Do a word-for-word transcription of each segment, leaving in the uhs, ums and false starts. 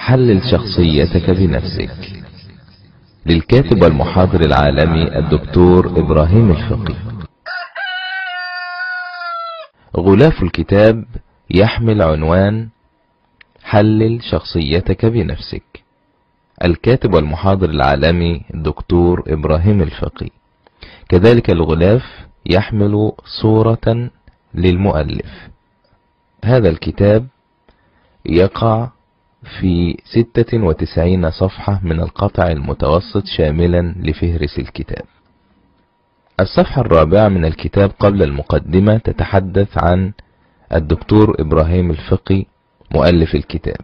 حلل شخصيتك بنفسك، للكاتب والمحاضر العالمي الدكتور إبراهيم الفقي. غلاف الكتاب يحمل عنوان حلل شخصيتك بنفسك، الكاتب والمحاضر العالمي الدكتور إبراهيم الفقي. كذلك الغلاف يحمل صورة للمؤلف. هذا الكتاب يقع في ستة وتسعين صفحة من القطع المتوسط شاملا لفهرس الكتاب. الصفحة الرابعة من الكتاب قبل المقدمة تتحدث عن الدكتور إبراهيم الفقي مؤلف الكتاب.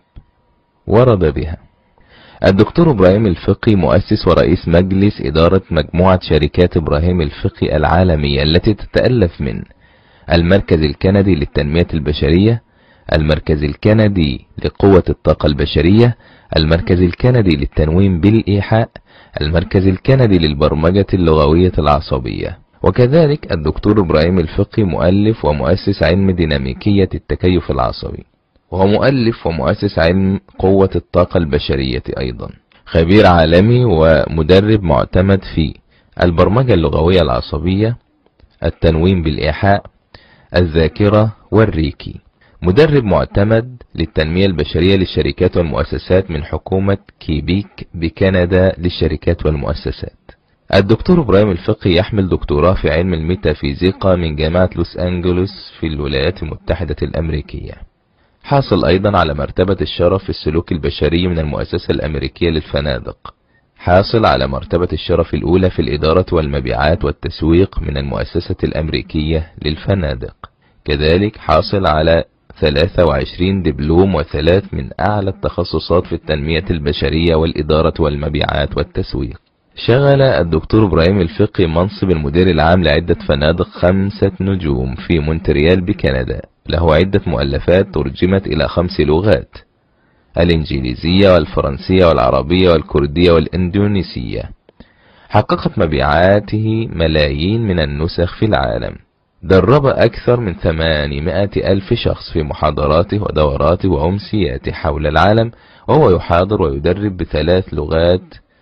ورد بها: الدكتور إبراهيم الفقي مؤسس ورئيس مجلس إدارة مجموعة شركات إبراهيم الفقي العالمية التي تتألف من المركز الكندي للتنمية البشرية، المركز الكندي لقوة الطاقة البشرية، المركز الكندي للتنويم بالإيحاء، المركز الكندي للبرمجة اللغوية العصبية. وكذلك الدكتور إبراهيم الفقي مؤلف ومؤسس علم ديناميكية التكيف العصبي، وهو مؤلف ومؤسس علم قوة الطاقة البشرية أيضا، خبير عالمي ومدرب معتمد في البرمجة اللغوية العصبية، التنويم بالإيحاء، الذاكرة والريكي. مدرب معتمد للتنمية البشرية للشركات والمؤسسات من حكومة كيبيك بكندا للشركات والمؤسسات. الدكتور إبراهيم الفقي يحمل دكتوراه في علم الميتافيزيقا من جامعة لوس أنجلوس في الولايات المتحدة الأمريكية. حاصل أيضا على مرتبة الشرف في السلوك البشري من المؤسسة الأمريكية للفنادق. حاصل على مرتبة الشرف الأولى في الإدارة والمبيعات والتسويق من المؤسسة الأمريكية للفنادق. كذلك حاصل على ثلاثة وعشرين دبلوم وثلاث من أعلى التخصصات في التنمية البشرية والإدارة والمبيعات والتسويق. شغل الدكتور إبراهيم الفقي منصب المدير العام لعدة فنادق خمسة نجوم في مونتريال بكندا. له عدة مؤلفات ترجمت إلى خمس لغات: الإنجليزية والفرنسية والعربية والكردية والإندونيسية. حققت مبيعاته ملايين من النسخ في العالم. درب أكثر من ثمانمائة ألف شخص في محاضراته ودوراته وأمسياته حول العالم، وهو يحاضر ويدرب بثلاث لغات: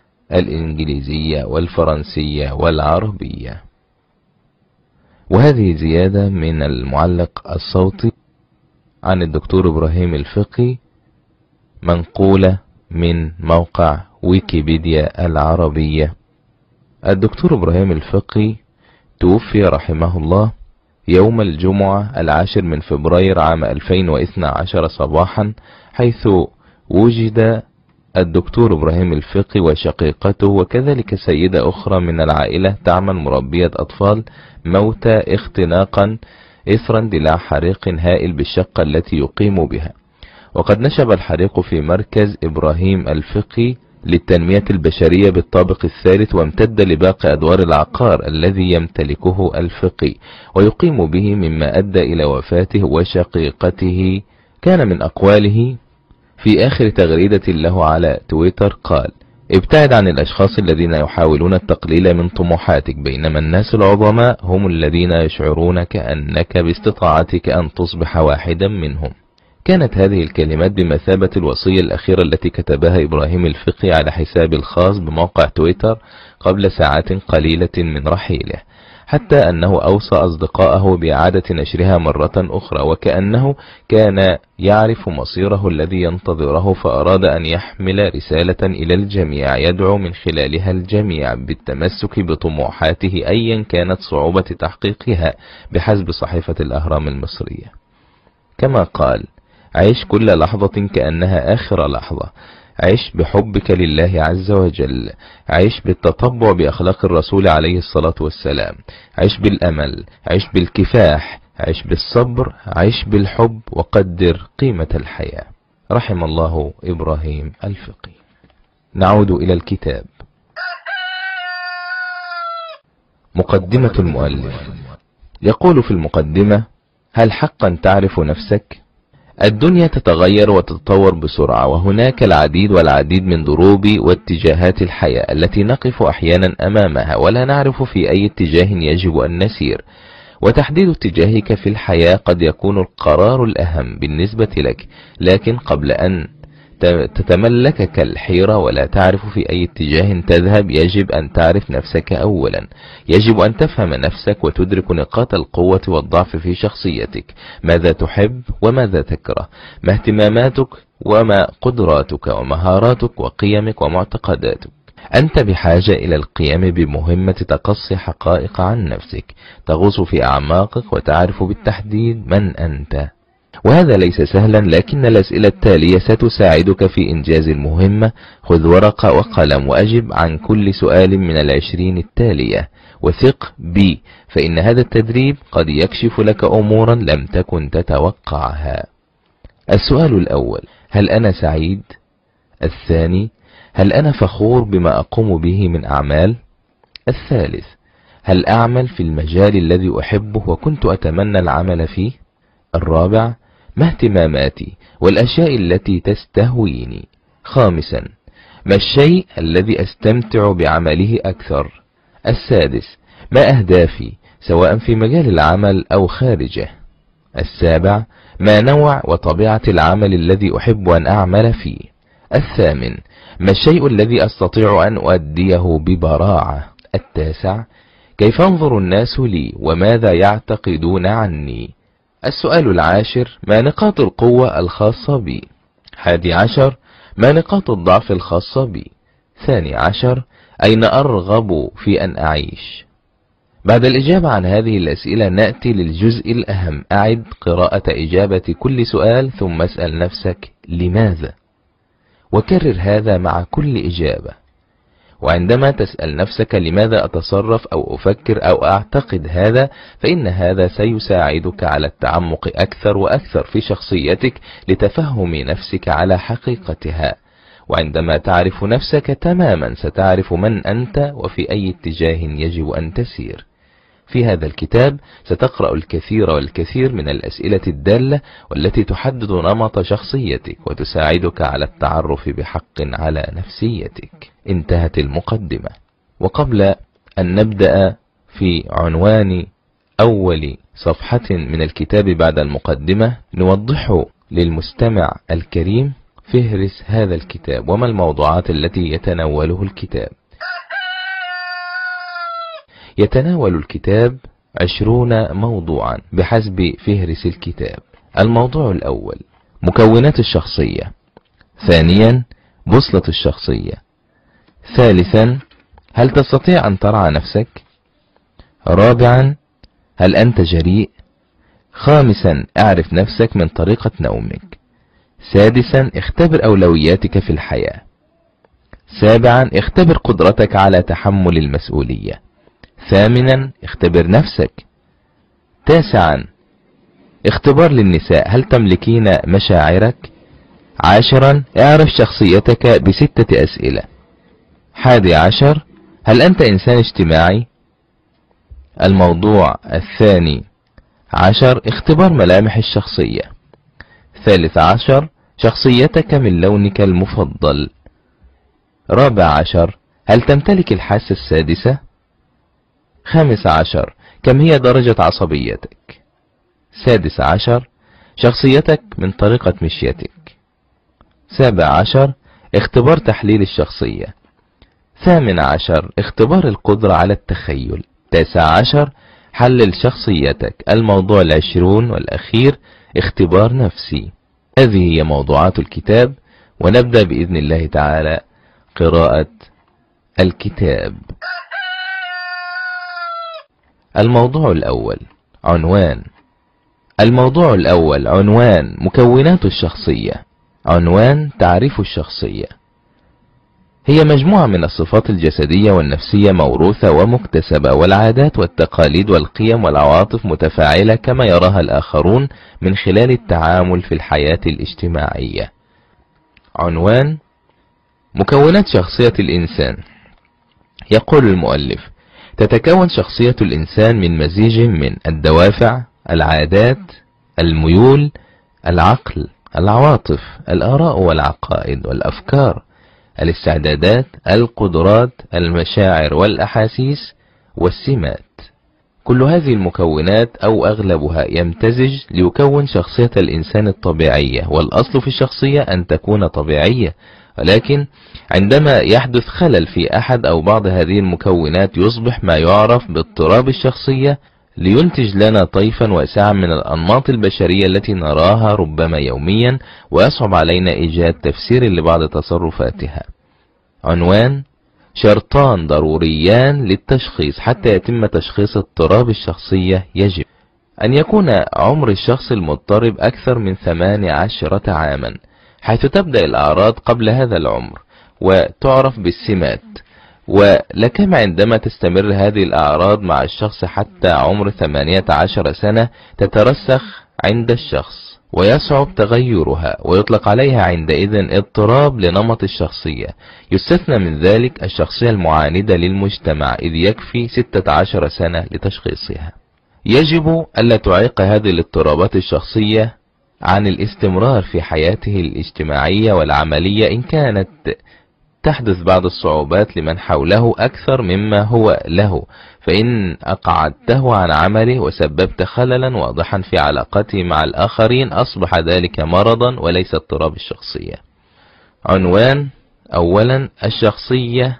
الإنجليزية والفرنسية والعربية. وهذه زيادة من المعلق الصوتي عن الدكتور إبراهيم الفقي منقولة من موقع ويكيبيديا العربية. الدكتور إبراهيم الفقي توفي رحمه الله يوم الجمعة العاشر من فبراير عام ألفين واثني عشر صباحا، حيث وجد الدكتور إبراهيم الفقي وشقيقته وكذلك سيدة أخرى من العائلة تعمل مربية أطفال موتى اختناقا إثر اندلاع حريق هائل بالشقة التي يقيم بها. وقد نشب الحريق في مركز إبراهيم الفقي للتنمية البشرية بالطابق الثالث، وامتد لباقي أدوار العقار الذي يمتلكه الفقي ويقيم به، مما أدى إلى وفاته وشقيقته. كان من أقواله في آخر تغريدة له على تويتر قال: ابتعد عن الأشخاص الذين يحاولون التقليل من طموحاتك، بينما الناس العظماء هم الذين يشعرونك أنك باستطاعتك أن تصبح واحدا منهم. كانت هذه الكلمات بمثابة الوصية الأخيرة التي كتبها إبراهيم الفقي على حسابه الخاص بموقع تويتر قبل ساعات قليلة من رحيله، حتى أنه أوصى أصدقائه بإعادة نشرها مرة أخرى، وكأنه كان يعرف مصيره الذي ينتظره، فأراد أن يحمل رسالة إلى الجميع يدعو من خلالها الجميع بالتمسك بطموحاته أيا كانت صعوبة تحقيقها، بحسب صحيفة الأهرام المصرية. كما قال: عيش كل لحظة كأنها آخر لحظة، عيش بحبك لله عز وجل، عيش بالتطبع بأخلاق الرسول عليه الصلاة والسلام، عيش بالأمل، عيش بالكفاح، عيش بالصبر، عيش بالحب، وقدر قيمة الحياة. رحم الله إبراهيم الفقي. نعود إلى الكتاب. مقدمة المؤلف. يقول في المقدمة: هل حقا تعرف نفسك؟ الدنيا تتغير وتتطور بسرعة، وهناك العديد والعديد من ضروب واتجاهات الحياة التي نقف أحيانا أمامها ولا نعرف في أي اتجاه يجب أن نسير. وتحديد اتجاهك في الحياة قد يكون القرار الأهم بالنسبة لك، لكن قبل أن تتملكك الحيرة ولا تعرف في أي اتجاه تذهب، يجب أن تعرف نفسك أولا. يجب أن تفهم نفسك وتدرك نقاط القوة والضعف في شخصيتك، ماذا تحب وماذا تكره، ما اهتماماتك وما قدراتك ومهاراتك وقيمك ومعتقداتك. أنت بحاجة إلى القيام بمهمة تقصي حقائق عن نفسك، تغوص في أعماقك وتعرف بالتحديد من أنت. وهذا ليس سهلا، لكن الأسئلة التالية ستساعدك في إنجاز المهمة. خذ ورقة وقلم وأجب عن كل سؤال من العشرين التالية، وثق بي فإن هذا التدريب قد يكشف لك أمورا لم تكن تتوقعها. السؤال الأول: هل أنا سعيد؟ الثاني: هل أنا فخور بما أقوم به من أعمال؟ الثالث: هل أعمل في المجال الذي أحبه وكنت أتمنى العمل فيه؟ الرابع: ما اهتماماتي والأشياء التي تستهويني؟ خامسا: ما الشيء الذي أستمتع بعمله أكثر؟ السادس: ما أهدافي سواء في مجال العمل أو خارجه؟ السابع: ما نوع وطبيعة العمل الذي أحب أن أعمل فيه؟ الثامن: ما الشيء الذي أستطيع أن أؤديه ببراعة؟ التاسع: كيف ينظر الناس لي وماذا يعتقدون عني؟ السؤال العاشر: ما نقاط القوة الخاصة بي؟ حادي عشر: ما نقاط الضعف الخاصة بي؟ ثاني عشر: أين أرغب في أن أعيش؟ بعد الإجابة عن هذه الأسئلة نأتي للجزء الأهم. أعد قراءة إجابة كل سؤال ثم اسأل نفسك لماذا، وكرر هذا مع كل إجابة. وعندما تسأل نفسك لماذا أتصرف أو أفكر أو أعتقد هذا، فإن هذا سيساعدك على التعمق أكثر وأكثر في شخصيتك لتفهم نفسك على حقيقتها. وعندما تعرف نفسك تماما ستعرف من أنت وفي أي اتجاه يجب أن تسير. في هذا الكتاب ستقرأ الكثير والكثير من الأسئلة الدالة والتي تحدد نمط شخصيتك وتساعدك على التعرف بحق على نفسيتك. انتهت المقدمة. وقبل أن نبدأ في عنوان أول صفحة من الكتاب بعد المقدمة، نوضح للمستمع الكريم فهرس هذا الكتاب وما الموضوعات التي يتناوله الكتاب. يتناول الكتاب عشرون موضوعا بحسب فهرس الكتاب. الموضوع الأول: مكونات الشخصية. ثانيا: بوصلة الشخصية. ثالثا: هل تستطيع أن ترعى نفسك؟ رابعا: هل أنت جريء؟ خامسا: اعرف نفسك من طريقة نومك. سادسا: اختبر أولوياتك في الحياة. سابعا: اختبر قدرتك على تحمل المسؤولية. ثامنا: اختبر نفسك. تاسعا: اختبار للنساء: هل تملكين مشاعرك؟ عاشرا: اعرف شخصيتك بستة أسئلة. حادي عشر: هل أنت إنسان اجتماعي؟ الموضوع الثاني عشر: اختبار ملامح الشخصية. ثالث عشر: شخصيتك من لونك المفضل. رابع عشر: هل تمتلك الحاسة السادسة؟ خامس عشر: كم هي درجة عصبيتك؟ سادس عشر: شخصيتك من طريقة مشيتك. سابع عشر: اختبار تحليل الشخصية. ثامن عشر: اختبار القدرة على التخيل. تاسع عشر: حلل شخصيتك. الموضوع العشرون والأخير: اختبار نفسي. هذه هي موضوعات الكتاب، ونبدأ بإذن الله تعالى قراءة الكتاب. الموضوع الأول: عنوان. الموضوع الأول عنوان: مكونات الشخصية. عنوان: تعريف الشخصية. هي مجموعة من الصفات الجسدية والنفسية موروثة ومكتسبة، والعادات والتقاليد والقيم والعواطف متفاعلة كما يراها الآخرون من خلال التعامل في الحياة الاجتماعية. عنوان: مكونات شخصية الإنسان. يقول المؤلف: تتكون شخصية الإنسان من مزيج من الدوافع، العادات، الميول، العقل، العواطف، الآراء والعقائد والأفكار، الاستعدادات، القدرات، المشاعر والأحاسيس والسمات. كل هذه المكونات أو أغلبها يمتزج ليكون شخصية الإنسان الطبيعية، والأصل في الشخصية أن تكون طبيعية، ولكن عندما يحدث خلل في أحد أو بعض هذه المكونات يصبح ما يعرف باضطراب الشخصية، لينتج لنا طيفا واسعا من الأنماط البشرية التي نراها ربما يوميا، ويصعب علينا إيجاد تفسير لبعض تصرفاتها. عنوان: شرطان ضروريان للتشخيص حتى يتم تشخيص اضطراب الشخصية. يجب أن يكون عمر الشخص المضطرب أكثر من ثمانية عشرة عاما، حيث تبدأ الأعراض قبل هذا العمر وتعرف بالسمات، ولكم عندما تستمر هذه الأعراض مع الشخص حتى عمر ثمانية عشر سنة تترسخ عند الشخص ويصعب تغيرها، ويطلق عليها عندئذ اضطراب لنمط الشخصية. يستثنى من ذلك الشخصية المعاندة للمجتمع، إذ يكفي ستة عشر سنة لتشخيصها. يجب ألا تعيق هذه الاضطرابات الشخصية عن الاستمرار في حياته الاجتماعية والعملية إن كانت تحدث بعض الصعوبات لمن حوله أكثر مما هو له، فإن أقعدته عن عمله وسببت خللا واضحا في علاقته مع الآخرين أصبح ذلك مرضا وليس اضطراب الشخصية. عنوان: أولا، الشخصية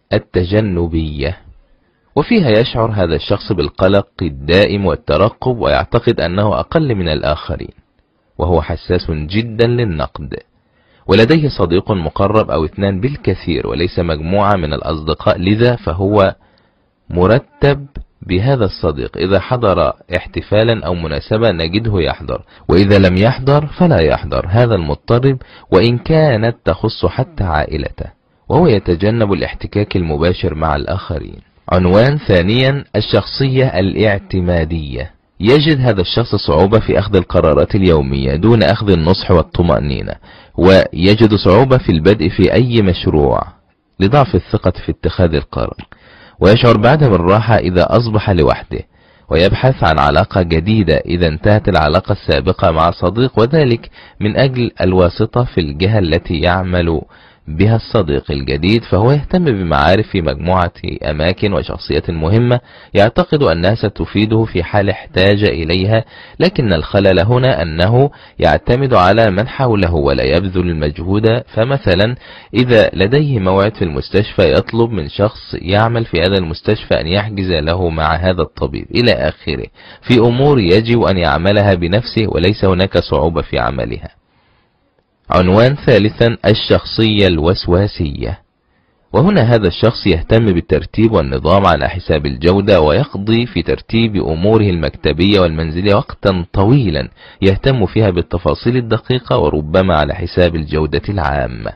التجنبية، وفيها يشعر هذا الشخص بالقلق الدائم والترقب ويعتقد أنه أقل من الآخرين، وهو حساس جدا للنقد، ولديه صديق مقرب أو اثنان بالكثير وليس مجموعة من الأصدقاء، لذا فهو مرتب بهذا الصديق. إذا حضر احتفالا أو مناسبة نجده يحضر، وإذا لم يحضر فلا يحضر. هذا المضطرب وإن كانت تخص حتى عائلته، وهو يتجنب الاحتكاك المباشر مع الآخرين. عنوان: ثانيا، الشخصية الاعتمادية. يجد هذا الشخص صعوبة في أخذ القرارات اليومية دون أخذ النصح والطمأنينة، ويجد صعوبة في البدء في أي مشروع لضعف الثقة في اتخاذ القرار، ويشعر بعدم الراحة إذا أصبح لوحده، ويبحث عن علاقة جديدة إذا انتهت العلاقة السابقة مع صديق، وذلك من أجل الواسطة في الجهة التي يعمل بها الصديق الجديد. فهو يهتم بمعارف في مجموعة أماكن وشخصيات مهمة يعتقد أنها ستفيده في حال احتاج إليها، لكن الخلل هنا أنه يعتمد على من حوله ولا يبذل المجهود. فمثلا إذا لديه موعد في المستشفى يطلب من شخص يعمل في هذا المستشفى أن يحجز له مع هذا الطبيب إلى آخره، في أمور يجب أن يعملها بنفسه وليس هناك صعوبة في عملها. عنوان: ثالثا، الشخصية الوسواسية. وهنا هذا الشخص يهتم بالترتيب والنظام على حساب الجودة، ويقضي في ترتيب أموره المكتبية والمنزلية وقتا طويلا يهتم فيها بالتفاصيل الدقيقة وربما على حساب الجودة العامة.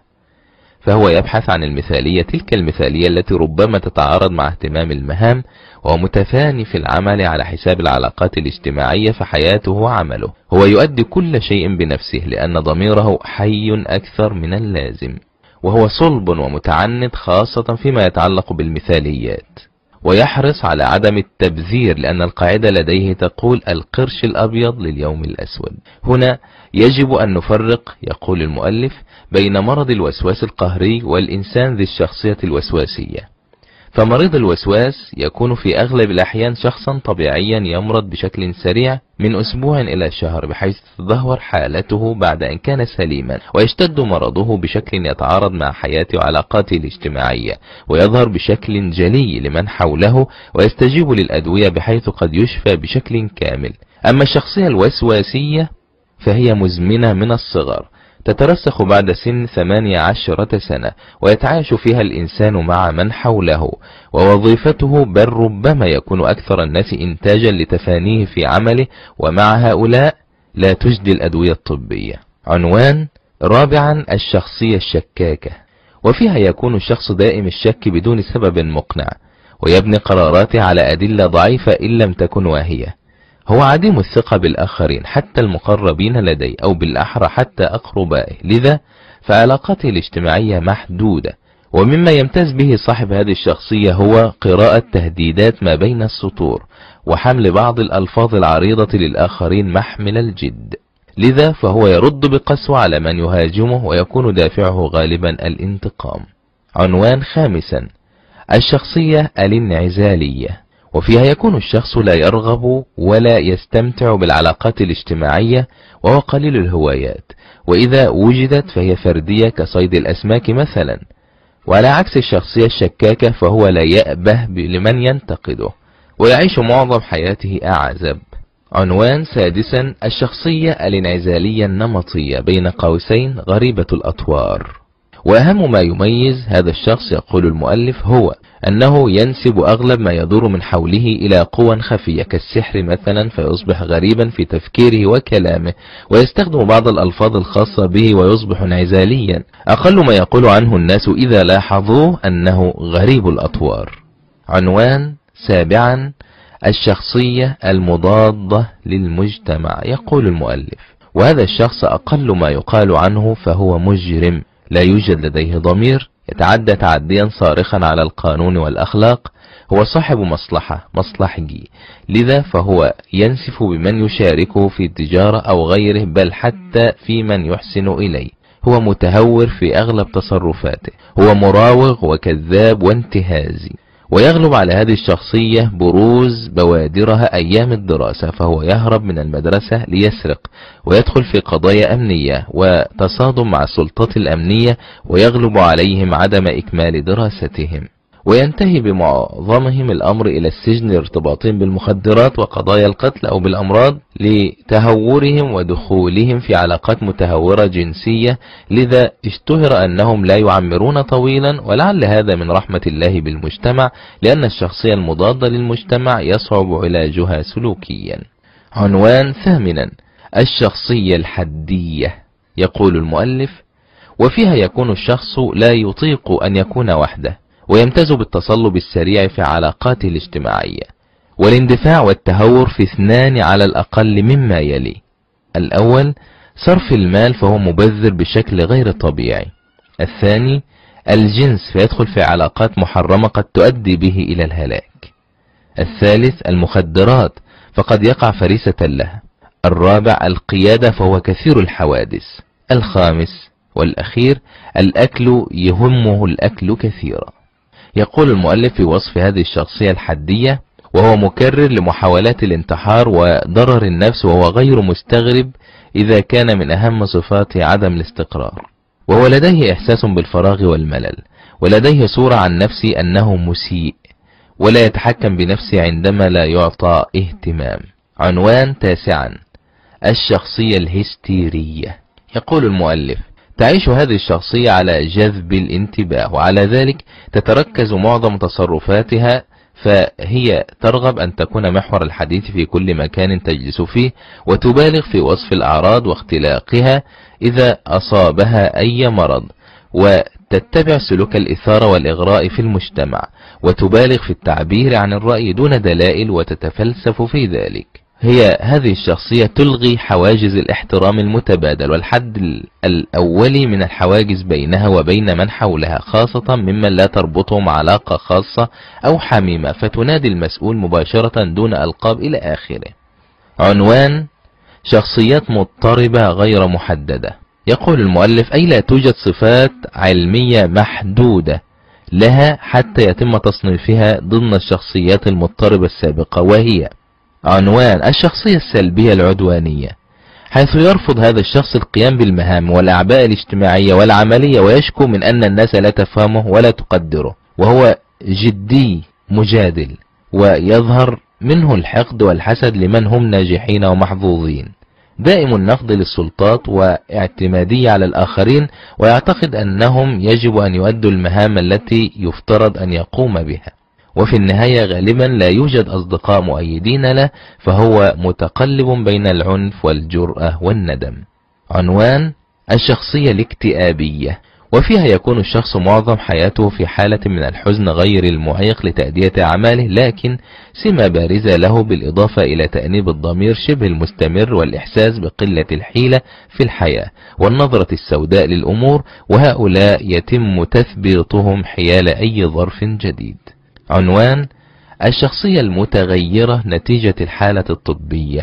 فهو يبحث عن المثالية، تلك المثالية التي ربما تتعارض مع اهتمام المهام، وهو متفاني في العمل على حساب العلاقات الاجتماعية، فحياته وعمله هو يؤدي كل شيء بنفسه لأن ضميره حي أكثر من اللازم، وهو صلب ومتعنت خاصة فيما يتعلق بالمثاليات، ويحرص على عدم التبذير لأن القاعدة لديه تقول القرش الأبيض لليوم الأسود. هنا يجب أن نفرق، يقول المؤلف، بين مرض الوسواس القهري والإنسان ذي الشخصية الوسواسية. فمريض الوسواس يكون في أغلب الأحيان شخصا طبيعيا يمرض بشكل سريع من أسبوع إلى شهر، بحيث تتدهور حالته بعد أن كان سليما، ويشتد مرضه بشكل يتعارض مع حياته وعلاقاته الاجتماعية، ويظهر بشكل جلي لمن حوله، ويستجيب للأدوية بحيث قد يشفى بشكل كامل. أما الشخصية الوسواسية فهي مزمنة من الصغر، تترسخ بعد سن ثمانية عشرة سنة، ويتعايش فيها الإنسان مع من حوله، ووظيفته بل ربما يكون أكثر الناس إنتاجا لتفانيه في عمله، ومع هؤلاء لا تجدي الأدوية الطبية. عنوان: رابعا، الشخصية الشكاكة. وفيها يكون الشخص دائم الشك بدون سبب مقنع، ويبني قراراته على أدلة ضعيفة إن لم تكن واهية. هو عديم الثقة بالآخرين حتى المقربين لديه، أو بالأحرى حتى أقربائه، لذا فعلاقاته الاجتماعية محدودة. ومما يمتاز به صاحب هذه الشخصية هو قراءة تهديدات ما بين السطور، وحمل بعض الألفاظ العريضة للآخرين محمل الجد، لذا فهو يرد بقسوة على من يهاجمه، ويكون دافعه غالبا الانتقام. عنوان: خامسا، الشخصية الانعزالية. وفيها يكون الشخص لا يرغب ولا يستمتع بالعلاقات الاجتماعية وهو قليل الهوايات، وإذا وجدت فهي فردية كصيد الأسماك مثلا. وعلى عكس الشخصية الشكاكة فهو لا يأبه لمن ينتقده ويعيش معظم حياته أعزب. عنوان سادسا: الشخصية الانعزالية النمطية بين قوسين غريبة الأطوار. وأهم ما يميز هذا الشخص يقول المؤلف هو أنه ينسب أغلب ما يدور من حوله إلى قوى خفية كالسحر مثلا، فيصبح غريبا في تفكيره وكلامه، ويستخدم بعض الألفاظ الخاصة به ويصبح انعزاليا. أقل ما يقول عنه الناس إذا لاحظوه أنه غريب الأطوار. عنوان سابعا: الشخصية المضادة للمجتمع. يقول المؤلف: وهذا الشخص أقل ما يقال عنه فهو مجرم، لا يوجد لديه ضمير، يتعدى تعديا صارخا على القانون والأخلاق، هو صاحب مصلحة مصلحجي، لذا فهو ينسف بمن يشاركه في التجارة أو غيره، بل حتى في من يحسن إليه. هو متهور في أغلب تصرفاته، هو مراوغ وكذاب وانتهازي، ويغلب على هذه الشخصية بروز بوادرها أيام الدراسة، فهو يهرب من المدرسة ليسرق، ويدخل في قضايا أمنية وتصادم مع السلطات الأمنية، ويغلب عليهم عدم إكمال دراستهم، وينتهي بمعظمهم الأمر إلى السجن لارتباطهم بالمخدرات وقضايا القتل أو بالأمراض لتهورهم ودخولهم في علاقات متهورة جنسية، لذا اشتهر أنهم لا يعمرون طويلا، ولعل هذا من رحمة الله بالمجتمع، لأن الشخصية المضادة للمجتمع يصعب علاجها سلوكيا. عنوان ثامنا: الشخصية الحدية. يقول المؤلف: وفيها يكون الشخص لا يطيق أن يكون وحده، ويمتاز بالتصلب السريع في علاقاته الاجتماعية، والاندفاع والتهور في اثنان على الأقل مما يلي: الأول صرف المال، فهو مبذر بشكل غير طبيعي. الثاني الجنس، فيدخل في علاقات محرمة قد تؤدي به إلى الهلاك. الثالث المخدرات، فقد يقع فريسة لها. الرابع القيادة، فهو كثير الحوادث. الخامس والأخير الأكل، يهمه الأكل كثيرا. يقول المؤلف في وصف هذه الشخصية الحدية: وهو مكرر لمحاولات الانتحار وضرر النفس، وهو غير مستغرب إذا كان من أهم صفاته عدم الاستقرار، وهو لديه إحساس بالفراغ والملل، ولديه صورة عن نفسه أنه مسيء، ولا يتحكم بنفسه عندما لا يعطى اهتمام. عنوان تاسعا: الشخصية الهستيرية. يقول المؤلف: تعيش هذه الشخصية على جذب الانتباه، وعلى ذلك تتركز معظم تصرفاتها، فهي ترغب أن تكون محور الحديث في كل مكان تجلس فيه، وتبالغ في وصف الأعراض واختلاقها إذا أصابها أي مرض، وتتبع سلوك الإثارة والإغراء في المجتمع، وتبالغ في التعبير عن الرأي دون دلائل وتتفلسف في ذلك. هي هذه الشخصية تلغي حواجز الاحترام المتبادل والحد الأولي من الحواجز بينها وبين من حولها، خاصة ممن لا تربطهم علاقة خاصة أو حميمة، فتنادي المسؤول مباشرة دون ألقاب إلى آخره. عنوان شخصيات مضطربة غير محددة. يقول المؤلف: أي لا توجد صفات علمية محدودة لها حتى يتم تصنيفها ضمن الشخصيات المضطربة السابقة، وهي: عنوان الشخصية السلبية العدوانية، حيث يرفض هذا الشخص القيام بالمهام والأعباء الاجتماعية والعملية، ويشكو من أن الناس لا تفهمه ولا تقدره، وهو جدي مجادل، ويظهر منه الحقد والحسد لمن هم ناجحين ومحظوظين، دائم النقد للسلطات واعتمادية على الآخرين، ويعتقد أنهم يجب أن يؤدوا المهام التي يفترض أن يقوم بها، وفي النهاية غالبا لا يوجد أصدقاء مؤيدين له، فهو متقلب بين العنف والجرأة والندم. عنوان الشخصية الاكتئابية، وفيها يكون الشخص معظم حياته في حالة من الحزن غير المعيق لتأدية أعماله، لكن سمة بارزة له بالإضافة إلى تأنيب الضمير شبه المستمر والإحساس بقلة الحيلة في الحياة والنظرة السوداء للأمور، وهؤلاء يتم تثبيطهم حيال أي ظرف جديد. عنوان الشخصية المتغيرة نتيجة الحالة الطبية.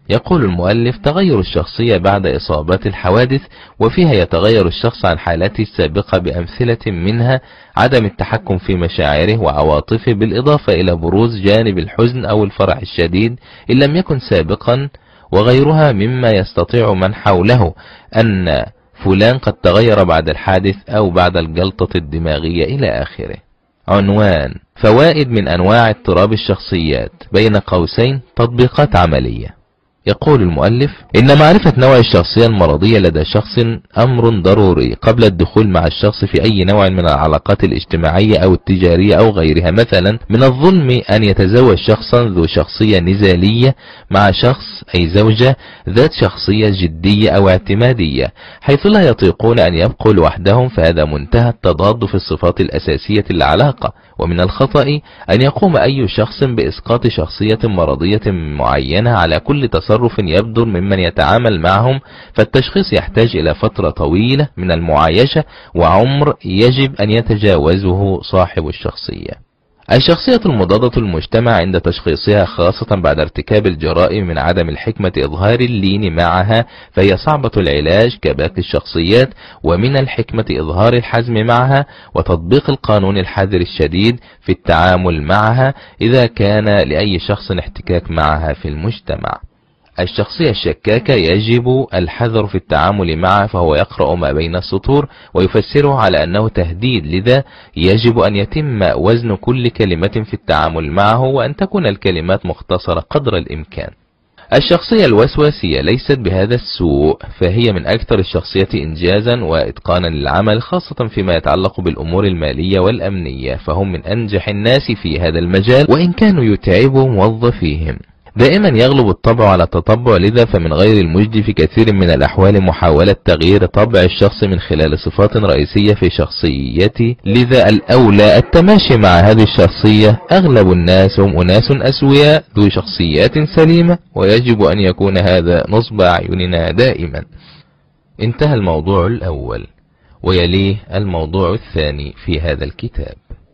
يقول المؤلف: تغير الشخصية بعد إصابات الحوادث، وفيها يتغير الشخص عن حالاته السابقة بأمثلة منها عدم التحكم في مشاعره وعواطفه، بالإضافة إلى بروز جانب الحزن أو الفرح الشديد إن لم يكن سابقا، وغيرها مما يستطيع من حوله أن فلان قد تغير بعد الحادث أو بعد الجلطة الدماغية إلى آخره. عنوان: فوائد من أنواع اضطراب الشخصيات، بين قوسين تطبيقات عملية. يقول المؤلف: إن معرفة نوع الشخصية المرضية لدى شخص أمر ضروري قبل الدخول مع الشخص في أي نوع من العلاقات الاجتماعية أو التجارية أو غيرها. مثلا من الظلم أن يتزوج شخصا ذو شخصية نزالية مع شخص أي زوجة ذات شخصية جدية أو اعتمادية، حيث لا يطيقون أن يبقوا لوحدهم، فهذا منتهى التضاد في الصفات الأساسية للعلاقة. ومن الخطأ أن يقوم أي شخص بإسقاط شخصية مرضية معينة على كل تصرف يبدر ممن يتعامل معهم، فالتشخيص يحتاج إلى فترة طويلة من المعايشة وعمر يجب أن يتجاوزه صاحب الشخصية. الشخصية المضادة المجتمع عند تشخيصها، خاصة بعد ارتكاب الجرائم، من عدم الحكمة إظهار اللين معها، فهي صعبة العلاج كباقي الشخصيات، ومن الحكمة إظهار الحزم معها وتطبيق القانون الحذر الشديد في التعامل معها إذا كان لأي شخص احتكاك معها في المجتمع. الشخصية الشكاكة يجب الحذر في التعامل معه، فهو يقرأ ما بين السطور ويفسره على أنه تهديد، لذا يجب أن يتم وزن كل كلمة في التعامل معه، وأن تكون الكلمات مختصرة قدر الإمكان. الشخصية الوسواسية ليست بهذا السوء، فهي من أكثر الشخصية إنجازا وإتقانا للعمل، خاصة فيما يتعلق بالأمور المالية والأمنية، فهم من أنجح الناس في هذا المجال وإن كانوا يتعبوا موظفيهم. دائما يغلب الطبع على التطبع، لذا فمن غير المجدي في كثير من الأحوال محاولة تغيير طبع الشخص من خلال صفات رئيسية في شخصيته، لذا الأولى التماشي مع هذه الشخصية. أغلب الناس هم أناس أسوياء ذو شخصيات سليمة، ويجب أن يكون هذا نصب أعيننا دائما. انتهى الموضوع الأول، ويليه الموضوع الثاني في هذا الكتاب.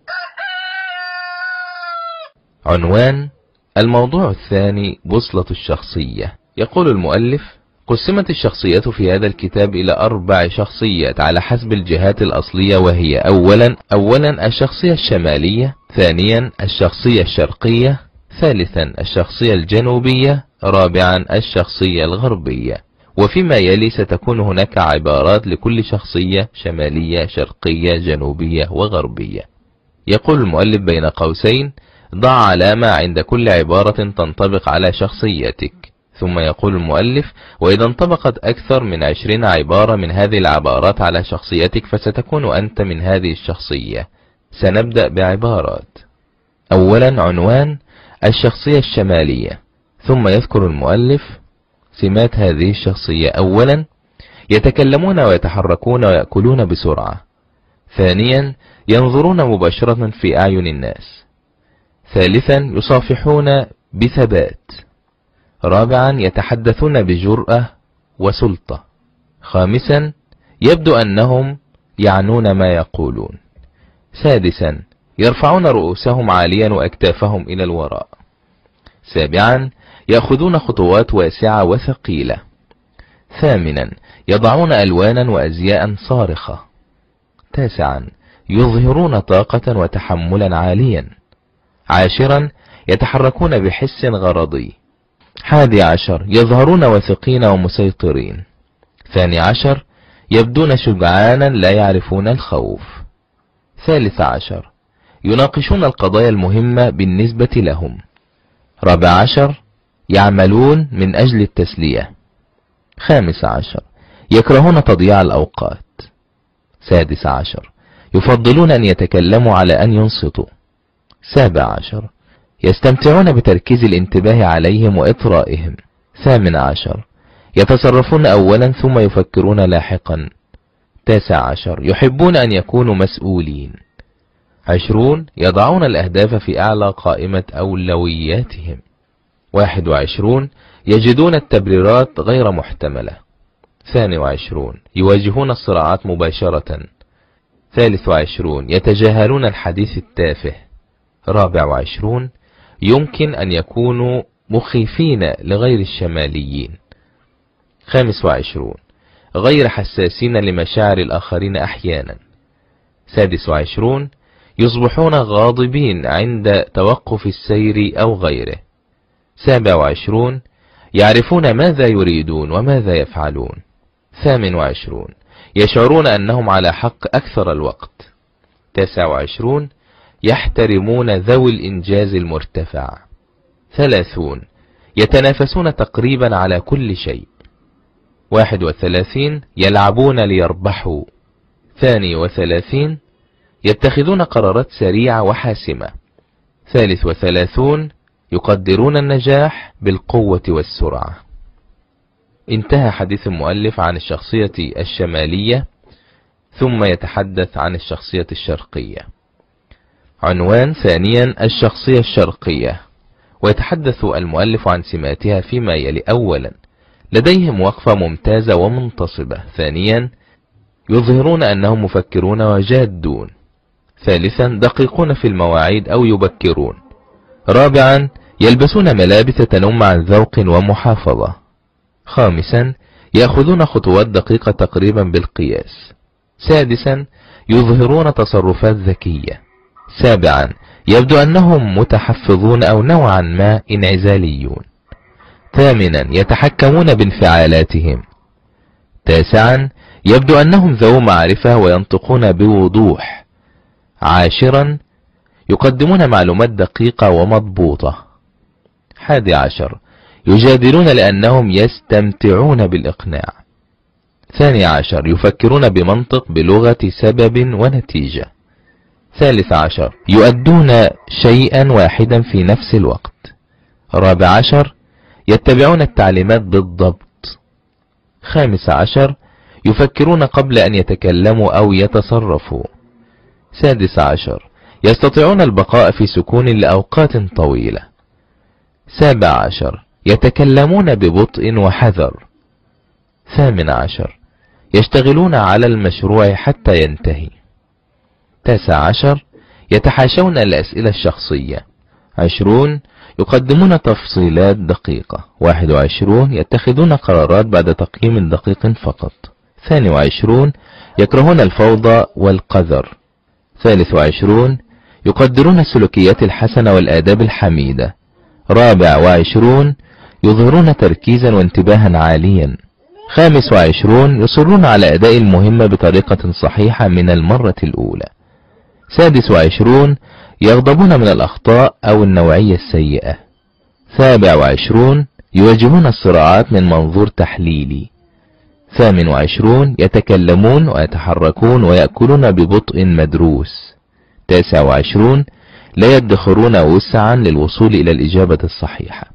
عنوان: الموضوع الثاني: بوصلة الشخصية. يقول المؤلف: قسمت الشخصيات في هذا الكتاب إلى أربع شخصيات على حسب الجهات الأصلية، وهي: أولا أولا الشخصية الشمالية، ثانيا الشخصية الشرقية، ثالثا الشخصية الجنوبية، رابعا الشخصية الغربية. وفيما يلي ستكون هناك عبارات لكل شخصية: شمالية، شرقية، جنوبية، وغربية. يقول المؤلف بين قوسين: ضع علامة عند كل عبارة تنطبق على شخصيتك. ثم يقول المؤلف: وإذا انطبقت أكثر من عشرين عبارة من هذه العبارات على شخصيتك، فستكون أنت من هذه الشخصية. سنبدأ بعبارات. أولا عنوان: الشخصية الشمالية. ثم يذكر المؤلف سمات هذه الشخصية: أولا يتكلمون ويتحركون ويأكلون بسرعة. ثانيا ينظرون مباشرة في أعين الناس. ثالثا يصافحون بثبات. رابعا يتحدثون بجرأة وسلطة. خامسا يبدو أنهم يعنون ما يقولون. سادسا يرفعون رؤوسهم عاليا وأكتافهم إلى الوراء. سابعا يأخذون خطوات واسعة وثقيلة. ثامنا يضعون ألوانا وأزياء صارخة. تاسعا يظهرون طاقة وتحملا عاليا. عاشرا يتحركون بحس غرضي. حادي عشر يظهرون واثقين ومسيطرين. ثاني عشر يبدون شجعانا لا يعرفون الخوف. ثالث عشر يناقشون القضايا المهمة بالنسبة لهم. رابع عشر يعملون من أجل التسلية. خامس عشر يكرهون تضييع الأوقات. سادس عشر يفضلون أن يتكلموا على أن ينصتوا. سابع عشر يستمتعون بتركيز الانتباه عليهم وإطرائهم. ثامن عشر يتصرفون أولا ثم يفكرون لاحقا. تاسع عشر يحبون أن يكونوا مسؤولين. عشرون يضعون الأهداف في أعلى قائمة أولوياتهم. واحد وعشرون يجدون التبريرات غير محتملة. ثاني وعشرون يواجهون الصراعات مباشرة. ثالث وعشرون يتجاهلون الحديث التافه. رابع وعشرون يمكن أن يكونوا مخيفين لغير الشماليين. خامس وعشرون غير حساسين لمشاعر الآخرين أحيانا. سادس وعشرون يصبحون غاضبين عند توقف السير أو غيره. سابع وعشرون يعرفون ماذا يريدون وماذا يفعلون. ثامن وعشرون يشعرون أنهم على حق أكثر الوقت. تاسع وعشرون يحترمون ذوي الإنجاز المرتفع. ثلاثون يتنافسون تقريبا على كل شيء. واحد وثلاثين يلعبون ليربحوا. ثاني وثلاثين يتخذون قرارات سريعة وحاسمة. ثالث وثلاثون يقدرون النجاح بالقوة والسرعة. انتهى حديث المؤلف عن الشخصية الشمالية، ثم يتحدث عن الشخصية الشرقية. عنوان ثانيا الشخصية الشرقية، ويتحدث المؤلف عن سماتها فيما يلي. أولا لديهم وقفة ممتازة ومنتصبة. ثانيا يظهرون أنهم مفكرون وجادون. ثالثا دقيقون في المواعيد أو يبكرون. رابعا يلبسون ملابس تنم عن ذوق ومحافظة. خامسا يأخذون خطوات دقيقة تقريبا بالقياس. سادسا يظهرون تصرفات ذكية. سابعا يبدو أنهم متحفظون أو نوعا ما انعزاليون. ثامنا يتحكمون بانفعالاتهم. تاسعا يبدو أنهم ذو معرفة وينطقون بوضوح. عاشرا يقدمون معلومات دقيقة ومضبوطة. حادي عشر يجادلون لأنهم يستمتعون بالإقناع. ثاني عشر يفكرون بمنطق بلغة سبب ونتيجة. ثالث عشر يؤدون شيئا واحدا في نفس الوقت. رابع عشر يتبعون التعليمات بالضبط. خامس عشر يفكرون قبل أن يتكلموا أو يتصرفوا. سادس عشر يستطيعون البقاء في سكون لأوقات طويلة. سابع عشر يتكلمون ببطء وحذر. ثامن عشر يشتغلون على المشروع حتى ينتهي. تاسع عشر يتحاشون الأسئلة الشخصية. عشرون يقدمون تفصيلات دقيقة. واحد وعشرون يتخذون قرارات بعد تقييم دقيق فقط. ثاني وعشرون يكرهون الفوضى والقذر. ثالث وعشرون يقدرون السلوكيات الحسنة والآداب الحميدة. رابع وعشرون يظهرون تركيزا وانتباها عاليا. خامس وعشرون يصرون على أداء المهمة بطريقة صحيحة من المرة الأولى. سادس وعشرون يغضبون من الأخطاء أو النوعية السيئة. سابع وعشرون يواجهون الصراعات من منظور تحليلي. ثامن وعشرون يتكلمون ويتحركون ويأكلون ببطء مدروس. تاسع وعشرون لا يدخرون وسعا للوصول إلى الإجابة الصحيحة.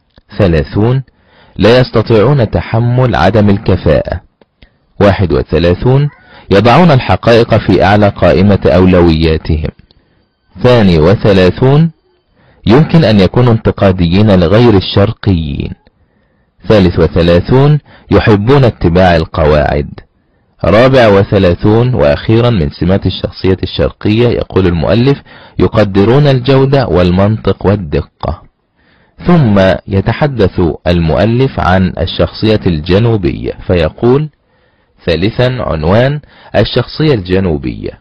ثلاثون لا يستطيعون تحمل عدم الكفاءة. واحد وثلاثون يضعون الحقائق في أعلى قائمة أولوياتهم. ثاني وثلاثون يمكن أن يكونوا انتقاديين لغير الشرقيين. ثالث وثلاثون يحبون اتباع القواعد. رابع وثلاثون وأخيرا من سمات الشخصية الشرقية، يقول المؤلف يقدرون الجودة والمنطق والدقة. ثم يتحدث المؤلف عن الشخصية الجنوبية فيقول: ثالثا عنوان الشخصية الجنوبية.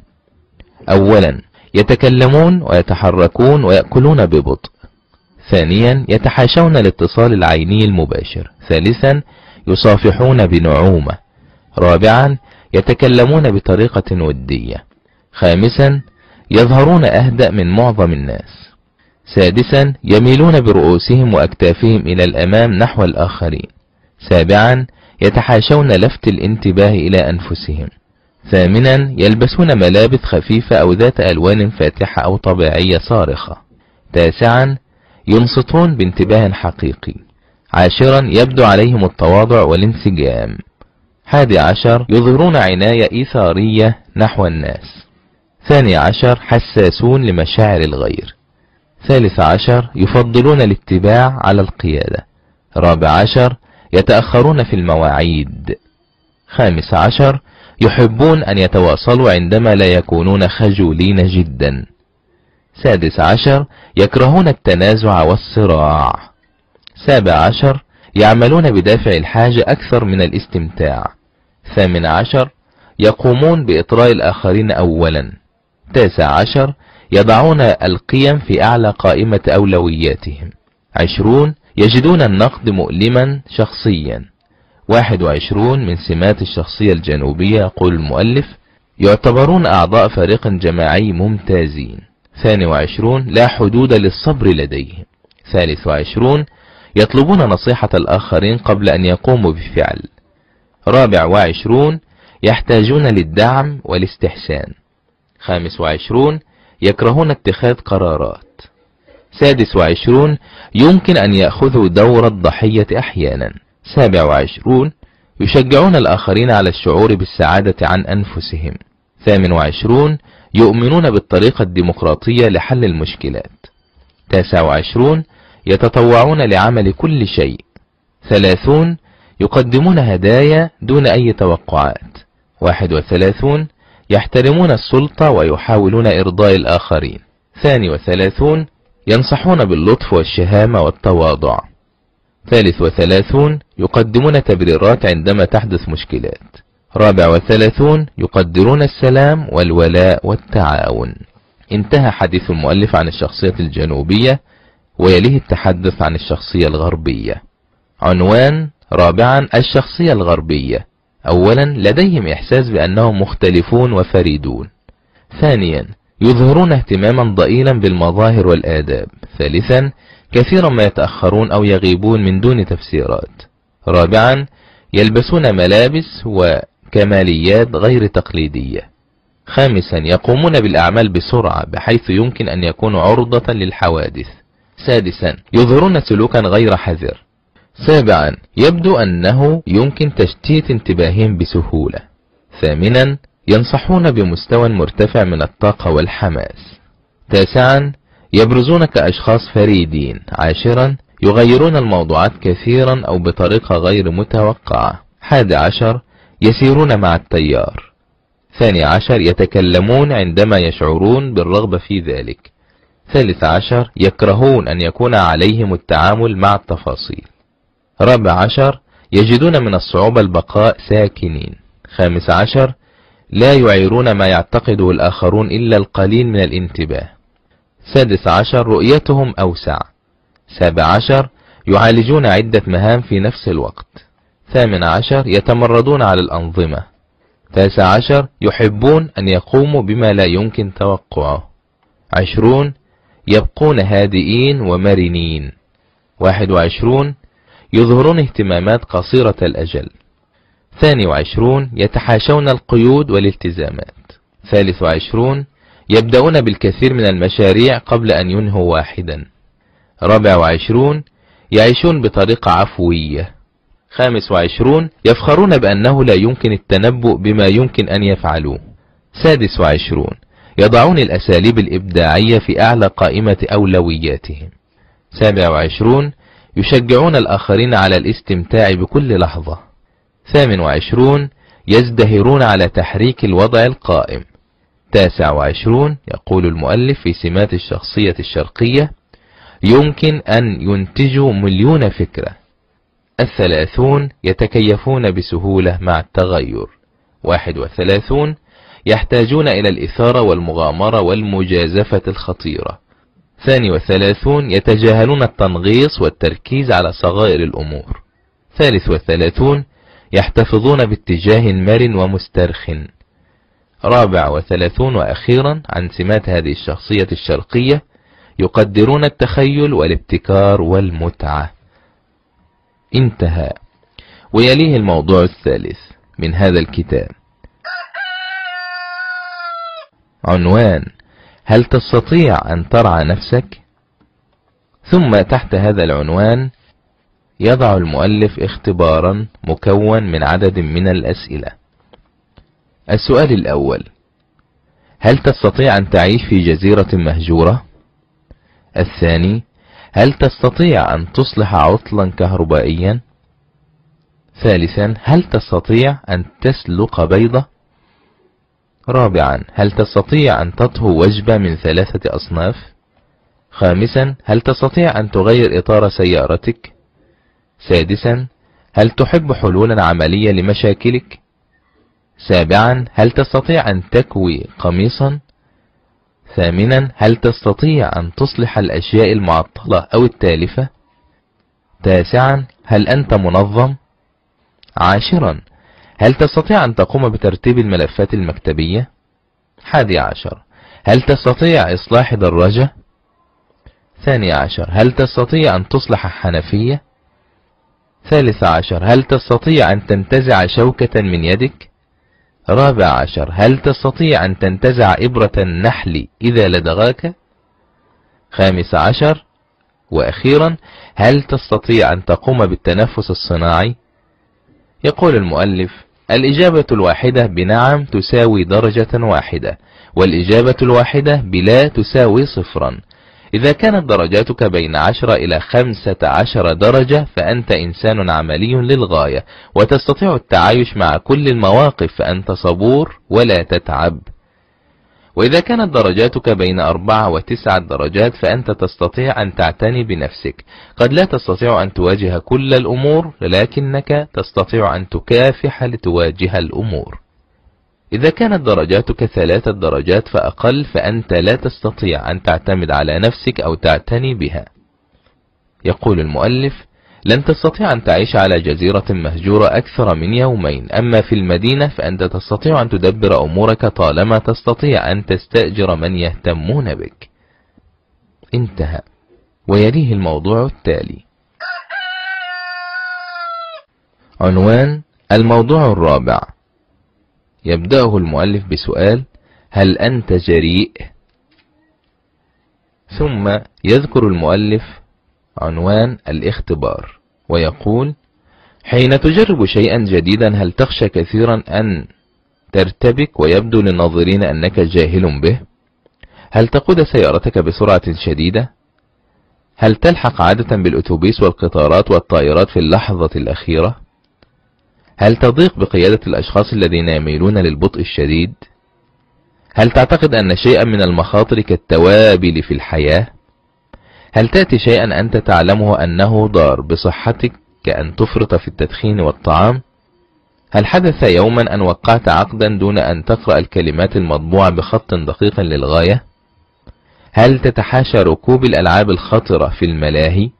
أولا يتكلمون ويتحركون ويأكلون ببطء. ثانيا يتحاشون الاتصال العيني المباشر. ثالثا يصافحون بنعومة. رابعا يتكلمون بطريقة ودية. خامسا يظهرون أهدأ من معظم الناس. سادسا يميلون برؤوسهم وأكتافهم إلى الأمام نحو الآخرين. سابعا يتحاشون لفت الانتباه إلى أنفسهم. ثامنا يلبسون ملابس خفيفة أو ذات ألوان فاتحة أو طبيعية صارخة. تاسعا ينصتون بانتباه حقيقي. عاشرا يبدو عليهم التواضع والانسجام. حادي عشر يظهرون عناية إيثارية نحو الناس. ثاني عشر حساسون لمشاعر الغير. ثالث عشر يفضلون الاتباع على القيادة. رابع عشر يتأخرون في المواعيد. خامس عشر يحبون أن يتواصلوا عندما لا يكونون خجولين جدا. سادس عشر يكرهون التنازع والصراع. سابع عشر يعملون بدافع الحاجة أكثر من الاستمتاع. ثامن عشر يقومون بإطراء الآخرين أولا. تاسع عشر يضعون القيم في أعلى قائمة أولوياتهم. عشرون يجدون النقد مؤلما شخصيا. واحد وعشرون من سمات الشخصية الجنوبية يقول المؤلف يعتبرون أعضاء فريق جماعي ممتازين. ثاني وعشرون لا حدود للصبر لديهم. ثالث وعشرون يطلبون نصيحة الآخرين قبل أن يقوموا بفعل. رابع وعشرون يحتاجون للدعم والاستحسان. خامس وعشرون يكرهون اتخاذ قرارات. سادس وعشرون يمكن أن يأخذوا دور الضحية أحيانا. سابع وعشرون يشجعون الآخرين على الشعور بالسعادة عن أنفسهم. ثامن وعشرون يؤمنون بالطريقة الديمقراطية لحل المشكلات. تاسع وعشرون يتطوعون لعمل كل شيء. ثلاثون يقدمون هدايا دون أي توقعات. واحد وثلاثون يحترمون السلطة ويحاولون إرضاء الآخرين. ثاني وثلاثون ينصحون باللطف والشهامة والتواضع. ثالث وثلاثون يقدمون تبريرات عندما تحدث مشكلات. رابع وثلاثون يقدرون السلام والولاء والتعاون. انتهى حديث المؤلف عن الشخصية الجنوبية، ويليه التحدث عن الشخصية الغربية. عنوان رابعا الشخصية الغربية. أولا لديهم إحساس بأنهم مختلفون وفريدون. ثانيا يظهرون اهتماما ضئيلا بالمظاهر والآداب. ثالثا كثيرا ما يتأخرون أو يغيبون من دون تفسيرات. رابعا يلبسون ملابس وكماليات غير تقليدية. خامسا يقومون بالأعمال بسرعة بحيث يمكن أن يكونوا عرضة للحوادث. سادسا يظهرون سلوكا غير حذر. سابعا يبدو أنه يمكن تشتيت انتباههم بسهولة. ثامنا ينصحون بمستوى مرتفع من الطاقة والحماس. تاسعا يبرزون كأشخاص فريدين. عاشرا يغيرون الموضوعات كثيرا أو بطريقة غير متوقعة. حادي عشر يسيرون مع التيار. ثاني عشر يتكلمون عندما يشعرون بالرغبة في ذلك. ثالث عشر يكرهون أن يكون عليهم التعامل مع التفاصيل. رابع عشر يجدون من الصعوبة البقاء ساكنين. خامس عشر لا يعيرون ما يعتقده الآخرون إلا القليل من الانتباه. سادس عشر رؤيتهم أوسع. سابع عشر يعالجون عدة مهام في نفس الوقت. ثامن عشر يتمردون على الأنظمة. تاسع عشر يحبون أن يقوموا بما لا يمكن توقعه. عشرون يبقون هادئين ومرنين. واحد وعشرون يظهرون اهتمامات قصيرة الأجل. ثاني وعشرون يتحاشون القيود والالتزامات. ثالث وعشرون يبدأون بالكثير من المشاريع قبل أن ينهوا واحدا. رابع وعشرون يعيشون بطريقة عفوية. خامس وعشرون يفخرون بأنه لا يمكن التنبؤ بما يمكن أن يفعلوه. سادس وعشرون يضعون الأساليب الإبداعية في أعلى قائمة أولوياتهم. سابع وعشرون يشجعون الآخرين على الاستمتاع بكل لحظة. ثامن وعشرون يزدهرون على تحريك الوضع القائم. تاسع وعشرون يقول المؤلف في سمات الشخصية الشرقية يمكن أن ينتجوا مليون فكرة. الثلاثون يتكيفون بسهولة مع التغير. واحد وثلاثون يحتاجون إلى الإثارة والمغامرة والمجازفة الخطيرة. ثاني وثلاثون يتجاهلون التنغيص والتركيز على صغائر الأمور. ثالث وثلاثون يحتفظون باتجاه مرن ومسترخٍ. رابع وثلاثون وأخيرا عن سمات هذه الشخصية الشرقية يقدرون التخيل والابتكار والمتعة. انتهى. ويليه الموضوع الثالث من هذا الكتاب. عنوان: هل تستطيع أن ترعى نفسك؟ ثم تحت هذا العنوان يضع المؤلف اختبارا مكون من عدد من الأسئلة. السؤال الأول: هل تستطيع أن تعيش في جزيرة مهجورة؟ الثاني: هل تستطيع أن تصلح عطلا كهربائيا؟ ثالثا: هل تستطيع أن تسلق بيضة؟ رابعا: هل تستطيع أن تطهو وجبة من ثلاثة أصناف؟ خامسا: هل تستطيع أن تغير إطار سيارتك؟ سادسا، هل تحب حلولا عملية لمشاكلك؟ سابعا، هل تستطيع أن تكوي قميصا؟ ثامنا، هل تستطيع أن تصلح الأشياء المعطلة أو التالفة؟ تاسعا، هل أنت منظم؟ عاشرا، هل تستطيع أن تقوم بترتيب الملفات المكتبية؟ حادي عشر، هل تستطيع إصلاح دراجة؟ ثاني عشر، هل تستطيع أن تصلح حنفية؟ ثالث عشر، هل تستطيع أن تنتزع شوكة من يدك؟ رابع عشر، هل تستطيع أن تنتزع إبرة النحل إذا لدغاك؟ خامس عشر وأخيرا، هل تستطيع أن تقوم بالتنفس الصناعي؟ يقول المؤلف: الإجابة الواحدة بنعم تساوي درجة واحدة، والإجابة الواحدة بلا تساوي صفرا. إذا كانت درجاتك بين عشرة إلى خمسة عشر درجة فأنت إنسان عملي للغاية وتستطيع التعايش مع كل المواقف، فأنت صبور ولا تتعب. وإذا كانت درجاتك بين أربعة وتسعة درجات فأنت تستطيع أن تعتني بنفسك. قد لا تستطيع أن تواجه كل الأمور، لكنك تستطيع أن تكافح لتواجه الأمور. إذا كانت درجاتك ثلاثة درجات فأقل فأنت لا تستطيع أن تعتمد على نفسك أو تعتني بها. يقول المؤلف: لن تستطيع أن تعيش على جزيرة مهجورة أكثر من يومين، أما في المدينة فأنت تستطيع أن تدبر أمورك طالما تستطيع أن تستأجر من يهتمون بك. انتهى. ويليه الموضوع التالي. عنوان الموضوع الرابع. يبدأه المؤلف بسؤال: هل أنت جريء؟ ثم يذكر المؤلف عنوان الاختبار ويقول: حين تجرب شيئا جديدا هل تخشى كثيرا أن ترتبك ويبدو للناظرين أنك جاهل به؟ هل تقود سيارتك بسرعة شديدة؟ هل تلحق عادة بالأتوبيس والقطارات والطائرات في اللحظة الأخيرة؟ هل تضيق بقيادة الأشخاص الذين يميلون للبطء الشديد؟ هل تعتقد أن شيئا من المخاطر كالتوابل في الحياة؟ هل تأتي شيئا أنت تعلمه أنه ضار بصحتك كأن تفرط في التدخين والطعام؟ هل حدث يوما أن وقعت عقدا دون أن تقرأ الكلمات المطبوعة بخط دقيق للغاية؟ هل تتحاشى ركوب الألعاب الخطرة في الملاهي؟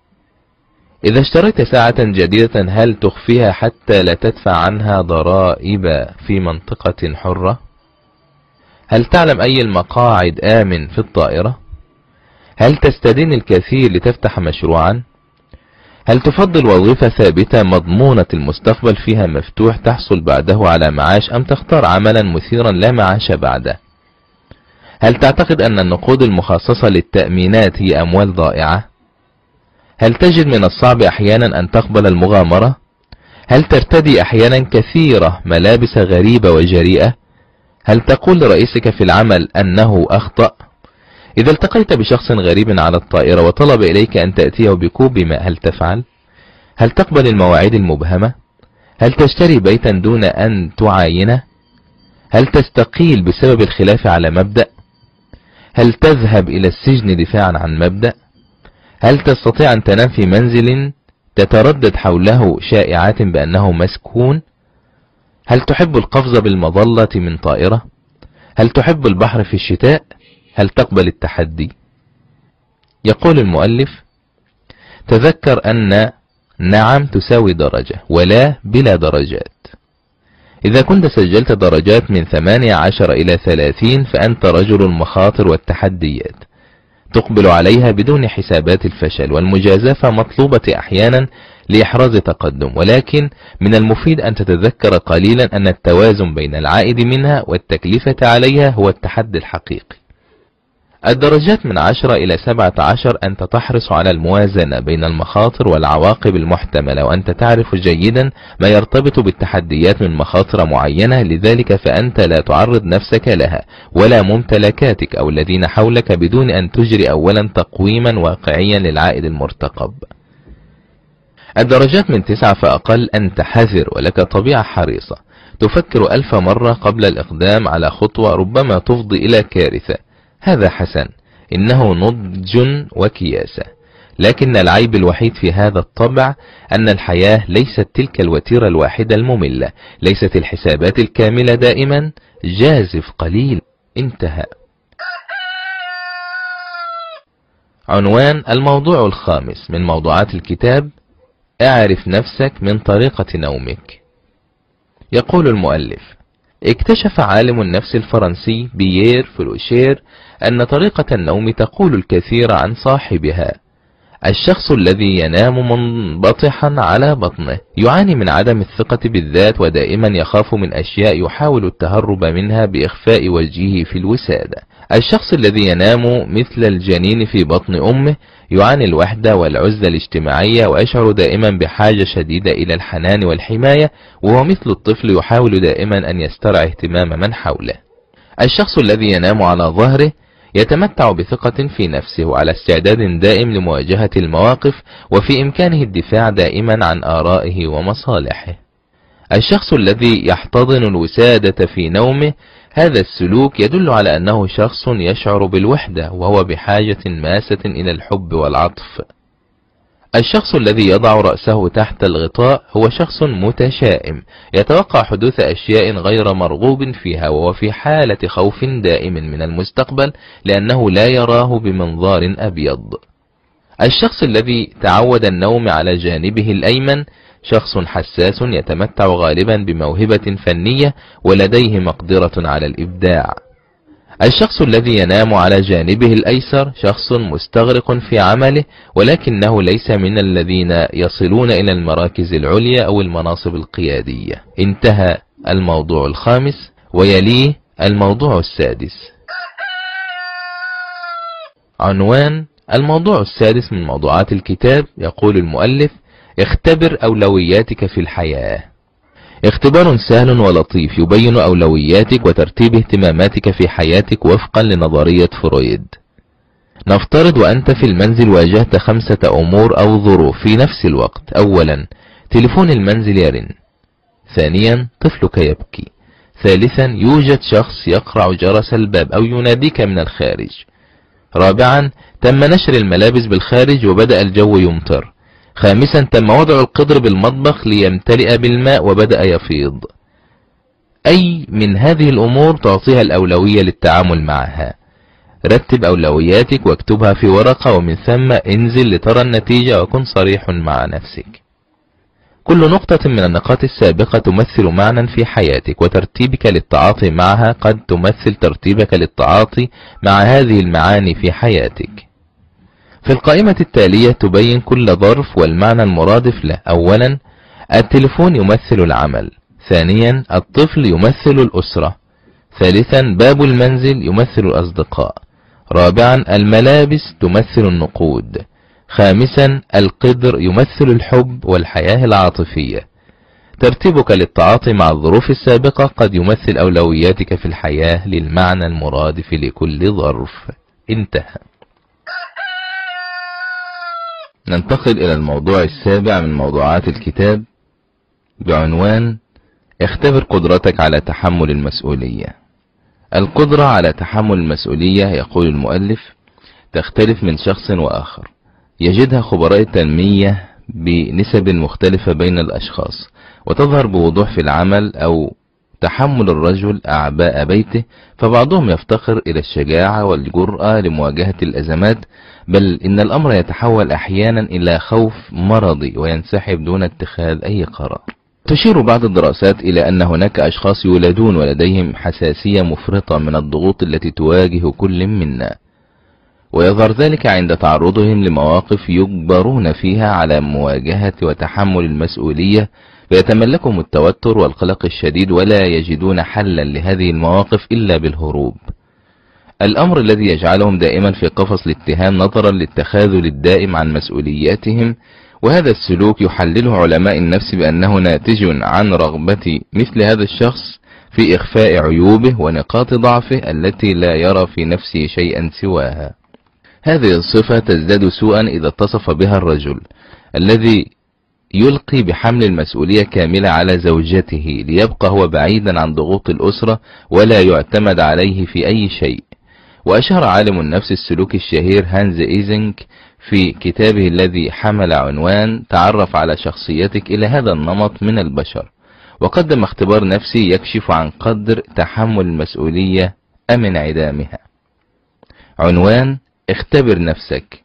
إذا اشتريت ساعة جديدة هل تخفيها حتى لا تدفع عنها ضرائب في منطقة حرة؟ هل تعلم أي المقاعد آمن في الطائرة؟ هل تستدين الكثير لتفتح مشروعا؟ هل تفضل وظيفة ثابتة مضمونة المستقبل فيها مفتوح تحصل بعده على معاش، أم تختار عملا مثيرا لا معاش بعده؟ هل تعتقد أن النقود المخصصة للتأمينات هي أموال ضائعة؟ هل تجد من الصعب أحيانا أن تقبل المغامرة؟ هل ترتدي أحيانا كثيرة ملابس غريبة وجريئة؟ هل تقول لرئيسك في العمل أنه أخطأ؟ إذا التقيت بشخص غريب على الطائرة وطلب إليك أن تأتيه بكوب ماء هل تفعل؟ هل تقبل المواعيد المبهمة؟ هل تشتري بيتا دون أن تعاينه؟ هل تستقيل بسبب الخلاف على مبدأ؟ هل تذهب إلى السجن دفاعا عن مبدأ؟ هل تستطيع أن تنام في منزل تتردد حوله شائعات بأنه مسكون؟ هل تحب القفز بالمظلة من طائرة؟ هل تحب البحر في الشتاء؟ هل تقبل التحدي؟ يقول المؤلف: تذكر أن نعم تساوي درجة ولا بلا درجات. إذا كنت سجلت درجات من ثمانية عشر إلى ثلاثين فأنت رجل المخاطر والتحديات، تقبل عليها بدون حسابات الفشل، والمجازفة مطلوبة أحيانا لإحراز تقدم، ولكن من المفيد أن تتذكر قليلا أن التوازن بين العائد منها والتكلفة عليها هو التحدي الحقيقي. الدرجات من عشرة إلى سبعة عشر أنت تحرص على الموازنة بين المخاطر والعواقب المحتملة، وأنت تعرف جيدا ما يرتبط بالتحديات من مخاطر معينة، لذلك فأنت لا تعرض نفسك لها ولا ممتلكاتك أو الذين حولك بدون أن تجري أولا تقويما واقعيا للعائد المرتقب. الدرجات من تسعة فأقل أنت حذر ولك طبيعة حريصة، تفكر ألف مرة قبل الإقدام على خطوة ربما تفضي إلى كارثة. هذا حسن، إنه نضج وكياسة. لكن العيب الوحيد في هذا الطبع أن الحياة ليست تلك الوتيرة الواحدة المملة، ليست الحسابات الكاملة دائما، جازف قليل. انتهى. عنوان الموضوع الخامس من موضوعات الكتاب: اعرف نفسك من طريقة نومك. يقول المؤلف: اكتشف عالم النفس الفرنسي بيير فلوشير أن طريقة النوم تقول الكثير عن صاحبها. الشخص الذي ينام منبطحا على بطنه يعاني من عدم الثقة بالذات، ودائما يخاف من أشياء يحاول التهرب منها بإخفاء وجهه في الوسادة. الشخص الذي ينام مثل الجنين في بطن أمه يعاني الوحدة والعزلة الاجتماعية، ويشعر دائما بحاجة شديدة إلى الحنان والحماية، وهو مثل الطفل يحاول دائما أن يسترعي اهتمام من حوله. الشخص الذي ينام على ظهره يتمتع بثقة في نفسه وعلى استعداد دائم لمواجهة المواقف، وفي إمكانه الدفاع دائما عن آرائه ومصالحه. الشخص الذي يحتضن الوسادة في نومه، هذا السلوك يدل على أنه شخص يشعر بالوحدة، وهو بحاجة ماسة إلى الحب والعطف. الشخص الذي يضع رأسه تحت الغطاء هو شخص متشائم، يتوقع حدوث أشياء غير مرغوب فيها، وهو في حالة خوف دائم من المستقبل لأنه لا يراه بمنظار أبيض. الشخص الذي تعود النوم على جانبه الأيمن شخص حساس، يتمتع غالبا بموهبة فنية ولديه مقدرة على الإبداع. الشخص الذي ينام على جانبه الأيسر شخص مستغرق في عمله، ولكنه ليس من الذين يصلون إلى المراكز العليا أو المناصب القيادية. انتهى الموضوع الخامس، ويليه الموضوع السادس. عنوان الموضوع السادس من موضوعات الكتاب. يقول المؤلف: اختبر أولوياتك في الحياة. اختبار سهل ولطيف يبين أولوياتك وترتيب اهتماماتك في حياتك وفقا لنظرية فرويد. نفترض وأنت في المنزل واجهت خمسة أمور أو ظروف في نفس الوقت. أولا، تليفون المنزل يرن. ثانيا، طفلك يبكي. ثالثا، يوجد شخص يقرع جرس الباب أو يناديك من الخارج. رابعا، تم نشر الملابس بالخارج وبدأ الجو يمطر. خامسا، تم وضع القدر بالمطبخ ليمتلئ بالماء وبدأ يفيض. أي من هذه الأمور تعطيها الأولوية للتعامل معها؟ رتب أولوياتك واكتبها في ورقة، ومن ثم انزل لترى النتيجة وكن صريح مع نفسك. كل نقطة من النقاط السابقة تمثل معنى في حياتك، وترتيبك للتعاطي معها قد تمثل ترتيبك للتعاطي مع هذه المعاني في حياتك. في القائمة التالية تبين كل ظرف والمعنى المرادف له. أولا، التليفون يمثل العمل. ثانيا، الطفل يمثل الأسرة. ثالثا، باب المنزل يمثل الأصدقاء. رابعا، الملابس تمثل النقود. خامسا، القدر يمثل الحب والحياة العاطفية. ترتيبك للتعاطي مع الظروف السابقة قد يمثل أولوياتك في الحياة للمعنى المرادف لكل ظرف. انتهى. ننتقل إلى الموضوع السابع من موضوعات الكتاب بعنوان: اختبر قدرتك على تحمل المسؤولية. القدرة على تحمل المسؤولية، يقول المؤلف، تختلف من شخص وآخر. يجدها خبراء التنمية بنسب مختلفة بين الأشخاص، وتظهر بوضوح في العمل أو تحمل الرجل أعباء بيته، فبعضهم يفتقر إلى الشجاعة والجرأة لمواجهة الأزمات، بل إن الأمر يتحول أحيانا إلى خوف مرضي وينسحب دون اتخاذ أي قرار. تشير بعض الدراسات إلى أن هناك أشخاص يولدون ولديهم حساسية مفرطة من الضغوط التي تواجه كل منا، ويظهر ذلك عند تعرضهم لمواقف يجبرون فيها على مواجهة وتحمل المسؤولية، فيتملكهم التوتر والقلق الشديد ولا يجدون حلا لهذه المواقف إلا بالهروب. الأمر الذي يجعلهم دائما في قفص الاتهام نظرا للتخاذل الدائم عن مسؤولياتهم. وهذا السلوك يحلله علماء النفس بأنه ناتج عن رغبة مثل هذا الشخص في إخفاء عيوبه ونقاط ضعفه التي لا يرى في نفسه شيئا سواها. هذه الصفة تزداد سوءا إذا اتصف بها الرجل الذي يلقي بحمل المسؤولية كاملة على زوجته، ليبقى هو بعيدا عن ضغوط الأسرة ولا يعتمد عليه في أي شيء. وأشار عالم النفس السلوكي الشهير هانز إيزنك في كتابه الذي حمل عنوان تعرف على شخصيتك إلى هذا النمط من البشر، وقدم اختبار نفسي يكشف عن قدر تحمل المسؤولية أم انعدامها. عنوان: اختبر نفسك.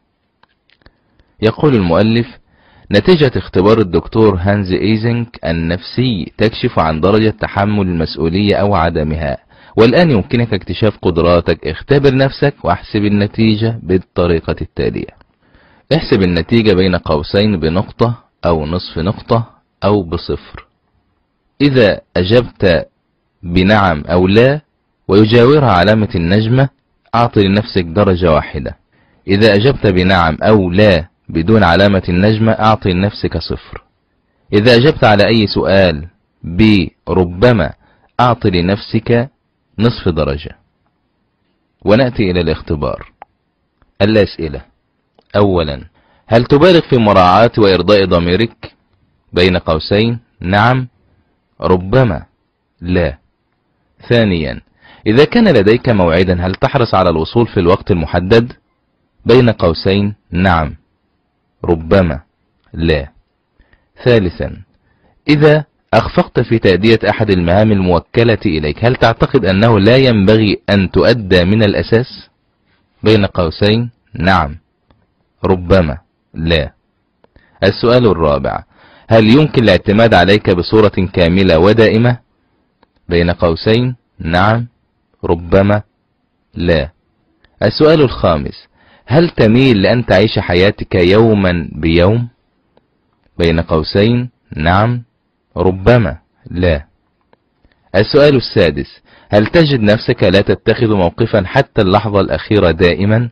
يقول المؤلف: نتيجة اختبار الدكتور هانز إيزنك النفسي تكشف عن درجة تحمل المسؤولية أو عدمها، والآن يمكنك اكتشاف قدراتك. اختبر نفسك واحسب النتيجة بالطريقة التالية. احسب النتيجة بين قوسين بنقطة أو نصف نقطة أو بصفر. إذا أجبت بنعم أو لا ويجاورها علامة النجمة أعطي لنفسك درجة واحدة. إذا أجبت بنعم أو لا بدون علامة النجمة أعطي لنفسك صفر. إذا أجبت على أي سؤال بربما أعطي لنفسك نصف درجة. ونأتي إلى الاختبار. الأسئلة: أولا، هل تبالغ في مراعاة وإرضاء ضميرك؟ بين قوسين نعم، ربما، لا. ثانيا، إذا كان لديك موعدا هل تحرص على الوصول في الوقت المحدد؟ بين قوسين نعم، ربما، لا. ثالثا، إذا أخفقت في تأدية أحد المهام الموكلة إليك هل تعتقد أنه لا ينبغي أن تؤدى من الأساس؟ بين قوسين نعم، ربما، لا. السؤال الرابع، هل يمكن الاعتماد عليك بصورة كاملة ودائمة؟ بين قوسين نعم، ربما، لا. السؤال الخامس، هل تميل لأن تعيش حياتك يوما بيوم؟ بين قوسين نعم، ربما، لا. السؤال السادس، هل تجد نفسك لا تتخذ موقفا حتى اللحظة الأخيرة دائما؟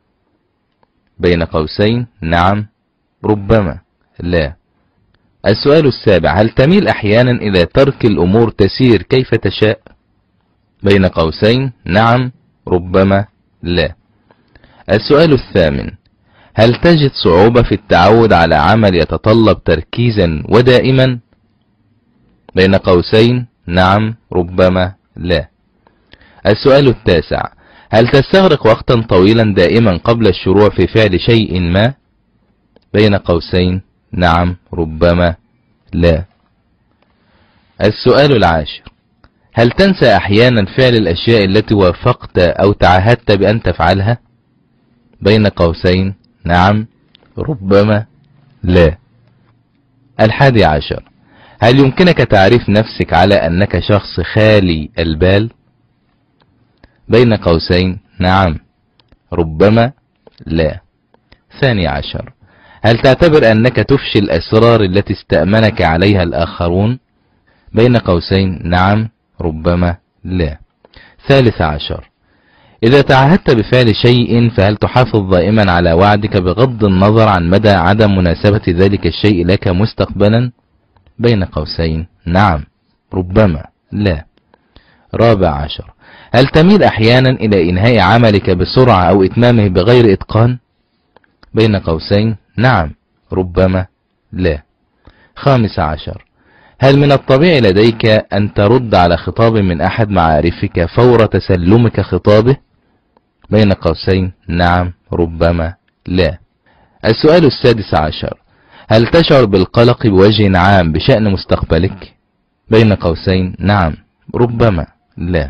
بين قوسين نعم، ربما، لا. السؤال السابع، هل تميل أحيانا إلى ترك الأمور تسير كيف تشاء؟ بين قوسين نعم، ربما، لا. السؤال الثامن، هل تجد صعوبة في التعود على عمل يتطلب تركيزا ودائما؟ بين قوسين نعم، ربما، لا. السؤال التاسع، هل تستغرق وقتا طويلا دائما قبل الشروع في فعل شيء ما؟ بين قوسين نعم، ربما، لا. السؤال العاشر، هل تنسى أحيانا فعل الأشياء التي وافقت أو تعهدت بأن تفعلها؟ بين قوسين نعم، ربما، لا. الحادي عشر، هل يمكنك تعريف نفسك على أنك شخص خالي البال؟ بين قوسين نعم، ربما، لا. ثاني عشر، هل تعتبر أنك تفشي الأسرار التي استأمنك عليها الآخرون؟ بين قوسين نعم، ربما، لا. ثالث عشر، إذا تعهدت بفعل شيء فهل تحافظ دائما على وعدك بغض النظر عن مدى عدم مناسبة ذلك الشيء لك مستقبلا؟ بين قوسين نعم، ربما، لا. رابع عشر، هل تميل أحيانا إلى إنهاء عملك بسرعة أو إتمامه بغير إتقان؟ بين قوسين نعم، ربما، لا. خامس عشر، هل من الطبيعي لديك أن ترد على خطاب من أحد معارفك فور تسلمك خطابه؟ بين قوسين نعم، ربما، لا. السؤال السادس عشر، هل تشعر بالقلق بوجه عام بشأن مستقبلك؟ بين قوسين نعم، ربما، لا.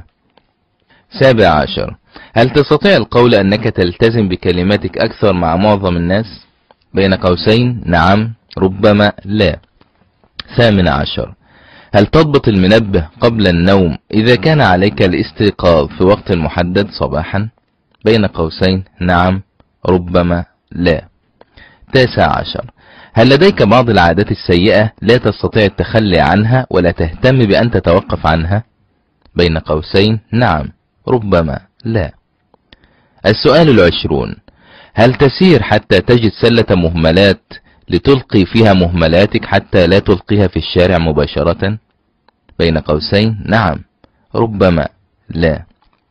سابع عشر، هل تستطيع القول أنك تلتزم بكلماتك أكثر مع معظم الناس؟ بين قوسين نعم، ربما، لا. ثامن عشر، هل تضبط المنبه قبل النوم إذا كان عليك الاستيقاظ في وقت محدد صباحا؟ بين قوسين نعم، ربما، لا. تاسع عشر، هل لديك بعض العادات السيئة لا تستطيع التخلي عنها ولا تهتم بأن تتوقف عنها؟ بين قوسين نعم، ربما، لا. السؤال العشرون، هل تسير حتى تجد سلة مهملات لتلقي فيها مهملاتك حتى لا تلقيها في الشارع مباشرة؟ بين قوسين نعم، ربما، لا.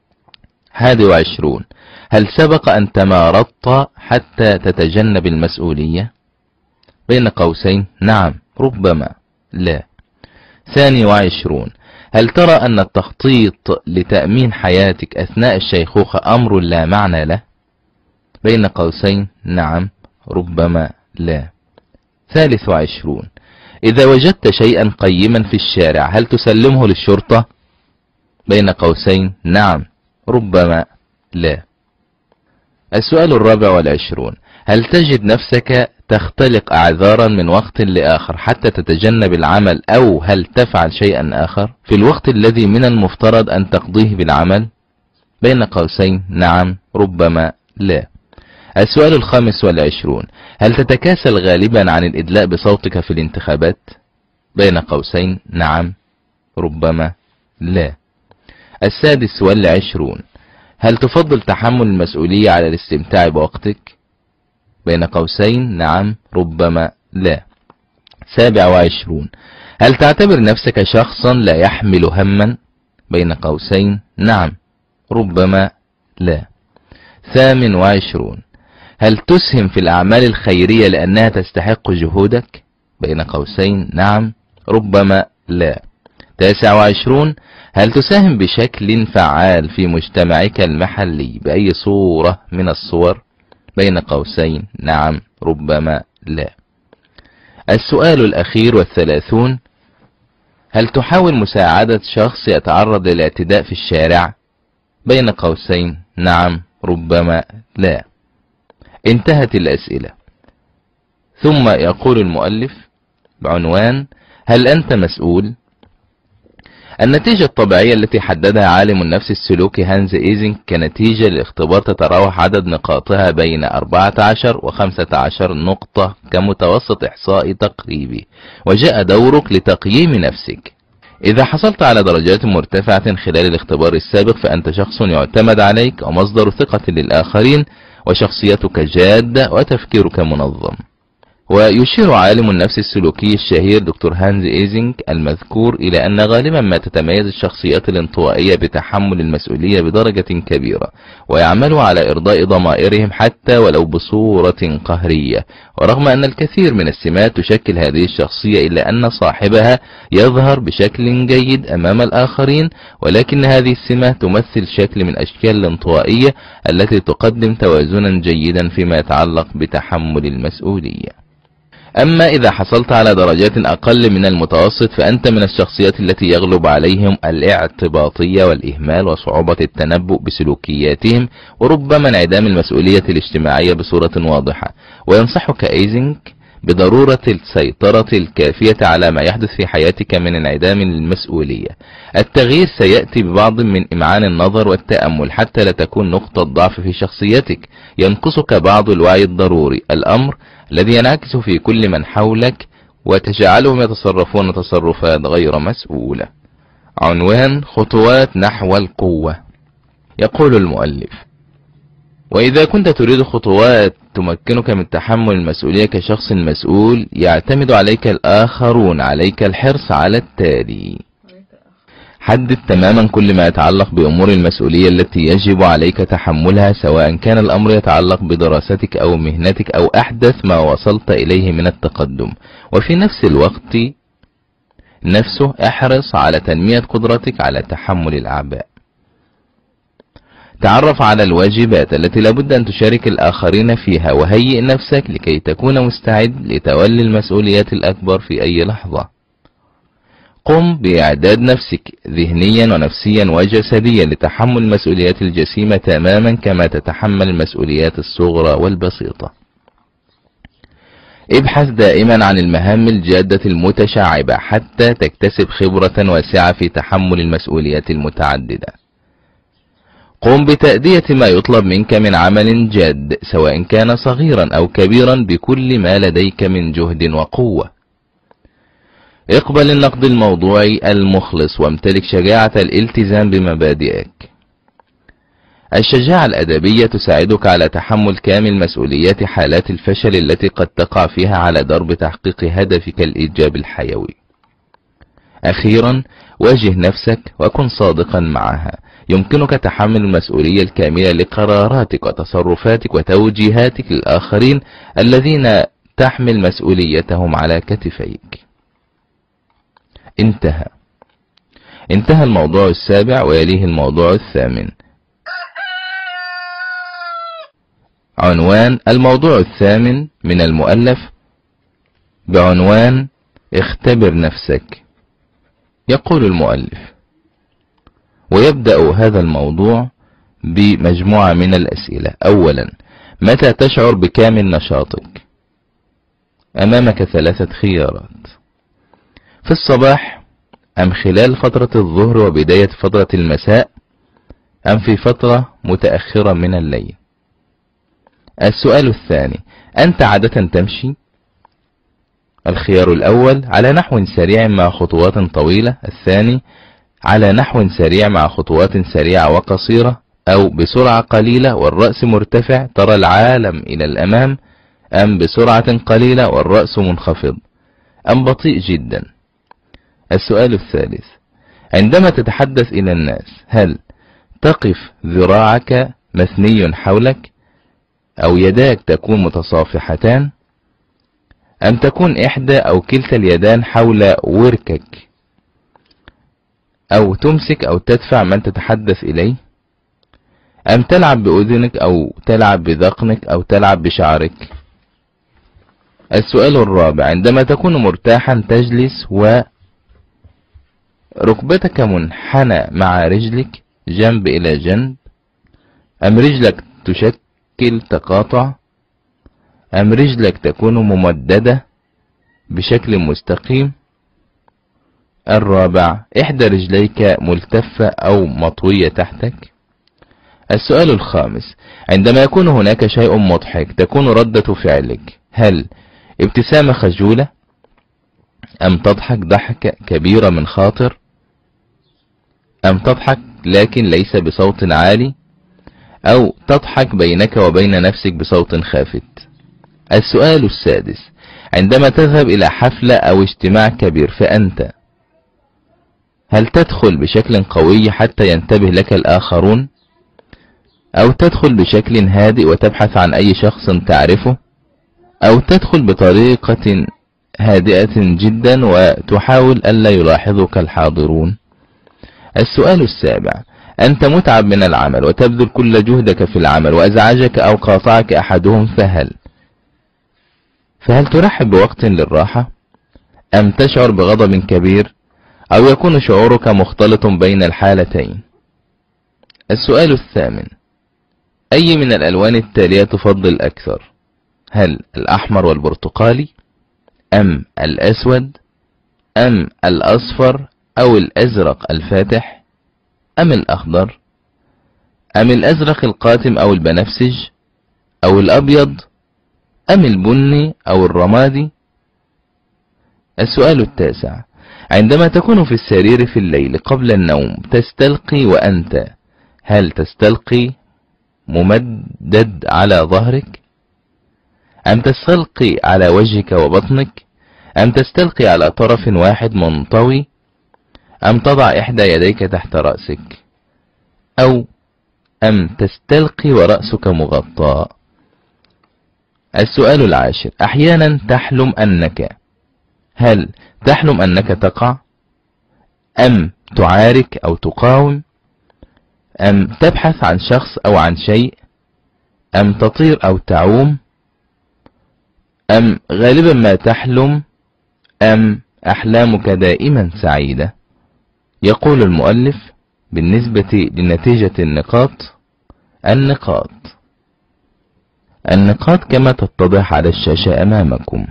حادي وعشرون، هل سبق أن تمارضت حتى تتجنب المسؤولية؟ بين قوسين نعم، ربما، لا. ثاني وعشرون، هل ترى أن التخطيط لتأمين حياتك أثناء الشيخوخة أمر لا معنى له؟ بين قوسين نعم، ربما لا. ثالث وعشرون: إذا وجدت شيئا قيما في الشارع هل تسلمه للشرطة؟ بين قوسين نعم، ربما لا. السؤال الرابع والعشرون: هل تجد نفسك تختلق أعذارا من وقت لآخر حتى تتجنب العمل، أو هل تفعل شيئا آخر في الوقت الذي من المفترض أن تقضيه بالعمل؟ بين قوسين نعم، ربما لا. السؤال الخامس والعشرون: هل تتكاسل غالبا عن الإدلاء بصوتك في الانتخابات؟ بين قوسين نعم، ربما لا. السادس والعشرون: هل تفضل تحمل المسؤولية على الاستمتاع بوقتك؟ بين قوسين نعم، ربما لا. سابع وعشرون: هل تعتبر نفسك شخصا لا يحمل هما؟ بين قوسين نعم، ربما لا. ثامن وعشرون: هل تسهم في الأعمال الخيرية لأنها تستحق جهودك؟ بين قوسين نعم، ربما لا. تاسع وعشرون: هل تساهم بشكل فعال في مجتمعك المحلي بأي صورة من الصور؟ بين قوسين نعم، ربما لا. السؤال الأخير والثلاثون: هل تحاول مساعدة شخص يتعرض للاعتداء في الشارع؟ بين قوسين نعم، ربما لا. انتهت الأسئلة. ثم يقول المؤلف بعنوان: هل أنت مسؤول؟ النتيجة الطبيعية التي حددها عالم النفس السلوكي هانز إيزنج كنتيجة للاختبار تتراوح عدد نقاطها بين أربعة عشر وخمسة عشر نقطة كمتوسط إحصائي تقريبي، وجاء دورك لتقييم نفسك. إذا حصلت على درجات مرتفعة خلال الاختبار السابق فأنت شخص يعتمد عليك ومصدر ثقة للآخرين، وشخصيتك جادة وتفكيرك منظم. ويشير عالم النفس السلوكي الشهير دكتور هانز إيزنج المذكور إلى أن غالبا ما تتميز الشخصيات الانطوائية بتحمل المسؤولية بدرجة كبيرة، ويعملوا على إرضاء ضمائرهم حتى ولو بصورة قهرية. ورغم أن الكثير من السمات تشكل هذه الشخصية إلا أن صاحبها يظهر بشكل جيد أمام الآخرين، ولكن هذه السمات تمثل شكل من أشكال الانطوائية التي تقدم توازنا جيدا فيما يتعلق بتحمل المسؤولية. أما إذا حصلت على درجات أقل من المتوسط فأنت من الشخصيات التي يغلب عليهم الاعتباطية والإهمال وصعوبة التنبؤ بسلوكياتهم، وربما انعدام المسؤولية الاجتماعية بصورة واضحة. وينصحك إيزنج بضرورة السيطرة الكافية على ما يحدث في حياتك من انعدام للمسؤولية. التغيير سيأتي ببعض من إمعان النظر والتأمل حتى لا تكون نقطة ضعف في شخصيتك. ينقصك بعض الوعي الضروري، الأمر الذي ينعكس في كل من حولك وتجعلهم يتصرفون تصرفات غير مسؤولة. عنوان: خطوات نحو القوة. يقول المؤلف: وإذا كنت تريد خطوات تمكنك من تحمل المسؤولية كشخص مسؤول، يعتمد عليك الآخرون. عليك الحرص على التالي: حدد تماما كل ما يتعلق بأمور المسؤولية التي يجب عليك تحملها، سواء كان الأمر يتعلق بدراستك أو مهنتك أو أحدث ما وصلت إليه من التقدم. وفي نفس الوقت نفسه احرص على تنمية قدرتك على تحمل الأعباء. تعرف على الواجبات التي لابد أن تشارك الآخرين فيها، وهيئ نفسك لكي تكون مستعد لتولي المسؤوليات الأكبر في أي لحظة. قم بإعداد نفسك ذهنيا ونفسيا وجسديا لتحمل المسؤوليات الجسيمة تماما كما تتحمل المسؤوليات الصغرى والبسيطة. ابحث دائما عن المهام الجادة المتشعبة حتى تكتسب خبرة واسعة في تحمل المسؤوليات المتعددة. قم بتأدية ما يطلب منك من عمل جاد سواء كان صغيرا أو كبيرا بكل ما لديك من جهد وقوة. اقبل النقد الموضوعي المخلص وامتلك شجاعة الالتزام بمبادئك. الشجاعة الأدبية تساعدك على تحمل كامل مسؤوليات حالات الفشل التي قد تقع فيها على درب تحقيق هدفك الإيجابي الحيوي. أخيرا، واجه نفسك وكن صادقا معها. يمكنك تحمل المسؤولية الكاملة لقراراتك وتصرفاتك وتوجيهاتك للآخرين الذين تحمل مسؤوليتهم على كتفيك. انتهى انتهى الموضوع السابع ويليه الموضوع الثامن. عنوان الموضوع الثامن من المؤلف بعنوان اختبر نفسك. يقول المؤلف: ويبدأ هذا الموضوع بمجموعة من الأسئلة. أولا، متى تشعر بكامل نشاطك؟ أمامك ثلاثة خيارات: في الصباح، أم خلال فترة الظهر وبداية فترة المساء، أم في فترة متأخرة من الليل. السؤال الثاني: أنت عادة تمشي؟ الخيار الأول: على نحو سريع مع خطوات طويلة. الثاني: على نحو سريع مع خطوات سريعة وقصيرة، أو بسرعة قليلة والرأس مرتفع ترى العالم إلى الأمام، أم بسرعة قليلة والرأس منخفض، أم بطيء جدا. السؤال الثالث: عندما تتحدث إلى الناس، هل تقف ذراعك مثني حولك، أو يداك تكون متصافحتان، أم تكون إحدى أو كلتا اليدان حول وركك، أو تمسك أو تدفع من تتحدث إليه، أم تلعب بأذنك أو تلعب بذقنك أو تلعب بشعرك. السؤال الرابع: عندما تكون مرتاحا تجلس وركبتك منحنى مع رجلك جنب إلى جنب، أم رجلك تشكل تقاطع، أم رجلك تكون ممددة بشكل مستقيم. الرابع: إحدى رجليك ملتفة أو مطوية تحتك. السؤال الخامس: عندما يكون هناك شيء مضحك تكون ردة فعلك، هل ابتسامة خجولة، أم تضحك ضحكة كبيرة من خاطر، أم تضحك لكن ليس بصوت عالي، أو تضحك بينك وبين نفسك بصوت خافت. السؤال السادس: عندما تذهب إلى حفلة أو اجتماع كبير فأنت هل تدخل بشكل قوي حتى ينتبه لك الآخرون، أو تدخل بشكل هادئ وتبحث عن أي شخص تعرفه، أو تدخل بطريقة هادئة جدا وتحاول ألا يلاحظك الحاضرون. السؤال السابع: أنت متعب من العمل وتبذل كل جهدك في العمل وأزعجك أو قاطعك أحدهم، فهل فهل ترحب بوقت للراحة، أم تشعر بغضب كبير، أو يكون شعورك مختلط بين الحالتين. السؤال الثامن: أي من الألوان التالية تفضل أكثر؟ هل الأحمر والبرتقالي، أم الأسود، أم الأصفر أو الأزرق الفاتح، أم الأخضر، أم الأزرق القاتم أو البنفسج، أو الأبيض، أم البني أو الرمادي. السؤال التاسع: عندما تكون في السرير في الليل قبل النوم تستلقي وأنت هل تستلقي ممدد على ظهرك، أم تستلقي على وجهك وبطنك، أم تستلقي على طرف واحد منطوي، أم تضع إحدى يديك تحت رأسك، أو أم تستلقي ورأسك مغطى. السؤال العاشر: أحيانا تحلم أنك هل تحلم أنك تقع، أم تعارك أو تقاوم، أم تبحث عن شخص أو عن شيء، أم تطير أو تعوم، أم غالبا ما تحلم، أم أحلامك دائما سعيدة. يقول المؤلف بالنسبة لنتيجة النقاط: النقاط النقاط كما تتضح على الشاشة أمامكم.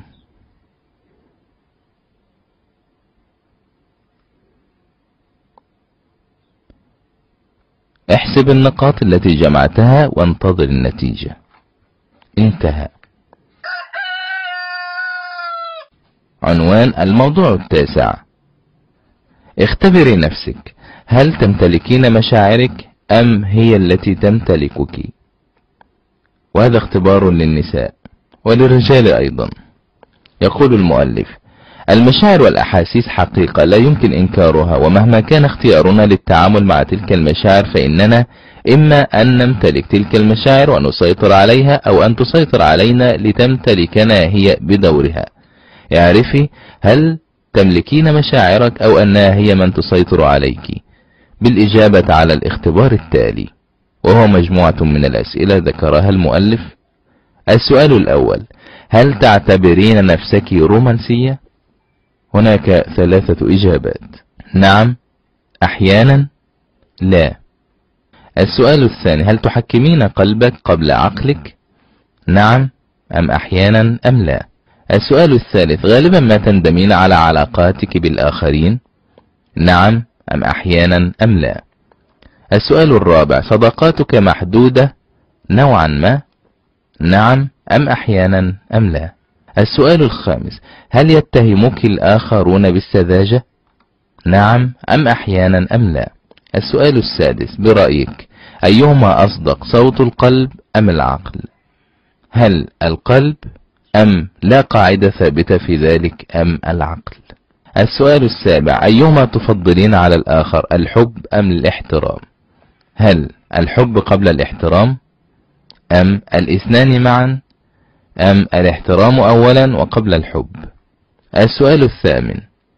احسب النقاط التي جمعتها وانتظر النتيجة. انتهى. عنوان الموضوع التاسع: اختبري نفسك، هل تمتلكين مشاعرك أم هي التي تمتلكك؟ وهذا اختبار للنساء وللرجال أيضا. يقول المؤلف: المشاعر والأحاسيس حقيقة لا يمكن إنكارها، ومهما كان اختيارنا للتعامل مع تلك المشاعر فإننا إما أن نمتلك تلك المشاعر ونسيطر عليها، أو أن تسيطر علينا لتمتلكنا هي بدورها. اعرفي، هل تملكين مشاعرك أو أنها هي من تسيطر عليك؟ بالإجابة على الاختبار التالي، وهو مجموعة من الأسئلة ذكرها المؤلف السؤال الأول: هل تعتبرين نفسك رومانسية؟ هناك ثلاثة إجابات: نعم، أحيانا، لا. السؤال الثاني: هل تحكمين قلبك قبل عقلك؟ نعم أم أحيانا أم لا. السؤال الثالث: غالبا ما تندمين على علاقاتك بالآخرين؟ نعم أم أحيانا أم لا. السؤال الرابع: صداقاتك محدودة نوعا ما؟ نعم أم أحيانا أم لا. السؤال الخامس: هل يتهمك الآخرون بالسذاجة؟ نعم أم أحيانا أم لا. السؤال السادس: برأيك أيهما أصدق، صوت القلب أم العقل؟ هل القلب أم لا قاعدة ثابتة في ذلك أم العقل؟ السؤال السابع: أيهما تفضلين على الآخر، الحب أم الاحترام؟ هل الحب قبل الاحترام أم الاثنان معا أم الاحترام أولا وقبل الحب؟ السؤال الثامن: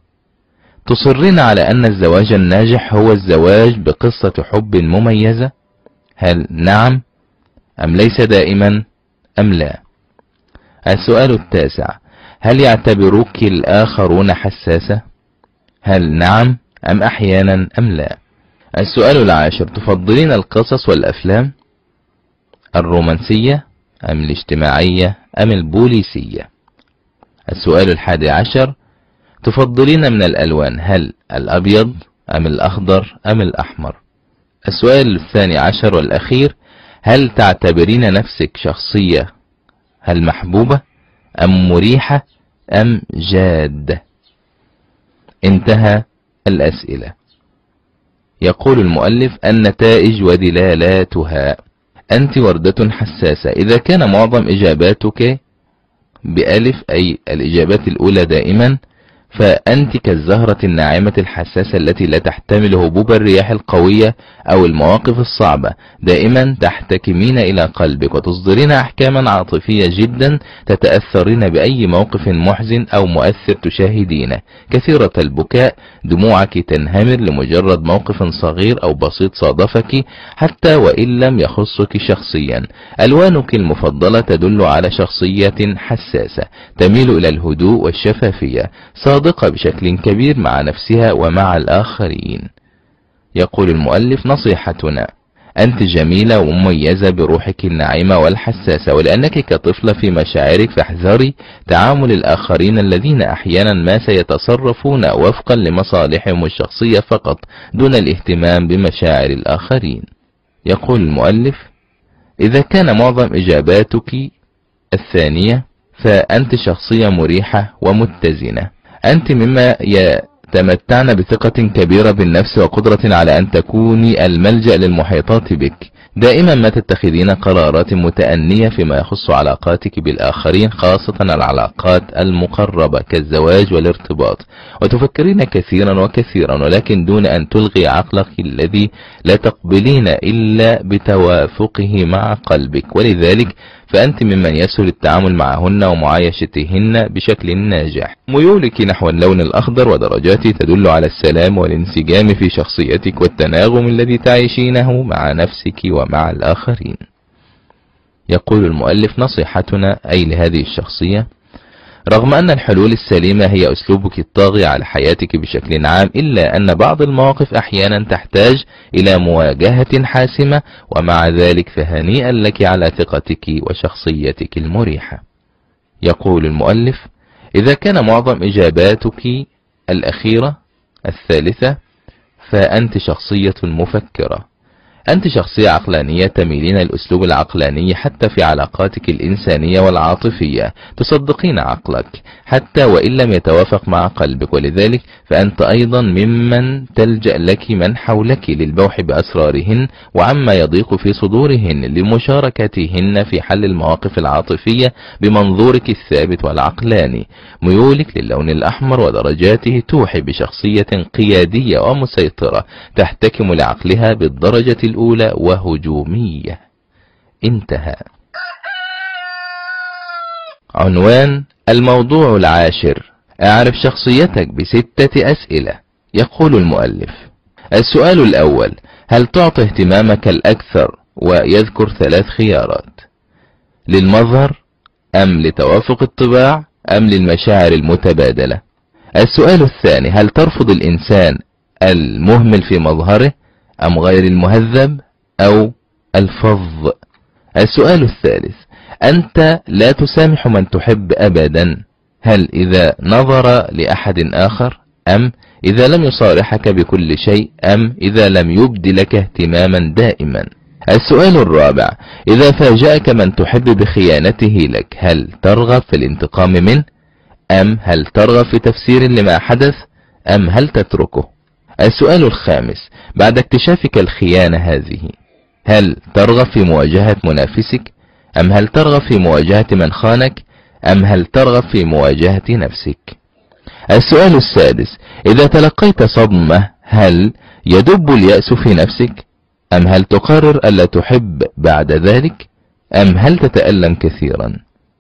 تصرين على أن الزواج الناجح هو الزواج بقصة حب مميزة؟ هل نعم أم ليس دائما أم لا؟ السؤال التاسع: هل يعتبرك الآخرون حساسة؟ هل نعم أم أحيانا أم لا؟ السؤال العاشر: تفضلين القصص والأفلام الرومانسية أم الاجتماعية أم البوليسية؟ السؤال الحادي عشر: تفضلين من الألوان هل الأبيض أم الأخضر أم الأحمر؟ السؤال الثاني عشر والأخير: هل تعتبرين نفسك شخصية هل محبوبة أم مريحة أم جادة؟ انتهى الأسئلة. يقول المؤلف: النتائج ودلالاتها. أنت وردة حساسة. إذا كان معظم إجاباتك بألف أي الإجابات الأولى دائما، فأنت كالزهرة الناعمة الحساسة التي لا تحتمل هبوب الرياح القوية أو المواقف الصعبة، دائما تحتكمين إلى قلبك وتصدرين أحكاما عاطفية جدا، تتأثرين بأي موقف محزن أو مؤثر تشاهدينه، كثيرة البكاء، دموعك تنهمر لمجرد موقف صغير أو بسيط صادفك حتى وإن لم يخصك شخصيا. ألوانك المفضلة تدل على شخصية حساسة، تميل إلى الهدوء والشفافية، صادقة بشكل كبير مع نفسها ومع الآخرين. يقول المؤلف: نصيحتنا: أنت جميلة ومميزة بروحك الناعمة والحساسة، ولأنك كطفلة في مشاعرك فاحذري تعامل الآخرين الذين أحيانا ما سيتصرفون وفقا لمصالحهم الشخصية فقط دون الاهتمام بمشاعر الآخرين. يقول المؤلف: إذا كان معظم إجاباتك الثانية فأنت شخصية مريحة ومتزنة. أنت مما يتمتعن بثقة كبيرة بالنفس وقدرة على أن تكوني الملجأ للمحيطات بك. دائما ما تتخذين قرارات متأنية فيما يخص علاقاتك بالآخرين، خاصة العلاقات المقربة كالزواج والارتباط، وتفكرين كثيرا وكثيرا ولكن دون أن تلغي عقلك الذي لا تقبلين إلا بتوافقه مع قلبك، ولذلك فأنت ممن يسهل التعامل معهن ومعايشتهن بشكل ناجح. ميولك نحو اللون الأخضر ودرجاته تدل على السلام والانسجام في شخصيتك والتناغم الذي تعيشينه مع نفسك ومع الآخرين. يقول المؤلف: نصيحتنا أي لهذه الشخصية: رغم أن الحلول السليمة هي أسلوبك الطاغي على حياتك بشكل عام، إلا أن بعض المواقف أحيانا تحتاج إلى مواجهة حاسمة، ومع ذلك فهنيئا لك على ثقتك وشخصيتك المريحة. يقول المؤلف: إذا كان معظم إجاباتك الأخيرة الثالثة فأنت شخصية مفكرة. أنت شخصية عقلانية، تميلين الأسلوب العقلاني حتى في علاقاتك الإنسانية والعاطفية، تصدقين عقلك حتى وإن لم يتوافق مع قلبك، ولذلك فأنت أيضا ممن تلجأ لك من حولك للبوح بأسرارهن وعما يضيق في صدورهن، لمشاركتهن في حل المواقف العاطفية بمنظورك الثابت والعقلاني. ميولك للون الأحمر ودرجاته توحي بشخصية قيادية ومسيطرة، تحتكم لعقلها بالدرجة الأولى وهجومية. انتهى. عنوان الموضوع العاشر: اعرف شخصيتك بستة أسئلة. يقول المؤلف: السؤال الأول: هل تعطي اهتمامك الأكثر؟ ويذكر ثلاث خيارات: للمظهر أم لتوافق الطباع أم للمشاعر المتبادلة؟ السؤال الثاني: هل ترفض الإنسان المهمل في مظهره أم غير المهذب أو الفظ؟ السؤال الثالث: أنت لا تسامح من تحب أبدا، هل إذا نظر لأحد آخر أم إذا لم يصارحك بكل شيء أم إذا لم يبد لك اهتماما دائما؟ السؤال الرابع: إذا فاجأك من تحب بخيانته لك، هل ترغب في الانتقام منه أم هل ترغب في تفسير لما حدث أم هل تتركه؟ السؤال الخامس: بعد اكتشافك الخيانة هذه، هل ترغب في مواجهة منافسك أم هل ترغب في مواجهة من خانك أم هل ترغب في مواجهة نفسك؟ السؤال السادس: إذا تلقيت صدمة، هل يدب اليأس في نفسك أم هل تقرر ألا تحب بعد ذلك أم هل تتألم كثيرا؟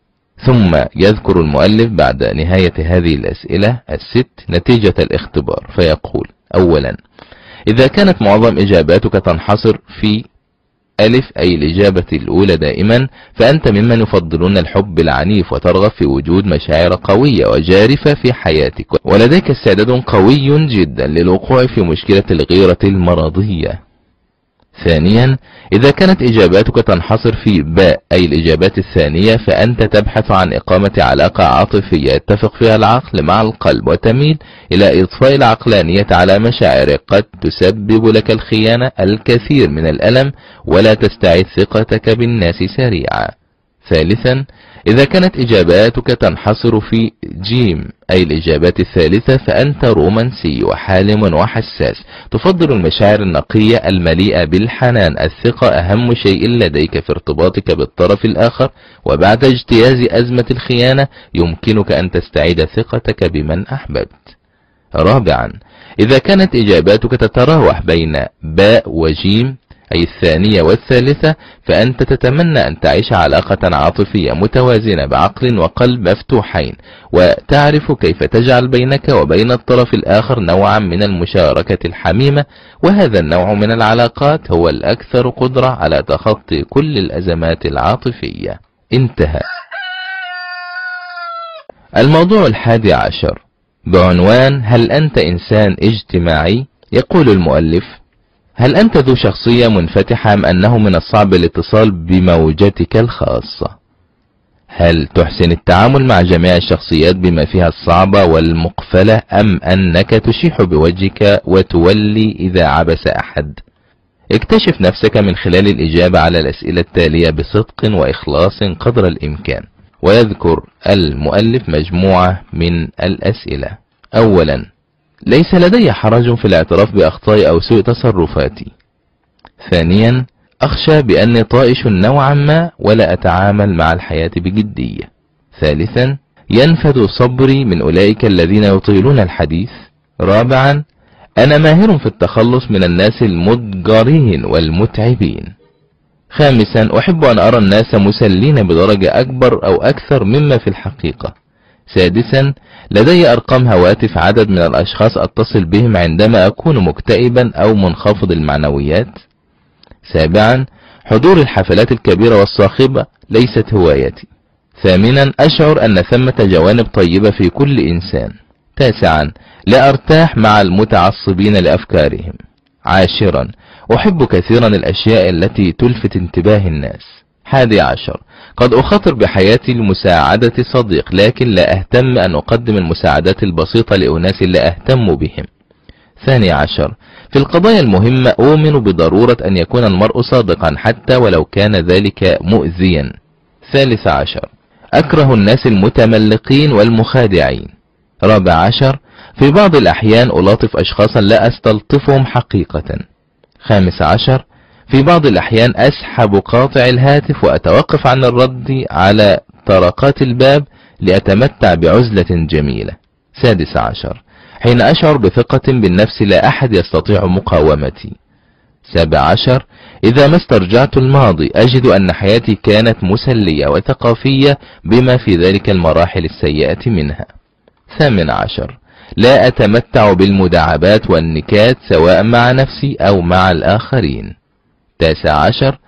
ثم يذكر المؤلف بعد نهاية هذه الأسئلة الست نتيجة الاختبار فيقول: أولا، إذا كانت معظم إجاباتك تنحصر في ألف أي الإجابة الأولى دائما، فأنت ممن يفضلون الحب العنيف وترغب في وجود مشاعر قوية وجارفة في حياتك، ولديك استعداد قوي جدا للوقوع في مشكلة الغيرة المرضية. ثانيا، إذا كانت إجاباتك تنحصر في باء أي الإجابات الثانية، فأنت تبحث عن إقامة علاقة عاطفية يتفق فيها العقل مع القلب، وتميل إلى إضفاء العقلانية على مشاعرك قد تسبب لك الخيانة الكثير من الألم، ولا تستعيد ثقتك بالناس سريعا. ثالثا، إذا كانت إجاباتك تنحصر في جيم أي الإجابات الثالثة، فأنت رومانسي وحالم وحساس، تفضل المشاعر النقية المليئة بالحنان. الثقة أهم شيء لديك في ارتباطك بالطرف الآخر، وبعد اجتياز أزمة الخيانة يمكنك أن تستعيد ثقتك بمن أحببت. رابعا، إذا كانت إجاباتك تتراوح بين باء وجيم أي الثانية والثالثة، فأنت تتمنى أن تعيش علاقة عاطفية متوازنة بعقل وقلب مفتوحين، وتعرف كيف تجعل بينك وبين الطرف الآخر نوعا من المشاركة الحميمة، وهذا النوع من العلاقات هو الأكثر قدرة على تخطي كل الأزمات العاطفية. انتهى. الموضوع الحادي عشر بعنوان: هل أنت إنسان اجتماعي؟ يقول المؤلف: هل أنت ذو شخصية منفتحة أم أنه من الصعب الاتصال بموجتك الخاصة؟ هل تحسن التعامل مع جميع الشخصيات بما فيها الصعبة والمقفلة أم أنك تشيح بوجهك وتولي إذا عبس أحد؟ اكتشف نفسك من خلال الإجابة على الأسئلة التالية بصدق وإخلاص قدر الإمكان. ويذكر المؤلف مجموعة من الأسئلة. أولا: ليس لدي حرج في الاعتراف بأخطائي أو سوء تصرفاتي. ثانيا: أخشى بأني طائش نوعا ما ولا أتعامل مع الحياة بجدية. ثالثا: ينفذ صبري من أولئك الذين يطيلون الحديث. رابعا: أنا ماهر في التخلص من الناس المضجرين والمتعبين. خامسا: أحب أن أرى الناس مسلين بدرجة أكبر أو أكثر مما في الحقيقة. سادسا: لدي أرقام هواتف عدد من الأشخاص أتصل بهم عندما أكون مكتئبا أو منخفض المعنويات. سابعا: حضور الحفلات الكبيرة والصاخبة ليست هوايتي. ثامنا: أشعر أن ثمة جوانب طيبة في كل إنسان. تاسعا: لا أرتاح مع المتعصبين لأفكارهم. عاشرا: أحب كثيرا الأشياء التي تلفت انتباه الناس. حادي عشر: قد أخاطر بحياتي لمساعدة صديق، لكن لا أهتم أن أقدم المساعدات البسيطة لأناس لا أهتم بهم. ثاني عشر: في القضايا المهمة أؤمن بضرورة أن يكون المرء صادقا حتى ولو كان ذلك مؤذيا. ثالث عشر: أكره الناس المتملقين والمخادعين. رابع عشر: في بعض الأحيان ألاطف أشخاصا لا أستلطفهم حقيقة. خامس عشر: في بعض الأحيان أسحب قاطع الهاتف وأتوقف عن الرد على طرقات الباب لأتمتع بعزلة جميلة. سادس عشر: حين أشعر بثقة بالنفس لا أحد يستطيع مقاومتي. سابع عشر: إذا ما استرجعت الماضي أجد أن حياتي كانت مسلية وثقافية بما في ذلك المراحل السيئة منها. ثامن عشر: لا أتمتع بالمداعبات والنكات سواء مع نفسي أو مع الآخرين. تاسع عشر: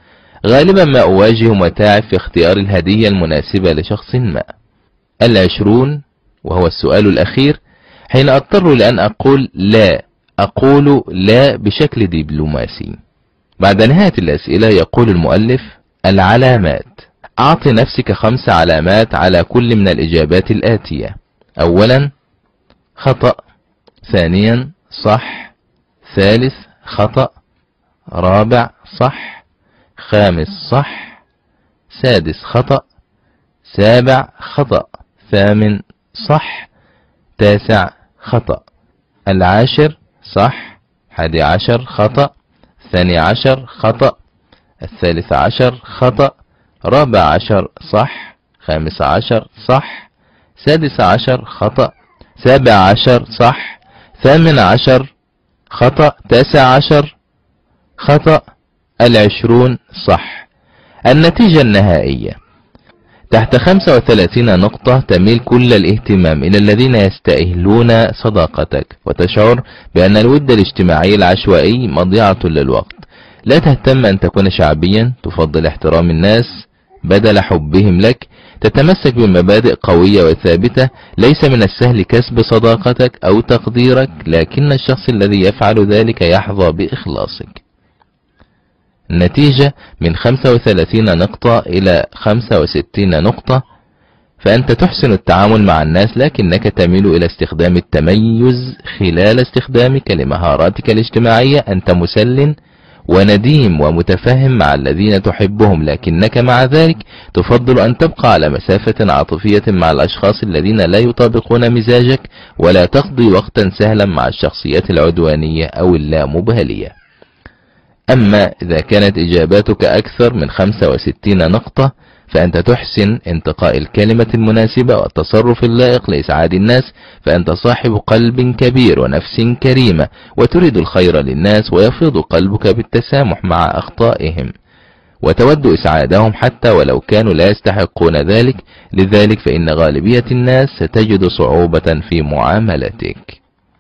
غالبا ما أواجه متاعب في اختيار الهدية المناسبة لشخص ما. العشرون وهو السؤال الأخير، حين أضطر لأن أقول لا أقول لا بشكل دبلوماسي. بعد نهاية الأسئلة يقول المؤلف: العلامات. أعط نفسك خمس علامات على كل من الإجابات الآتية: أولا خطأ، ثانيا صح، ثالث خطأ، رابع صح، خامس صح، سادس خطأ، سابع خطأ، ثامن صح، تاسع خطأ، العاشر صح، حادي عشر خطأ، ثاني عشر خطأ، الثالث عشر خطأ، رابع عشر صح، خامس عشر صح، سادس عشر خطأ، سابع عشر صح، ثامن عشر خطأ، تاسع عشر خطأ، العشرون صح. النتيجة النهائية: تحت خمسة وثلاثين نقطة تميل كل الاهتمام إلى الذين يستأهلون صداقتك، وتشعر بأن الود الاجتماعي العشوائي مضيعة للوقت. لا تهتم أن تكون شعبيا، تفضل احترام الناس بدل حبهم لك، تتمسك بمبادئ قوية وثابتة. ليس من السهل كسب صداقتك أو تقديرك، لكن الشخص الذي يفعل ذلك يحظى بإخلاصك. النتيجة من خمسة وثلاثين نقطة إلى خمسة وستين نقطة. فأنت تحسن التعامل مع الناس، لكنك تميل إلى استخدام التميز خلال استخدامك لمهاراتك الاجتماعية. أنت مسل ونديم ومتفهم مع الذين تحبهم، لكنك مع ذلك تفضل أن تبقى على مسافة عاطفية مع الأشخاص الذين لا يطابقون مزاجك، ولا تقضي وقتا سهلا مع الشخصيات العدوانية أو اللامبالية. أما إذا كانت إجاباتك أكثر من خمسة وستين نقطة، فأنت تحسن انتقاء الكلمة المناسبة والتصرف اللائق لإسعاد الناس. فأنت صاحب قلب كبير ونفس كريمة، وتريد الخير للناس، ويفيض قلبك بالتسامح مع أخطائهم، وتود إسعادهم حتى ولو كانوا لا يستحقون ذلك. لذلك فإن غالبية الناس ستجد صعوبة في معاملتك.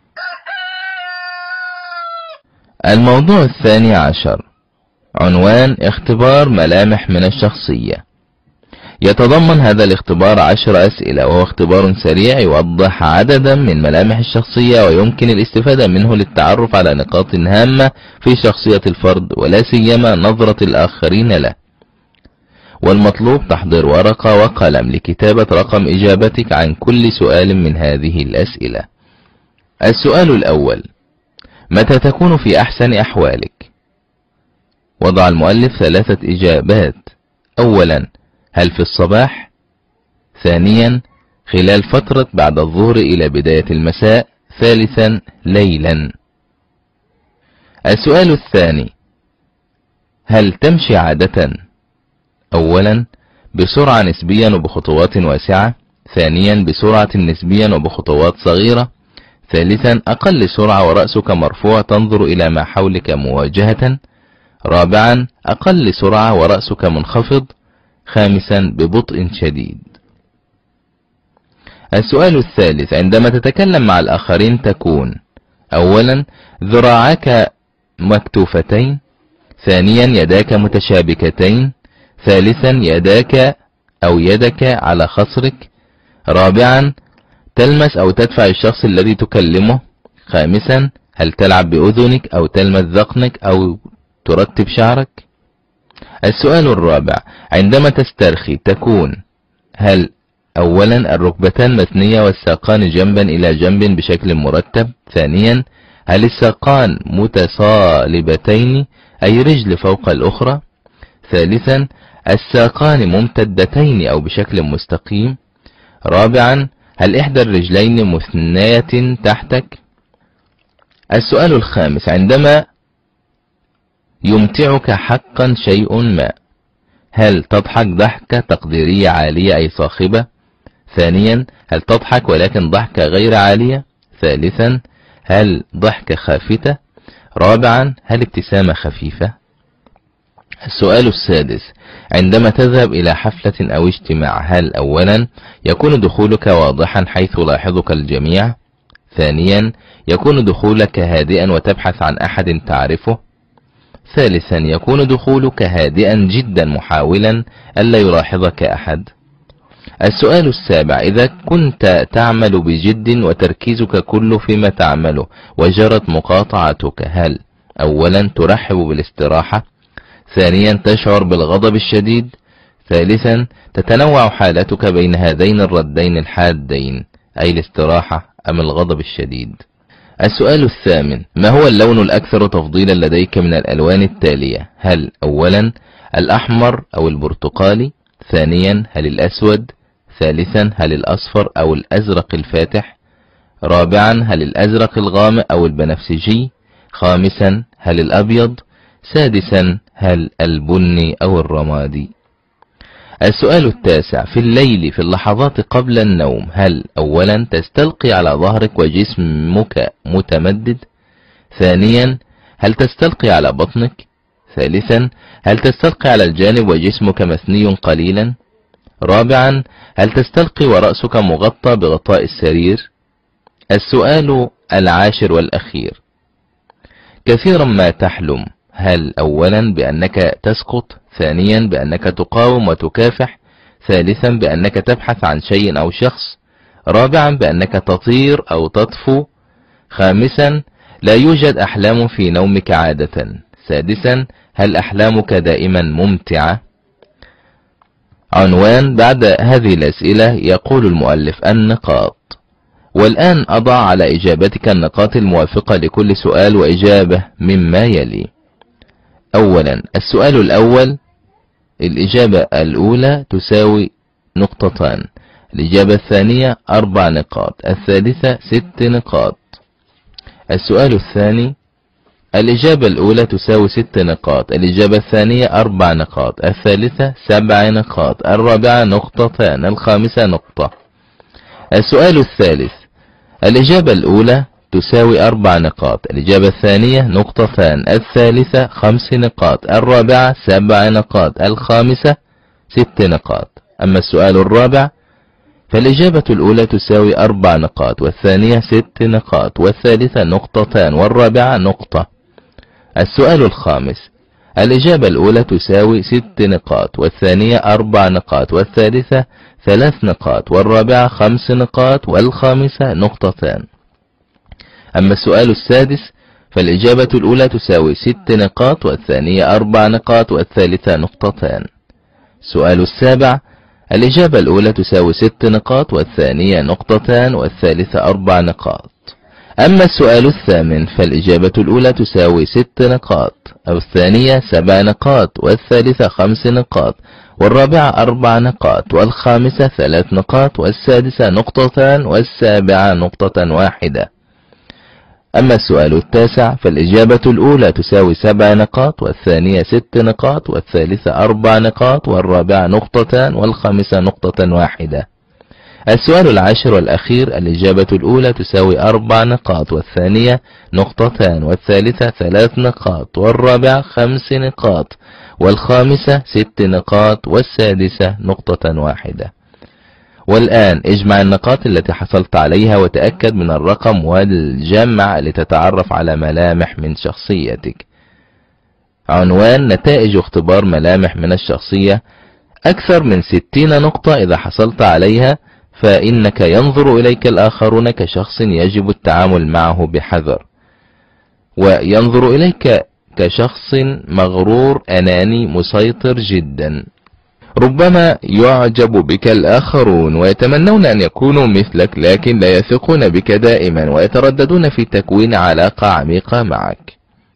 الموضوع الثاني عشر، عنوان: اختبار ملامح من الشخصية. يتضمن هذا الاختبار عشر أسئلة، وهو اختبار سريع يوضح عددا من ملامح الشخصية، ويمكن الاستفادة منه للتعرف على نقاط هامة في شخصية الفرد، ولا سيما نظرة الآخرين له. والمطلوب تحضير ورقة وقلم لكتابة رقم إجابتك عن كل سؤال من هذه الأسئلة. السؤال الأول: متى تكون في أحسن أحوالك؟ وضع المؤلف ثلاثة إجابات: أولا هل في الصباح؟ ثانيا خلال فترة بعد الظهر إلى بداية المساء؟ ثالثا ليلا. السؤال الثاني: هل تمشي عادة؟ أولا بسرعة نسبيا وبخطوات واسعة، ثانيا بسرعة نسبيا وبخطوات صغيرة، ثالثا أقل سرعة ورأسك مرفوع تنظر إلى ما حولك مواجهة، رابعا أقل سرعة ورأسك منخفض، خامسا ببطء شديد. السؤال الثالث: عندما تتكلم مع الآخرين تكون: أولا ذراعاك مكتوفتين، ثانيا يداك متشابكتين، ثالثا يداك أو يدك على خصرك، رابعا تلمس أو تدفع الشخص الذي تكلمه، خامسا هل تلعب بأذنك أو تلمس ذقنك أو ترتب شعرك. السؤال الرابع: عندما تسترخي تكون: هل أولا الركبتان مثنية والساقان جنبا إلى جنب بشكل مرتب، ثانيا هل الساقان متصالبتين أي رجل فوق الأخرى، ثالثا الساقان ممتدتين أو بشكل مستقيم، رابعا هل إحدى الرجلين مثنية تحتك. السؤال الخامس: عندما يمتعك حقا شيء ما، هل تضحك ضحكة تقديرية عالية أي صاخبة، ثانيا هل تضحك ولكن ضحكة غير عالية، ثالثا هل ضحكة خافتة، رابعا هل ابتسامة خفيفة. السؤال السادس: عندما تذهب إلى حفلة أو اجتماع، هل أولا يكون دخولك واضحا حيث لاحظك الجميع، ثانيا يكون دخولك هادئا وتبحث عن أحد تعرفه، ثالثا يكون دخولك هادئا جدا محاولا ألا يلاحظك أحد. السؤال السابع: إذا كنت تعمل بجد وتركيزك كله فيما تعمله وجرت مقاطعتك، هل أولا ترحب بالاستراحة؟ ثانيا تشعر بالغضب الشديد؟ ثالثا تتنوع حالتك بين هذين الردين الحادين، أي الاستراحة أم الغضب الشديد؟ السؤال الثامن: ما هو اللون الأكثر تفضيلا لديك من الألوان التالية؟ هل أولا الأحمر أو البرتقالي؟ ثانيا هل الأسود؟ ثالثا هل الأصفر أو الأزرق الفاتح؟ رابعا هل الأزرق الغامق أو البنفسجي؟ خامسا هل الأبيض؟ سادسا هل البني أو الرمادي؟ السؤال التاسع: في الليل في اللحظات قبل النوم، هل أولا تستلقي على ظهرك وجسمك متمدد؟ ثانيا هل تستلقي على بطنك؟ ثالثا هل تستلقي على الجانب وجسمك مثني قليلا؟ رابعا هل تستلقي ورأسك مغطى بغطاء السرير؟ السؤال العاشر والأخير: كثيرا ما تحلم، هل أولا بأنك تسقط؟ ثانيا بأنك تقاوم وتكافح؟ ثالثا بأنك تبحث عن شيء أو شخص؟ رابعا بأنك تطير أو تطفو؟ خامسا لا يوجد أحلام في نومك عادة؟ سادسا هل أحلامك دائما ممتعة؟ عنوان بعد هذه الأسئلة يقول المؤلف: النقاط. والآن أضع على إجابتك النقاط الموافقة لكل سؤال وإجابة مما يلي. أولا السؤال الأول، الإجابة الأولى تساوي نقطتان، الإجابة الثانية أربع نقاط، الثالثة ست نقاط. السؤال الثاني، الإجابة الأولى تساوي ست نقاط، الإجابة الثانية أربع نقاط، الثالثة سبع نقاط، الرابعة نقطتان، الخامسة نقطة. السؤال الثالث، الإجابة الأولى تساوي أربع نقاط، الإجابة الثانية نقطتان، الثالثة خمس نقاط، الرابعة سبع نقاط، الخامسة ست نقاط. أما السؤال الرابع فالإجابة الأولى تساوي أربع نقاط، والثانية ست نقاط، والثالثة نقطتان، والرابعة نقطة. السؤال الخامس، الإجابة الأولى تساوي ست نقاط، والثانية أربع نقاط، والثالثة ثلاث نقاط، والرابعة خمس نقاط، والخامسة نقطتان. أما السؤال السادس فالإجابة الأولى تساوي ست نقاط، والثانية أربع نقاط، والثالثة نقطتان. السؤال السابع، الإجابة الأولى تساوي ست نقاط، والثانية نقطتان، والثالثة أربع نقاط. أما السؤال الثامن فالإجابة الأولى تساوي ست نقاط، أو الثانية سبع نقاط، والثالثة خمس نقاط، والرابعة أربع نقاط، والخامسة ثلاث نقاط، والسادسة نقطتان، والسابعة نقطة واحدة. أما السؤال التاسع فالإجابة الأولى تساوي سبع نقاط، والثانية ست نقاط، والثالثة أربع نقاط، والرابعة نقطتان، والخامسة نقطة واحدة. السؤال العاشر والأخير، الإجابة الأولى تساوي أربع نقاط، والثانية نقطتان، والثالثة ثلاث نقاط، والرابعة خمس نقاط، والخامسة ست نقاط، والسادسة نقطة واحدة. والآن اجمع النقاط التي حصلت عليها وتأكد من الرقم والجمع لتتعرف على ملامح من شخصيتك. عنوان: نتائج اختبار ملامح من الشخصية. أكثر من ستين نقطة إذا حصلت عليها فإنك ينظر إليك الآخرون كشخص يجب التعامل معه بحذر، وينظر إليك كشخص مغرور أناني مسيطر جدا. ربما يعجب بك الآخرون ويتمنون أن يكونوا مثلك، لكن لا يثقون بك دائما ويترددون في تكوين علاقة عميقة معك.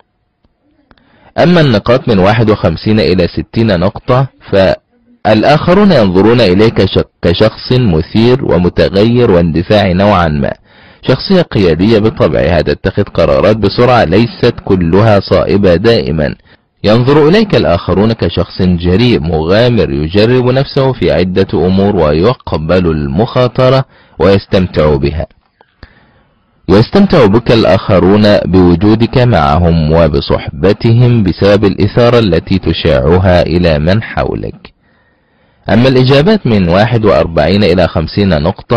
أما النقاط من واحد وخمسين إلى ستين نقطة فالآخرون ينظرون إليك كشخص مثير ومتغير واندفاعي نوعا ما، شخصية قيادية بطبعها، تتخذ قرارات بسرعة ليست كلها صائبة دائما. ينظر إليك الآخرون كشخص جريء مغامر يجرب نفسه في عدة أمور ويقبل المخاطرة ويستمتع بها. ويستمتع بك الآخرون بوجودك معهم وبصحبتهم بسبب الإثارة التي تشاعها إلى من حولك. أما الإجابات من واحد وأربعين إلى خمسين نقطة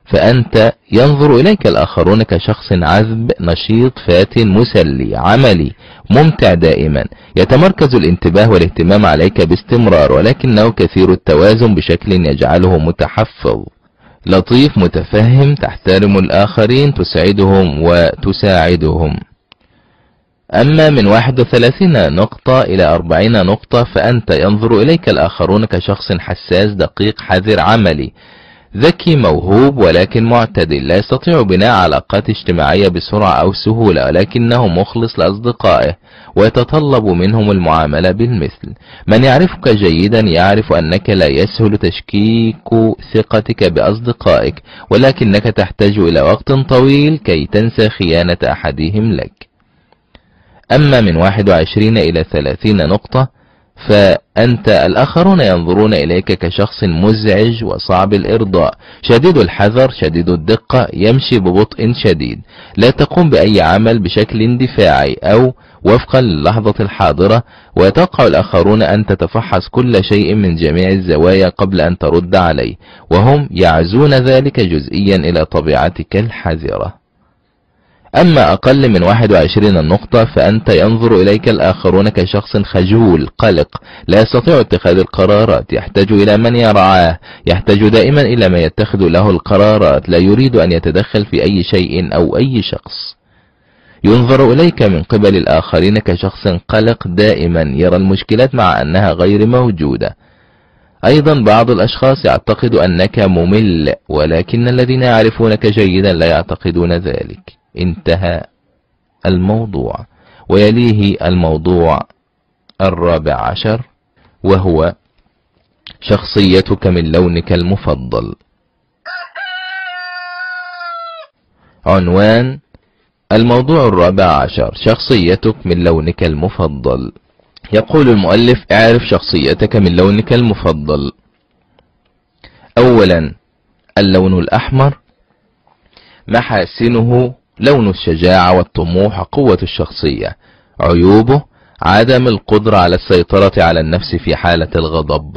فأنت ينظر إليك الآخرون كشخص عذب، نشيط، فاتن، مسلي، عملي، ممتع دائما، يتمركز الانتباه والاهتمام عليك باستمرار، ولكنه كثير التوازن بشكل يجعله متحفظ، لطيف، متفهم، تحترم الآخرين، تسعدهم وتساعدهم. أما من واحد وثلاثين نقطة إلى أربعين نقطة فأنت ينظر إليك الآخرون كشخص حساس، دقيق، حذر، عملي، ذكي، موهوب، ولكن معتدل، لا يستطيع بناء علاقات اجتماعية بسرعة أو سهولة، ولكنه مخلص لأصدقائه ويتطلب منهم المعاملة بالمثل. من يعرفك جيدا يعرف أنك لا يسهل تشكيك ثقتك بأصدقائك، ولكنك تحتاج إلى وقت طويل كي تنسى خيانة أحدهم لك. أما من واحد وعشرين إلى ثلاثين نقطة فأنت الآخرون ينظرون إليك كشخص مزعج وصعب الإرضاء، شديد الحذر، شديد الدقة، يمشي ببطء شديد، لا تقوم بأي عمل بشكل اندفاعي أو وفقا للحظة الحاضرة، ويتوقع الآخرون أن تتفحص كل شيء من جميع الزوايا قبل أن ترد عليه، وهم يعزون ذلك جزئيا إلى طبيعتك الحذرة. أما أقل من واحد وعشرين نقطة فأنت ينظر إليك الآخرون كشخص خجول، قلق، لا يستطيع اتخاذ القرارات، يحتاج إلى من يرعاه، يحتاج دائما إلى من يتخذ له القرارات، لا يريد أن يتدخل في أي شيء أو أي شخص. ينظر إليك من قبل الآخرين كشخص قلق، دائما يرى المشكلات مع أنها غير موجودة. أيضا بعض الأشخاص يعتقد أنك ممل، ولكن الذين يعرفونك جيدا لا يعتقدون ذلك. انتهى الموضوع. ويليه الموضوع الرابع عشر، وهو شخصيتك من لونك المفضل. عنوان الموضوع الرابع عشر: شخصيتك من لونك المفضل. يقول المؤلف: اعرف شخصيتك من لونك المفضل. أولا، اللون الأحمر. محاسنه: لون الشجاعة والطموح، قوة الشخصية. عيوبه: عدم القدرة على السيطرة على النفس في حالة الغضب.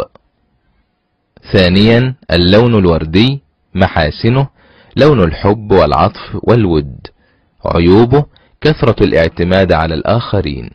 ثانيا، اللون الوردي. محاسنه: لون الحب والعطف والود. عيوبه: كثرة الاعتماد على الآخرين.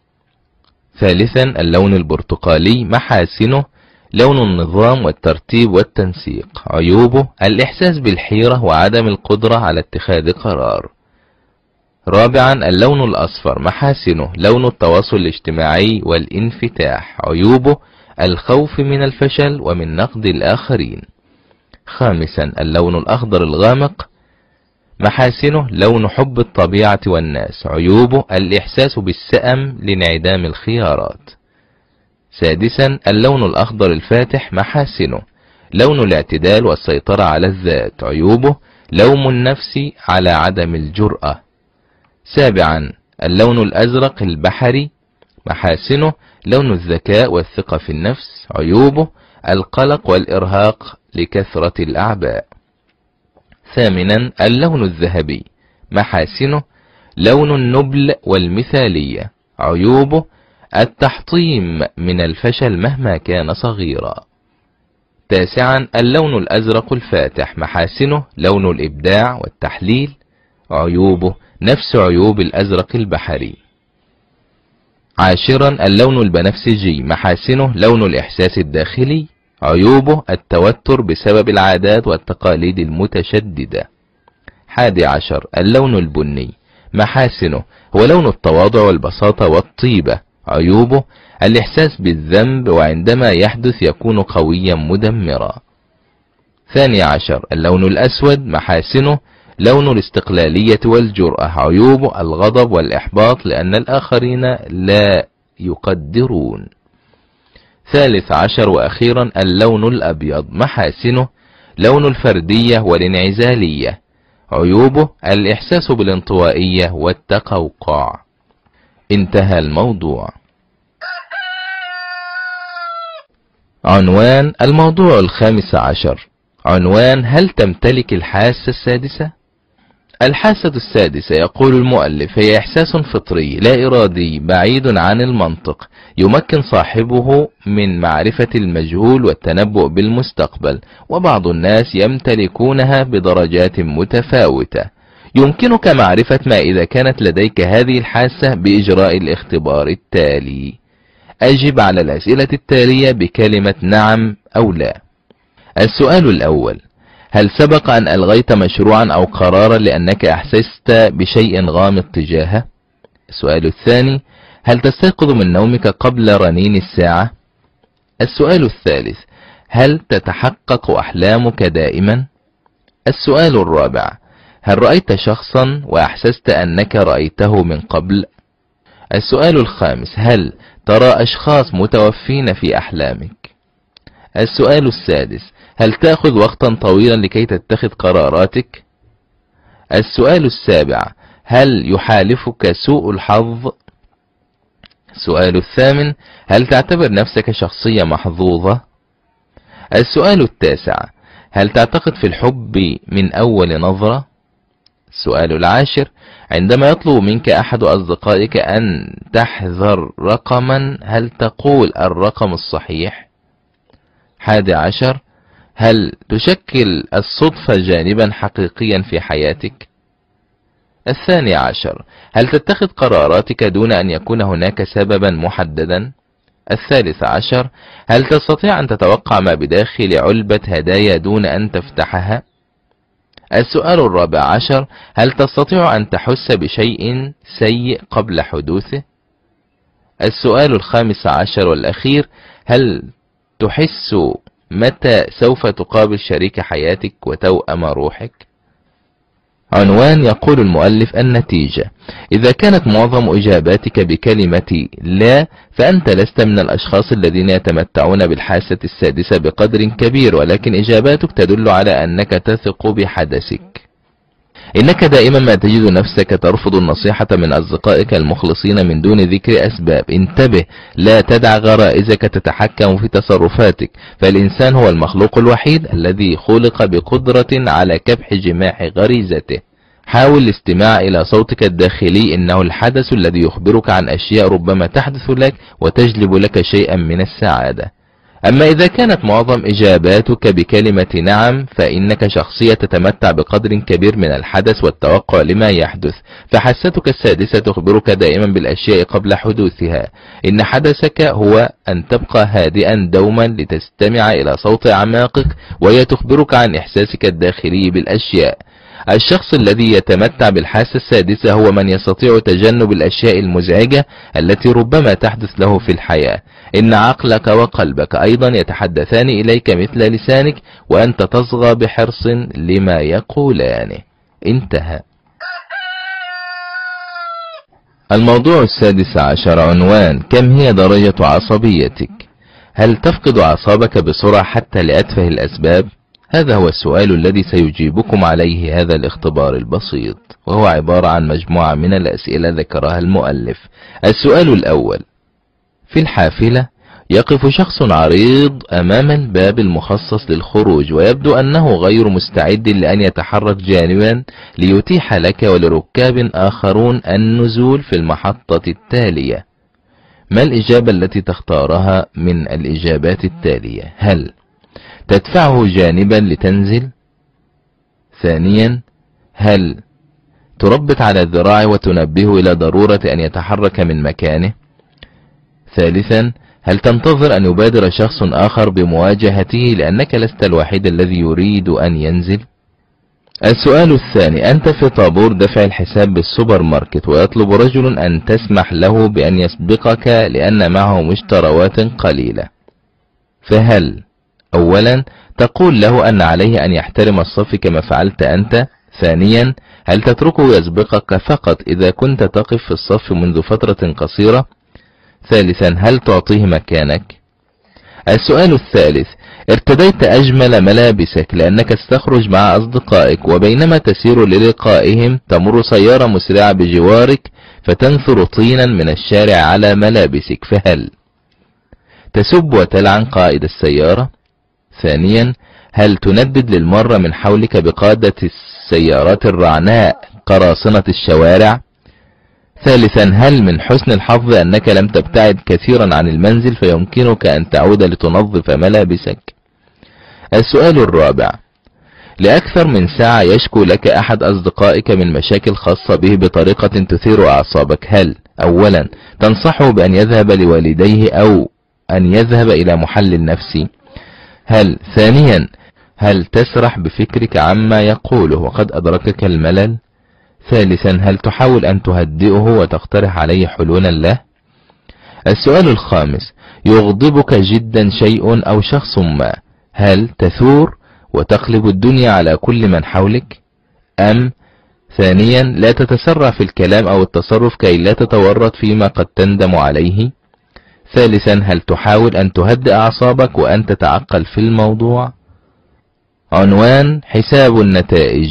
ثالثا، اللون البرتقالي. محاسنه: لون النظام والترتيب والتنسيق. عيوبه: الإحساس بالحيرة وعدم القدرة على اتخاذ قرار. رابعا، اللون الأصفر. محاسنه: لون التواصل الاجتماعي والانفتاح. عيوبه: الخوف من الفشل ومن نقد الآخرين. خامسا، اللون الأخضر الغامق. محاسنه: لون حب الطبيعة والناس. عيوبه: الإحساس بالسأم لانعدام الخيارات. سادسا، اللون الأخضر الفاتح. محاسنه: لون الاعتدال والسيطرة على الذات. عيوبه: لوم النفس على عدم الجرأة. سابعا، اللون الأزرق البحري. محاسنه: لون الذكاء والثقة في النفس. عيوبه: القلق والإرهاق لكثرة الأعباء. ثامنا، اللون الذهبي. محاسنه: لون النبل والمثالية. عيوبه: التحطيم من الفشل مهما كان صغيرا. تاسعا، اللون الأزرق الفاتح. محاسنه: لون الإبداع والتحليل. عيوبه: نفس عيوب الأزرق البحري. عاشرا، اللون البنفسجي. محاسنه: لون الإحساس الداخلي. عيوبه: التوتر بسبب العادات والتقاليد المتشددة. حادي عشر، اللون البني. محاسنه: هو لون التواضع والبساطة والطيبة. عيوبه: الإحساس بالذنب وعندما يحدث يكون قويا مدمرا. ثاني عشر، اللون الأسود. محاسنه: لون الاستقلالية والجرأة. عيوبه: الغضب والإحباط لأن الآخرين لا يقدرون. ثالث عشر وأخيرا، اللون الأبيض. محاسنه: لون الفردية والانعزالية. عيوبه: الإحساس بالانطوائية والتقوقع. انتهى الموضوع. عنوان الموضوع الخامس عشر. عنوان: هل تمتلك الحاسة السادسة؟ الحاسة السادسة يقول المؤلف: هي إحساس فطري لا إرادي بعيد عن المنطق، يمكن صاحبه من معرفة المجهول والتنبؤ بالمستقبل، وبعض الناس يمتلكونها بدرجات متفاوتة. يمكنك معرفة ما إذا كانت لديك هذه الحاسة بإجراء الاختبار التالي. أجب على الأسئلة التالية بكلمة نعم أو لا. السؤال الأول: هل سبق أن ألغيت مشروعا أو قرارا لأنك أحسست بشيء غامض تجاهه؟ السؤال الثاني: هل تستيقظ من نومك قبل رنين الساعة؟ السؤال الثالث: هل تتحقق أحلامك دائما؟ السؤال الرابع: هل رأيت شخصا وأحسست أنك رأيته من قبل؟ السؤال الخامس: هل ترى أشخاص متوفين في أحلامك؟ السؤال السادس: هل تأخذ وقتا طويلا لكي تتخذ قراراتك؟ السؤال السابع: هل يحالفك سوء الحظ؟ السؤال الثامن: هل تعتبر نفسك شخصية محظوظة؟ السؤال التاسع: هل تعتقد في الحب من أول نظرة؟ السؤال العاشر: عندما يطلب منك أحد أصدقائك أن تحذر رقما، هل تقول الرقم الصحيح؟ حادي عشر: هل تشكل الصدفة جانبا حقيقيا في حياتك؟ الثاني عشر: هل تتخذ قراراتك دون أن يكون هناك سببا محددا؟ الثالث عشر: هل تستطيع أن تتوقع ما بداخل علبة هدايا دون أن تفتحها؟ السؤال الرابع عشر: هل تستطيع أن تحس بشيء سيء قبل حدوثه؟ السؤال الخامس عشر والأخير: هل تحس متى سوف تقابل شريك حياتك وتوأم روحك؟ عنوان يقول المؤلف: النتيجة: إذا كانت معظم إجاباتك بكلمة لا، فأنت لست من الأشخاص الذين يتمتعون بالحاسة السادسة بقدر كبير، ولكن إجاباتك تدل على أنك تثق بحدثك. إنك دائما ما تجد نفسك ترفض النصيحة من أصدقائك المخلصين من دون ذكر أسباب. انتبه، لا تدع غرائزك تتحكم في تصرفاتك، فالإنسان هو المخلوق الوحيد الذي خلق بقدرة على كبح جماح غريزته. حاول الاستماع إلى صوتك الداخلي، إنه الحدث الذي يخبرك عن أشياء ربما تحدث لك وتجلب لك شيئا من السعادة. أما إذا كانت معظم إجاباتك بكلمة نعم، فإنك شخصية تتمتع بقدر كبير من الحدث والتوقع لما يحدث، فحاستك السادسة تخبرك دائما بالأشياء قبل حدوثها. إن حدثك هو أن تبقى هادئا دوما لتستمع إلى صوت أعماقك، وهي تخبرك عن إحساسك الداخلي بالأشياء. الشخص الذي يتمتع بالحاسة السادسة هو من يستطيع تجنب الأشياء المزعجة التي ربما تحدث له في الحياة. إن عقلك وقلبك أيضا يتحدثان إليك مثل لسانك، وأنت تصغى بحرص لما يقولانه. انتهى. الموضوع السادس عشر عنوان: كم هي درجة عصبيتك؟ هل تفقد أعصابك بسرعة حتى لأتفه الأسباب؟ هذا هو السؤال الذي سيجيبكم عليه هذا الاختبار البسيط، وهو عبارة عن مجموعة من الأسئلة ذكرها المؤلف. السؤال الأول: في الحافلة يقف شخص عريض أمام الباب المخصص للخروج، ويبدو أنه غير مستعد لأن يتحرك جانبا ليتيح لك ولركاب آخرون النزول في المحطة التالية. ما الإجابة التي تختارها من الإجابات التالية؟ هل تدفعه جانبا لتنزل؟ ثانيا: هل تربط على الذراع وتنبهه إلى ضرورة أن يتحرك من مكانه؟ ثالثا: هل تنتظر أن يبادر شخص آخر بمواجهته لأنك لست الوحيد الذي يريد أن ينزل؟ السؤال الثاني: أنت في طابور دفع الحساب بالسوبر ماركت، ويطلب رجل أن تسمح له بأن يسبقك لأن معه مشتريات قليلة، فهل أولا تقول له أن عليه أن يحترم الصف كما فعلت أنت؟ ثانيا: هل تتركه يسبقك فقط إذا كنت تقف في الصف منذ فترة قصيرة؟ ثالثا: هل تعطيه مكانك؟ السؤال الثالث: ارتديت أجمل ملابسك لأنك ستخرج مع أصدقائك، وبينما تسير للقائهم تمر سيارة مسرعة بجوارك فتنثر طينا من الشارع على ملابسك، فهل تسب وتلعن قائد السيارة؟ ثانيا: هل تندد للمرة من حولك بقادة السيارات الرعناء قراصنة الشوارع؟ ثالثا، هل من حسن الحظ أنك لم تبتعد كثيرا عن المنزل فيمكنك أن تعود لتنظف ملابسك؟ السؤال الرابع، لأكثر من ساعة يشكو لك أحد أصدقائك من مشاكل خاصة به بطريقة تثير أعصابك. هل أولا تنصحه بأن يذهب لوالديه أو أن يذهب إلى محلل نفسي؟ هل ثانيا هل تسرح بفكرك عما يقوله وقد أدركك الملل؟ ثالثا، هل تحاول أن تهدئه وتقترح عليه حلولا له؟ السؤال الخامس، يغضبك جدا شيء أو شخص ما، هل تثور وتقلب الدنيا على كل من حولك؟ أم ثانيا لا تتسرع في الكلام أو التصرف كي لا تتورط فيما قد تندم عليه؟ ثالثا، هل تحاول أن تهدئ أعصابك وأن تتعقل في الموضوع؟ عنوان حساب النتائج.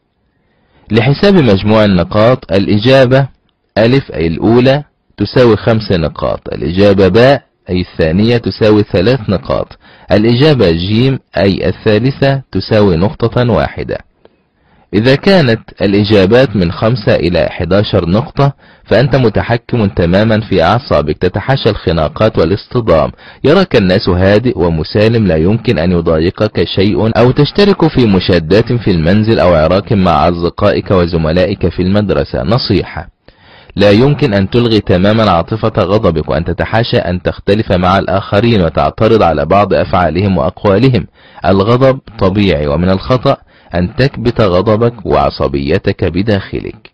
لحساب مجموع النقاط، الإجابة ألف أي الأولى تساوي خمس نقاط، الإجابة باء أي الثانية تساوي ثلاث نقاط، الإجابة جيم أي الثالثة تساوي نقطة واحدة. إذا كانت الإجابات من خمسة إلى أحد عشر نقطة فأنت متحكم تماما في أعصابك، تتحاشى الخناقات والاصطدام، يراك الناس هادئ ومسالم، لا يمكن أن يضايقك شيء، أو تشترك في مشادات في المنزل أو عراك مع أصدقائك وزملائك في المدرسة. نصيحة: لا يمكن أن تلغي تماما عاطفة غضبك، وأن تتحاشى أن تختلف مع الآخرين وتعترض على بعض أفعالهم وأقوالهم. الغضب طبيعي، ومن الخطأ أن تكبت غضبك وعصبيتك بداخلك.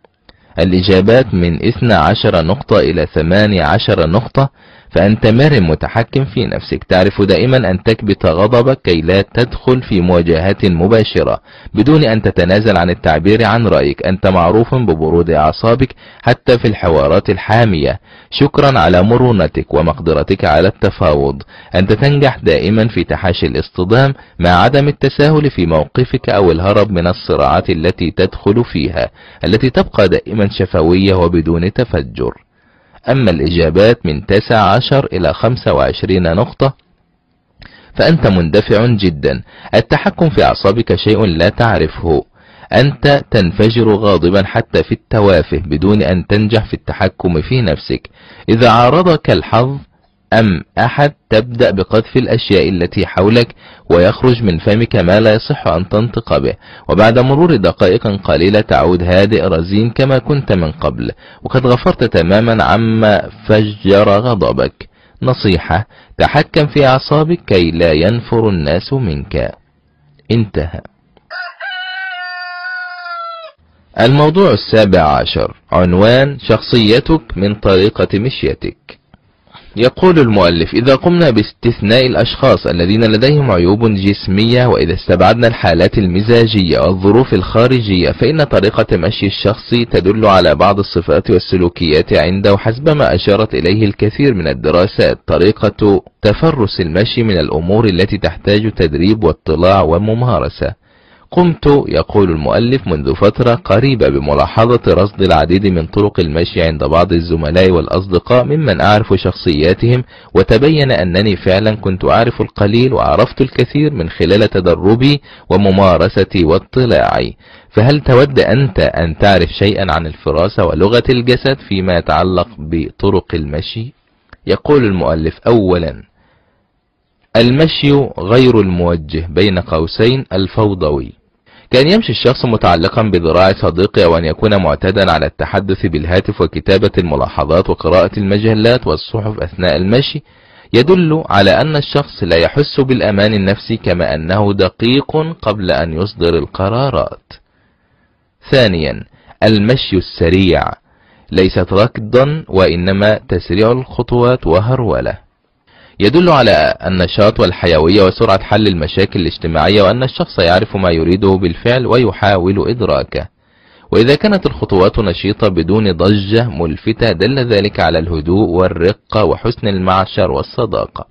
الإجابات من اثنتي عشرة نقطة إلى ثمانية عشر نقطة، فأنت مرن متحكم في نفسك، تعرف دائما أن تكبت غضبك كي لا تدخل في مواجهات مباشرة بدون أن تتنازل عن التعبير عن رأيك. أنت معروف ببرود أعصابك حتى في الحوارات الحامية. شكرا على مرونتك ومقدرتك على التفاوض. أنت تنجح دائما في تحاشي الاصطدام مع عدم التساهل في موقفك أو الهرب من الصراعات التي تدخل فيها، التي تبقى دائما شفوية وبدون تفجر. أما الإجابات من تسعة عشر إلى خمسة وعشرين نقطة فأنت مندفع جدا، التحكم في أعصابك شيء لا تعرفه، أنت تنفجر غاضبا حتى في التوافه بدون أن تنجح في التحكم في نفسك. إذا عارضك الحظ أم أحد تبدأ بقذف الأشياء التي حولك ويخرج من فمك ما لا يصح أن تنطق به، وبعد مرور دقائق قليلة تعود هادئ رزين كما كنت من قبل، وقد غفرت تماما عما فجر غضبك. نصيحة: تحكم في أعصابك كي لا ينفر الناس منك. انتهى. الموضوع السابع عشر، عنوان شخصيتك من طريقة مشيتك. يقول المؤلف: إذا قمنا باستثناء الأشخاص الذين لديهم عيوب جسمية، وإذا استبعدنا الحالات المزاجية والظروف الخارجية، فإن طريقة مشي الشخص تدل على بعض الصفات والسلوكيات عنده حسب ما أشارت إليه الكثير من الدراسات. طريقة تفرس المشي من الأمور التي تحتاج تدريب واطلاع وممارسة. قمت، يقول المؤلف، منذ فترة قريبة بملاحظة رصد العديد من طرق المشي عند بعض الزملاء والأصدقاء ممن أعرف شخصياتهم، وتبين أنني فعلا كنت أعرف القليل وعرفت الكثير من خلال تدربي وممارستي واطلاعي. فهل تود أنت أن تعرف شيئا عن الفراسة ولغة الجسد فيما يتعلق بطرق المشي؟ يقول المؤلف: أولا، المشي غير الموجه بين قوسين الفوضوي، كأن يمشي الشخص متعلقا بذراع صديقه، أو أن يكون معتادا على التحدث بالهاتف وكتابة الملاحظات وقراءة المجلات والصحف أثناء المشي، يدل على أن الشخص لا يحس بالأمان النفسي، كما أنه دقيق قبل أن يصدر القرارات. ثانيا، المشي السريع، ليست ركضا وإنما تسريع الخطوات وهرولة، يدل على النشاط والحيوية وسرعة حل المشاكل الاجتماعية، وأن الشخص يعرف ما يريده بالفعل ويحاول إدراكه. وإذا كانت الخطوات نشيطة بدون ضجة ملفتة دل ذلك على الهدوء والرقة وحسن المعشر والصداقة.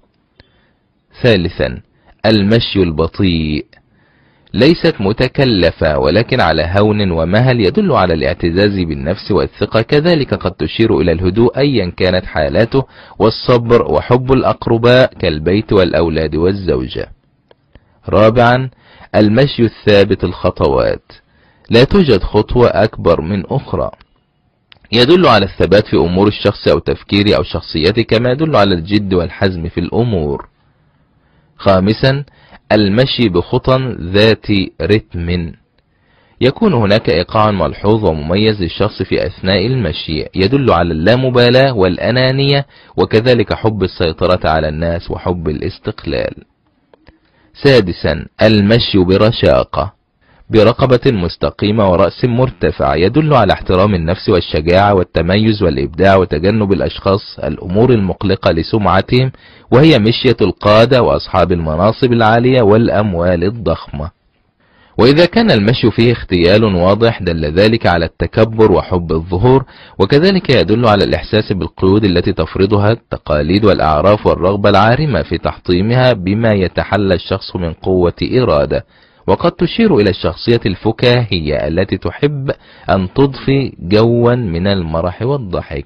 ثالثا، المشي البطيء، ليست متكلفة ولكن على هون ومهل، يدل على الاعتزاز بالنفس والثقة، كذلك قد تشير إلى الهدوء أيا كانت حالاته، والصبر وحب الأقرباء كالبيت والأولاد والزوجة. رابعا، المشي الثابت الخطوات، لا توجد خطوة أكبر من أخرى. يدل على الثبات في أمور الشخص أو تفكيره أو شخصيته، كما يدل على الجد والحزم في الأمور. خامسا، المشي بخطى ذات رتم. يكون هناك إيقاع ملحوظ ومميز للشخص في أثناء المشي، يدل على اللامبالاة والأنانية، وكذلك حب السيطرة على الناس وحب الاستقلال. سادسا، المشي برشاقة، برقبة مستقيمة ورأس مرتفع، يدل على احترام النفس والشجاعة والتميز والإبداع وتجنب الأشخاص الأمور المقلقة لسمعتهم، وهي مشية القادة وأصحاب المناصب العالية والأموال الضخمة. وإذا كان المشي فيه اختيال واضح دل ذلك على التكبر وحب الظهور، وكذلك يدل على الإحساس بالقيود التي تفرضها التقاليد والأعراف والرغبة العارمة في تحطيمها بما يتحلى الشخص من قوة إرادة، وقد تشير إلى الشخصية الفكاهية التي تحب أن تضفي جوا من المرح والضحك.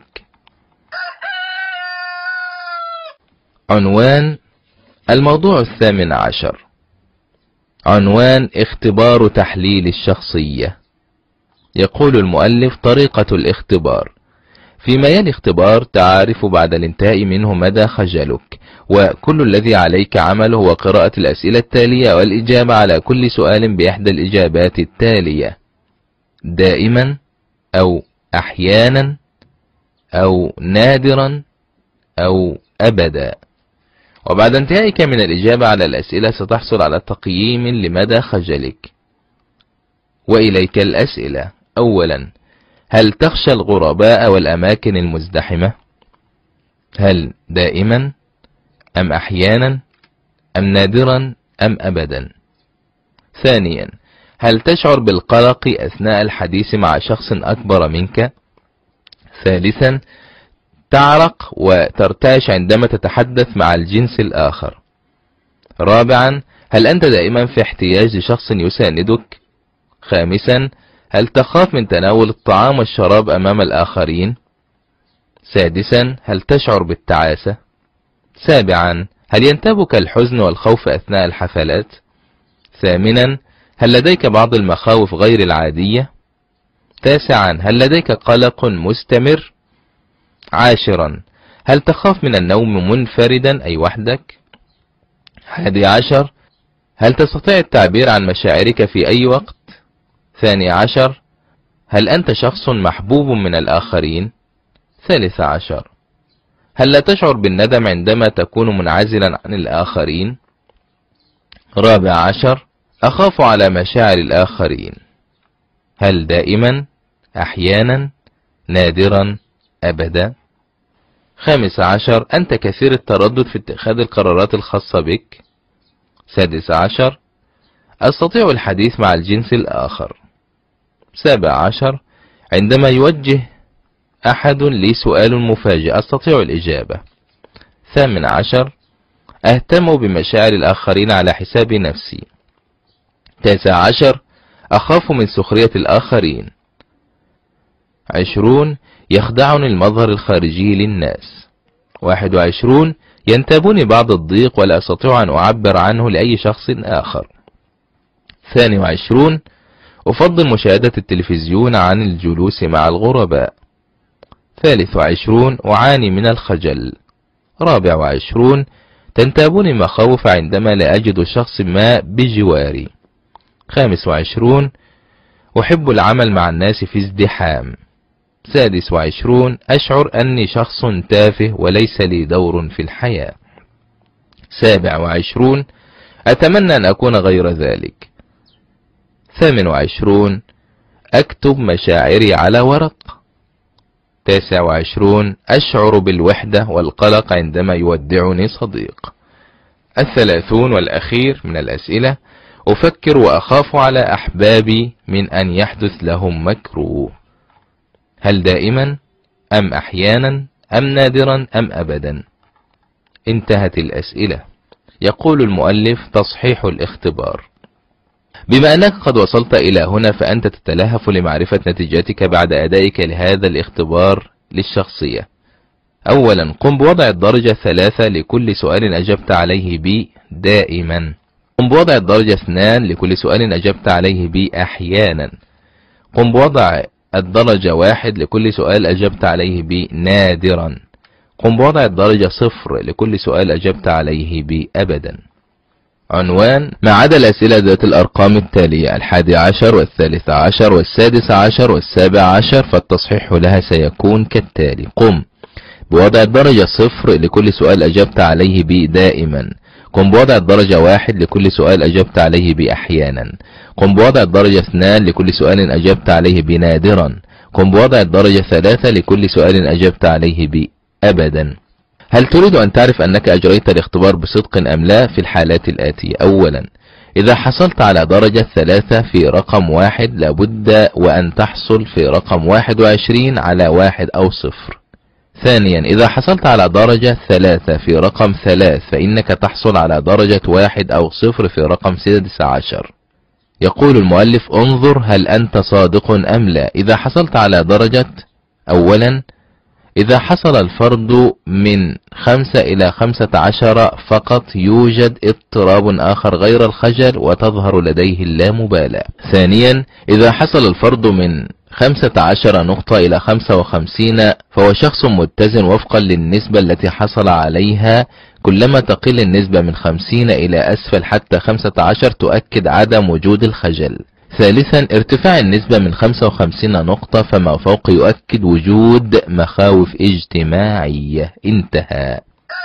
عنوان الموضوع الثامن عشر، عنوان اختبار تحليل الشخصية. يقول المؤلف: طريقة الاختبار. فيما يلي اختبار تعرف بعد الانتهاء منه مدى خجلك، وكل الذي عليك عمله هو قراءة الأسئلة التالية والإجابة على كل سؤال بإحدى الإجابات التالية: دائما، أو أحيانا، أو نادرا، أو أبدا. وبعد انتهائك من الإجابة على الأسئلة ستحصل على تقييم لمدى خجلك. وإليك الأسئلة. أولا، هل تخشى الغرباء والأماكن المزدحمة؟ هل دائما، أم أحيانا، أم نادرا، أم أبدا؟ ثانيا، هل تشعر بالقلق أثناء الحديث مع شخص أكبر منك؟ ثالثا، تعرق وترتعش عندما تتحدث مع الجنس الآخر؟ رابعا، هل أنت دائما في احتياج لشخص يساندك؟ خامسا، هل تخاف من تناول الطعام والشراب أمام الآخرين؟ سادسا، هل تشعر بالتعاسة؟ سابعا، هل ينتابك الحزن والخوف أثناء الحفلات؟ ثامنا، هل لديك بعض المخاوف غير العادية؟ تاسعا، هل لديك قلق مستمر؟ عاشرا، هل تخاف من النوم منفردا أي وحدك؟ حادي عشر، هل تستطيع التعبير عن مشاعرك في أي وقت؟ ثاني عشر، هل أنت شخص محبوب من الآخرين؟ ثالث عشر، هل لا تشعر بالندم عندما تكون منعزلا عن الآخرين؟ رابع عشر، أخاف على مشاعر الآخرين. هل دائما، أحيانا، نادرا، أبدا؟ خامس عشر، أنت كثير التردد في اتخاذ القرارات الخاصة بك؟ سادس عشر، أستطيع الحديث مع الجنس الآخر؟ سابع عشر، عندما يوجه أحد لي سؤال مفاجئ أستطيع الإجابة؟ ثامن عشر، أهتم بمشاعر الآخرين على حساب نفسي؟ تاسع عشر، أخاف من سخرية الآخرين؟ عشرون، يخدعني المظهر الخارجي للناس؟ واحد وعشرون، ينتابني بعض الضيق ولا أستطيع أن أعبر عنه لأي شخص آخر؟ ثاني وعشرون، أفضل مشاهدة التلفزيون عن الجلوس مع الغرباء؟ ثالث وعشرون، أعاني من الخجل؟ رابع وعشرون، تنتابني مخاوف عندما لا أجد شخص ما بجواري؟ خامس وعشرون، أحب العمل مع الناس في ازدحام؟ سادس وعشرون، أشعر أني شخص تافه وليس لي دور في الحياة؟ سابع وعشرون، أتمنى أن أكون غير ذلك؟ ثامن وعشرون، أكتب مشاعري على ورق؟ تاسع وعشرون، أشعر بالوحدة والقلق عندما يودعني صديق؟ الثلاثون والأخير من الأسئلة، أفكر وأخاف على أحبابي من أن يحدث لهم مكروه؟ هل دائما، أم أحيانا، أم نادرا، أم أبدا؟ انتهت الأسئلة. يقول المؤلف: تصحيح الاختبار. بما أنك قد وصلت إلى هنا فأنت تتلهف لمعرفة نتيجتك بعد أدائك لهذا الاختبار للشخصية. أولا، قم بوضع الدرجة ثلاثة لكل سؤال أجبت عليه ب دائما. قم بوضع الدرجة اثنان لكل سؤال أجبت عليه ب أحيانا. قم بوضع الدرجة واحد لكل سؤال أجبت عليه بنادرا. قم بوضع الدرجة صفر لكل سؤال أجبت عليه بأبدا. عنوان: ما عدا الأسئلة ذات الأرقام التالية الحادي عشر والثالث عشر والسادس عشر والسابع عشر فالتصحيح لها سيكون كالتالي: قم بوضع الدرجة صفر لكل سؤال أجبت عليه بدائما. قم بوضع الدرجة واحد لكل سؤال أجبت عليه بأحيانا. قم بوضع الدرجة اثنان لكل سؤال أجبت عليه بنادرا. قم بوضع الدرجة ثلاثة لكل سؤال أجبت عليه بأبدا. هل تريد أن تعرف أنك أجريت الاختبار بصدق أم لا في الحالات الآتية؟ أولا، إذا حصلت على درجة ثلاثة في رقم واحد لابد وأن تحصل في رقم واحد وعشرين على واحد أو صفر. ثانيا، إذا حصلت على درجة ثلاثة في رقم ثلاث فإنك تحصل على درجة واحد أو صفر في رقم سادس عشر. يقول المؤلف: انظر هل أنت صادق أم لا. إذا حصلت على درجة: أولا، إذا حصل الفرد من خمسة إلى خمسة عشر فقط يوجد اضطراب آخر غير الخجل وتظهر لديه اللامبالاة. ثانيا، إذا حصل الفرد من خمسة عشر نقطة إلى خمسة وخمسين فهو شخص متزن وفقا للنسبة التي حصل عليها. كلما تقل النسبة من خمسين إلى أسفل حتى خمسة عشر تؤكد عدم وجود الخجل. ثالثا، ارتفاع النسبة من خمسة وخمسين نقطة فما فوق يؤكد وجود مخاوف اجتماعية. انتهى.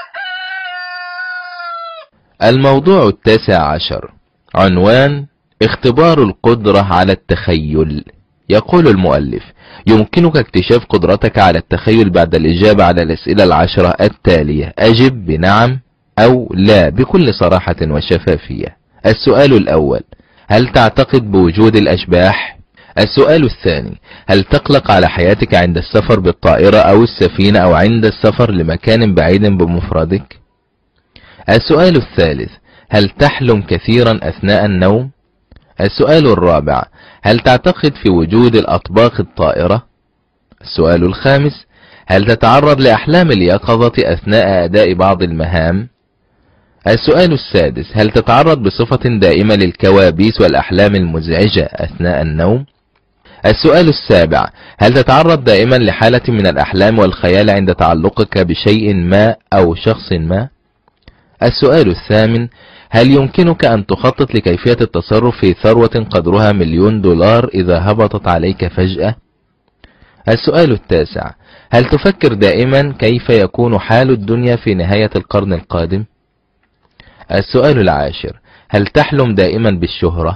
الموضوع التاسع عشر. عنوان: اختبار القدرة على التخيل. يقول المؤلف: يمكنك اكتشاف قدرتك على التخيل بعد الإجابة على الأسئلة العشرة التالية. أجب بنعم أو لا بكل صراحة وشفافية. السؤال الأول: هل تعتقد بوجود الأشباح؟ السؤال الثاني: هل تقلق على حياتك عند السفر بالطائرة أو السفينة أو عند السفر لمكان بعيد بمفردك؟ السؤال الثالث: هل تحلم كثيرا أثناء النوم؟ السؤال الرابع: هل تعتقد في وجود الأطباق الطائرة؟ السؤال الخامس: هل تتعرض لأحلام اليقظة أثناء أداء بعض المهام؟ السؤال السادس: هل تتعرض بصفة دائمة للكوابيس والأحلام المزعجة أثناء النوم؟ السؤال السابع: هل تتعرض دائما لحالة من الأحلام والخيال عند تعلقك بشيء ما أو شخص ما؟ السؤال الثامن: هل يمكنك أن تخطط لكيفية التصرف في ثروة قدرها مليون دولار إذا هبطت عليك فجأة؟ السؤال التاسع: هل تفكر دائما كيف يكون حال الدنيا في نهاية القرن القادم؟ السؤال العاشر: هل تحلم دائما بالشهرة؟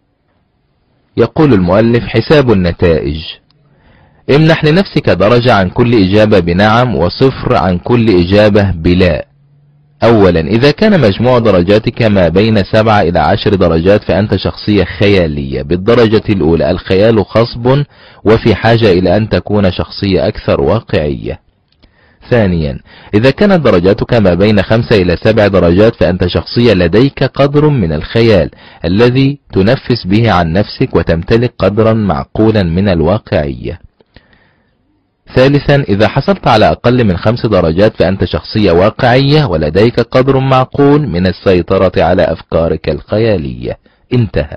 يقول المؤلف: حساب النتائج. امنح لنفسك درجة عن كل إجابة بنعم وصفر عن كل إجابة بلا. أولا، إذا كان مجموع درجاتك ما بين سبعة إلى عشر درجات فأنت شخصية خيالية. بالدرجة الأولى: الخيال خصب وفي حاجة إلى أن تكون شخصية أكثر واقعية. ثانيا، إذا كانت درجاتك ما بين خمسة إلى سبع درجات فأنت شخصية لديك قدر من الخيال الذي تنفس به عن نفسك وتمتلك قدرا معقولا من الواقعية. ثالثا، إذا حصلت على أقل من خمس درجات فأنت شخصية واقعية ولديك قدر معقول من السيطرة على أفكارك الخيالية. انتهى.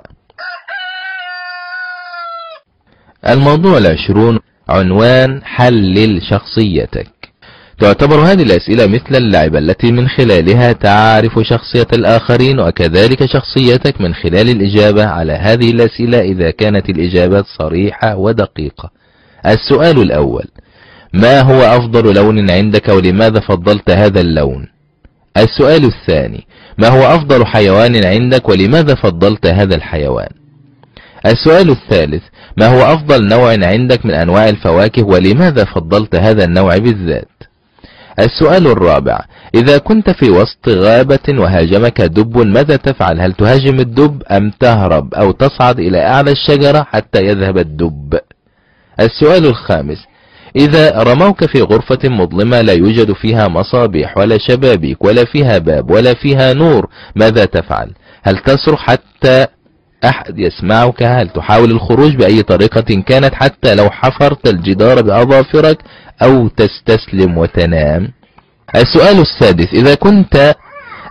الموضوع العشرون. عنوان: حلل شخصيتك. تعتبر هذه الأسئلة مثل اللعبة التي من خلالها تعرف شخصية الآخرين وكذلك شخصيتك من خلال الإجابة على هذه الأسئلة إذا كانت الإجابات صريحة ودقيقة. السؤال الأول: ما هو أفضل لون عندك ولماذا فضلت هذا اللون؟ السؤال الثاني: ما هو أفضل حيوان عندك ولماذا فضلت هذا الحيوان؟ السؤال الثالث: ما هو أفضل نوع عندك من أنواع الفواكه ولماذا فضلت هذا النوع بالذات؟ السؤال الرابع: إذا كنت في وسط غابة وهاجمك دب ماذا تفعل؟ هل تهاجم الدب أم تهرب أو تصعد إلى أعلى الشجرة حتى يذهب الدب؟ السؤال الخامس: إذا رموك في غرفة مظلمة لا يوجد فيها مصابيح ولا شبابيك ولا فيها باب ولا فيها نور ماذا تفعل؟ هل تصرخ حتى أحد يسمعك؟ هل تحاول الخروج بأي طريقة كانت حتى لو حفرت الجدار بأظافرك أو تستسلم وتنام؟ السؤال السادس: إذا كنت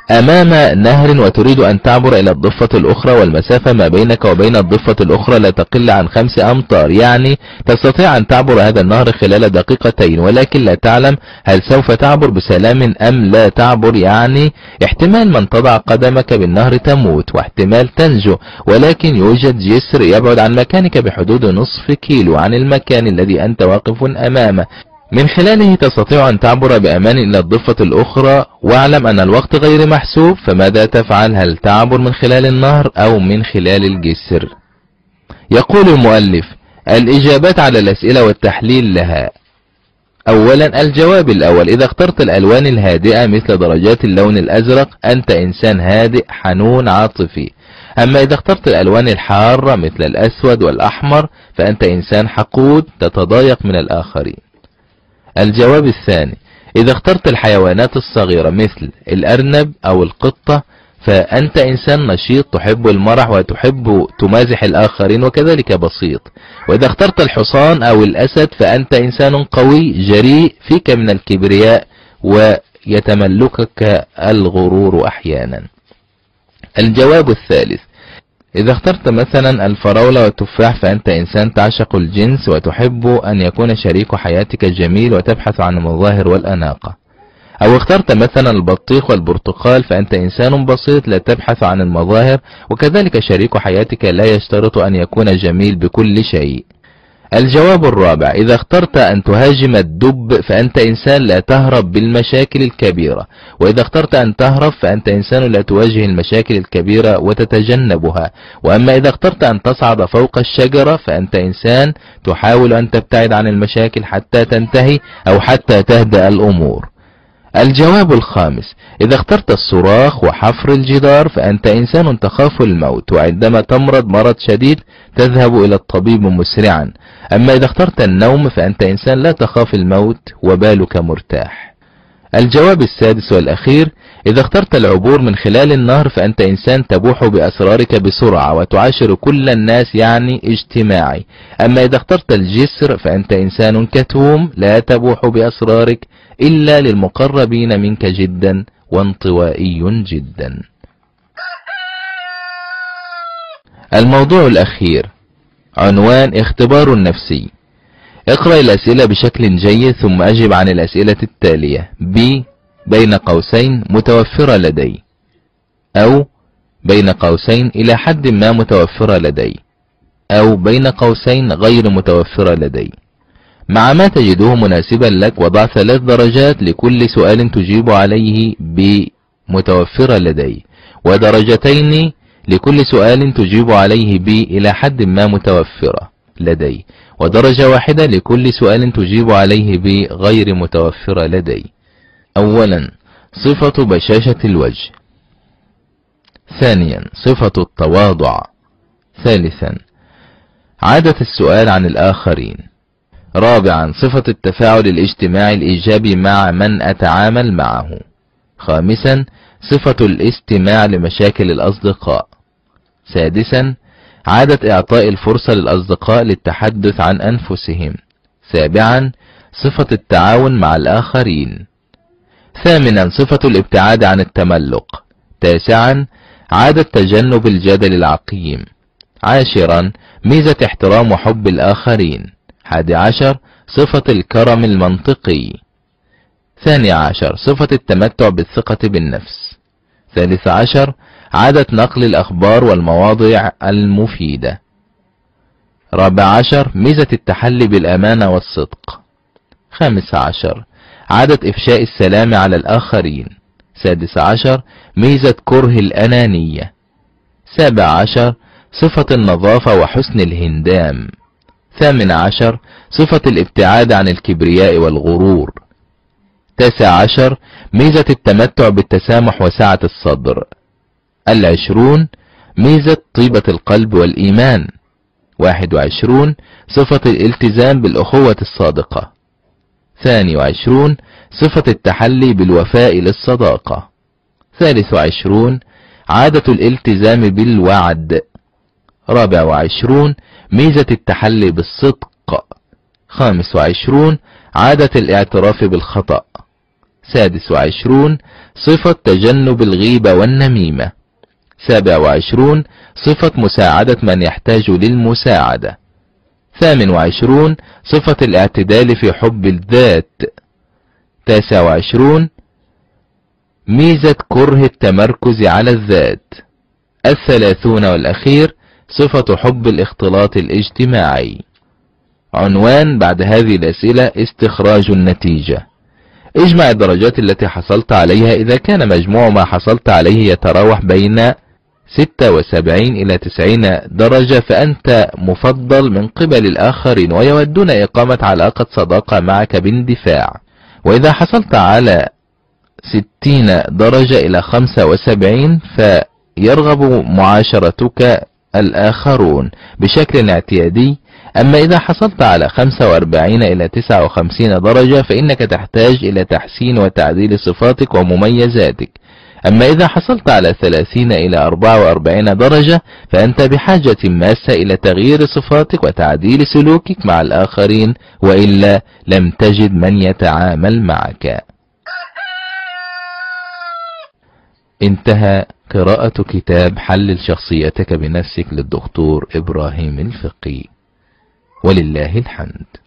أمام نهر وتريد أن تعبر إلى الضفة الأخرى، والمسافة ما بينك وبين الضفة الأخرى لا تقل عن خمس أمتار، يعني تستطيع أن تعبر هذا النهر خلال دقيقتين، ولكن لا تعلم هل سوف تعبر بسلام أم لا تعبر. يعني احتمال من تضع قدمك بالنهر تموت، واحتمال تنجو، ولكن يوجد جسر يبعد عن مكانك بحدود نصف كيلو عن المكان الذي أنت واقف أمامه، من خلاله تستطيع أن تعبر بأمان إلى الضفة الأخرى. واعلم أن الوقت غير محسوب، فماذا تفعل؟ هل تعبر من خلال النهر أو من خلال الجسر؟ يقول المؤلف: الإجابات على الأسئلة والتحليل لها. أولا، الجواب الأول: إذا اخترت الألوان الهادئة مثل درجات اللون الأزرق أنت إنسان هادئ حنون عاطفي. أما إذا اخترت الألوان الحارة مثل الأسود والأحمر فأنت إنسان حقود تتضايق من الآخرين. الجواب الثاني: إذا اخترت الحيوانات الصغيرة مثل الأرنب أو القطة فأنت إنسان نشيط تحب المرح وتحب تمازح الآخرين وكذلك بسيط. وإذا اخترت الحصان أو الأسد فأنت إنسان قوي جريء فيك من الكبرياء ويتملكك الغرور أحيانا. الجواب الثالث: إذا اخترت مثلا الفراولة والتفاح فأنت إنسان تعشق الجنس وتحب أن يكون شريك حياتك جميل وتبحث عن المظاهر والأناقة. أو اخترت مثلا البطيخ والبرتقال فأنت إنسان بسيط لا تبحث عن المظاهر، وكذلك شريك حياتك لا يشترط أن يكون جميل بكل شيء. الجواب الرابع: إذا اخترت أن تهاجم الدب فأنت إنسان لا تهرب بالمشاكل الكبيرة، وإذا اخترت أن تهرب فأنت إنسان لا تواجه المشاكل الكبيرة وتتجنبها. وأما إذا اخترت أن تصعد فوق الشجرة فأنت إنسان تحاول أن تبتعد عن المشاكل حتى تنتهي أو حتى تهدأ الأمور. الجواب الخامس: إذا اخترت الصراخ وحفر الجدار فأنت إنسان تخاف الموت، وعندما تمرض مرض شديد تذهب إلى الطبيب مسرعا. أما إذا اخترت النوم فأنت إنسان لا تخاف الموت وبالك مرتاح. الجواب السادس والأخير: إذا اخترت العبور من خلال النهر فأنت إنسان تبوح بأسرارك بسرعة وتعاشر كل الناس، يعني اجتماعي. أما إذا اخترت الجسر فأنت إنسان كتوم لا تبوح بأسرارك إلا للمقربين منك جدا وانطوائي جدا. الموضوع الأخير عنوان: اختبار نفسي. اقرأ الأسئلة بشكل جيد ثم أجب عن الأسئلة التالية: ب بين قوسين متوفرة لدي، أو بين قوسين إلى حد ما متوفرة لدي، أو بين قوسين غير متوفرة لدي. مع ما تجده مناسبا لك وضع ثلاث درجات لكل سؤال تجيب عليه بمتوفرة لدي، ودرجتين لكل سؤال تجيب عليه ب إلى حد ما متوفرة لدي، ودرجة واحدة لكل سؤال تجيب عليه ب غير متوفرة لدي. أولا، صفة بشاشة الوجه. ثانيا، صفة التواضع. ثالثا، عادة السؤال عن الآخرين. رابعا، صفة التفاعل الاجتماعي الإيجابي مع من أتعامل معه. خامسا، صفة الاستماع لمشاكل الأصدقاء. سادسا، عادة إعطاء الفرصة للأصدقاء للتحدث عن أنفسهم. سابعا، صفة التعاون مع الآخرين. ثامنا، صفة الابتعاد عن التملق. تاسعا، عادة تجنب الجدل العقيم. عاشرا، ميزة احترام وحب الآخرين. حادي عشر، صفة الكرم المنطقي. ثاني عشر، صفة التمتع بالثقة بالنفس. ثالث عشر، عادة نقل الأخبار والمواضيع المفيدة. رابع عشر، ميزة التحلي بالأمانة والصدق. خامس عشر، عادة إفشاء السلام على الآخرين. سادس عشر، ميزة كره الأنانية. سابع عشر، صفة النظافة وحسن الهندام. ثامن عشر، صفة الابتعاد عن الكبرياء والغرور. تاسع عشر، ميزة التمتع بالتسامح وسعة الصدر. العشرون، ميزة طيبة القلب والإيمان. واحد وعشرون، صفة الالتزام بالأخوة الصادقة. ثاني وعشرون، صفة التحلي بالوفاء للصداقة. ثالث وعشرون، عادة الالتزام بالوعد. رابع وعشرون، ميزة التحلي بالصدق. خامس وعشرون، عادة الاعتراف بالخطأ. سادس وعشرون صفة تجنب الغيبة والنميمة. سابع وعشرون صفة مساعدة من يحتاج للمساعدة. ثامن وعشرون صفة الاعتدال في حب الذات. تاسع وعشرون ميزة كره التمركز على الذات. الثلاثون والأخير صفة حب الاختلاط الاجتماعي. عنوان بعد هذه الأسئلة: استخراج النتيجة. اجمع الدرجات التي حصلت عليها. إذا كان مجموع ما حصلت عليه يتراوح بين ستة وسبعين إلى تسعين درجة فأنت مفضل من قبل الآخرين ويودون إقامة علاقة صداقة معك باندفاع. وإذا حصلت على ستين درجة إلى خمسة وسبعين فيرغب معاشرتك الآخرون بشكل اعتيادي. أما إذا حصلت على خمسة وأربعين إلى تسعة وخمسين درجة فإنك تحتاج إلى تحسين وتعديل صفاتك ومميزاتك. أما إذا حصلت على ثلاثين إلى أربعة وأربعين درجة فأنت بحاجة ماسة إلى تغيير صفاتك وتعديل سلوكك مع الآخرين، وإلا لم تجد من يتعامل معك. انتهى قراءة كتاب حلل شخصيتك بنفسك للدكتور إبراهيم الفقي، ولله الحمد.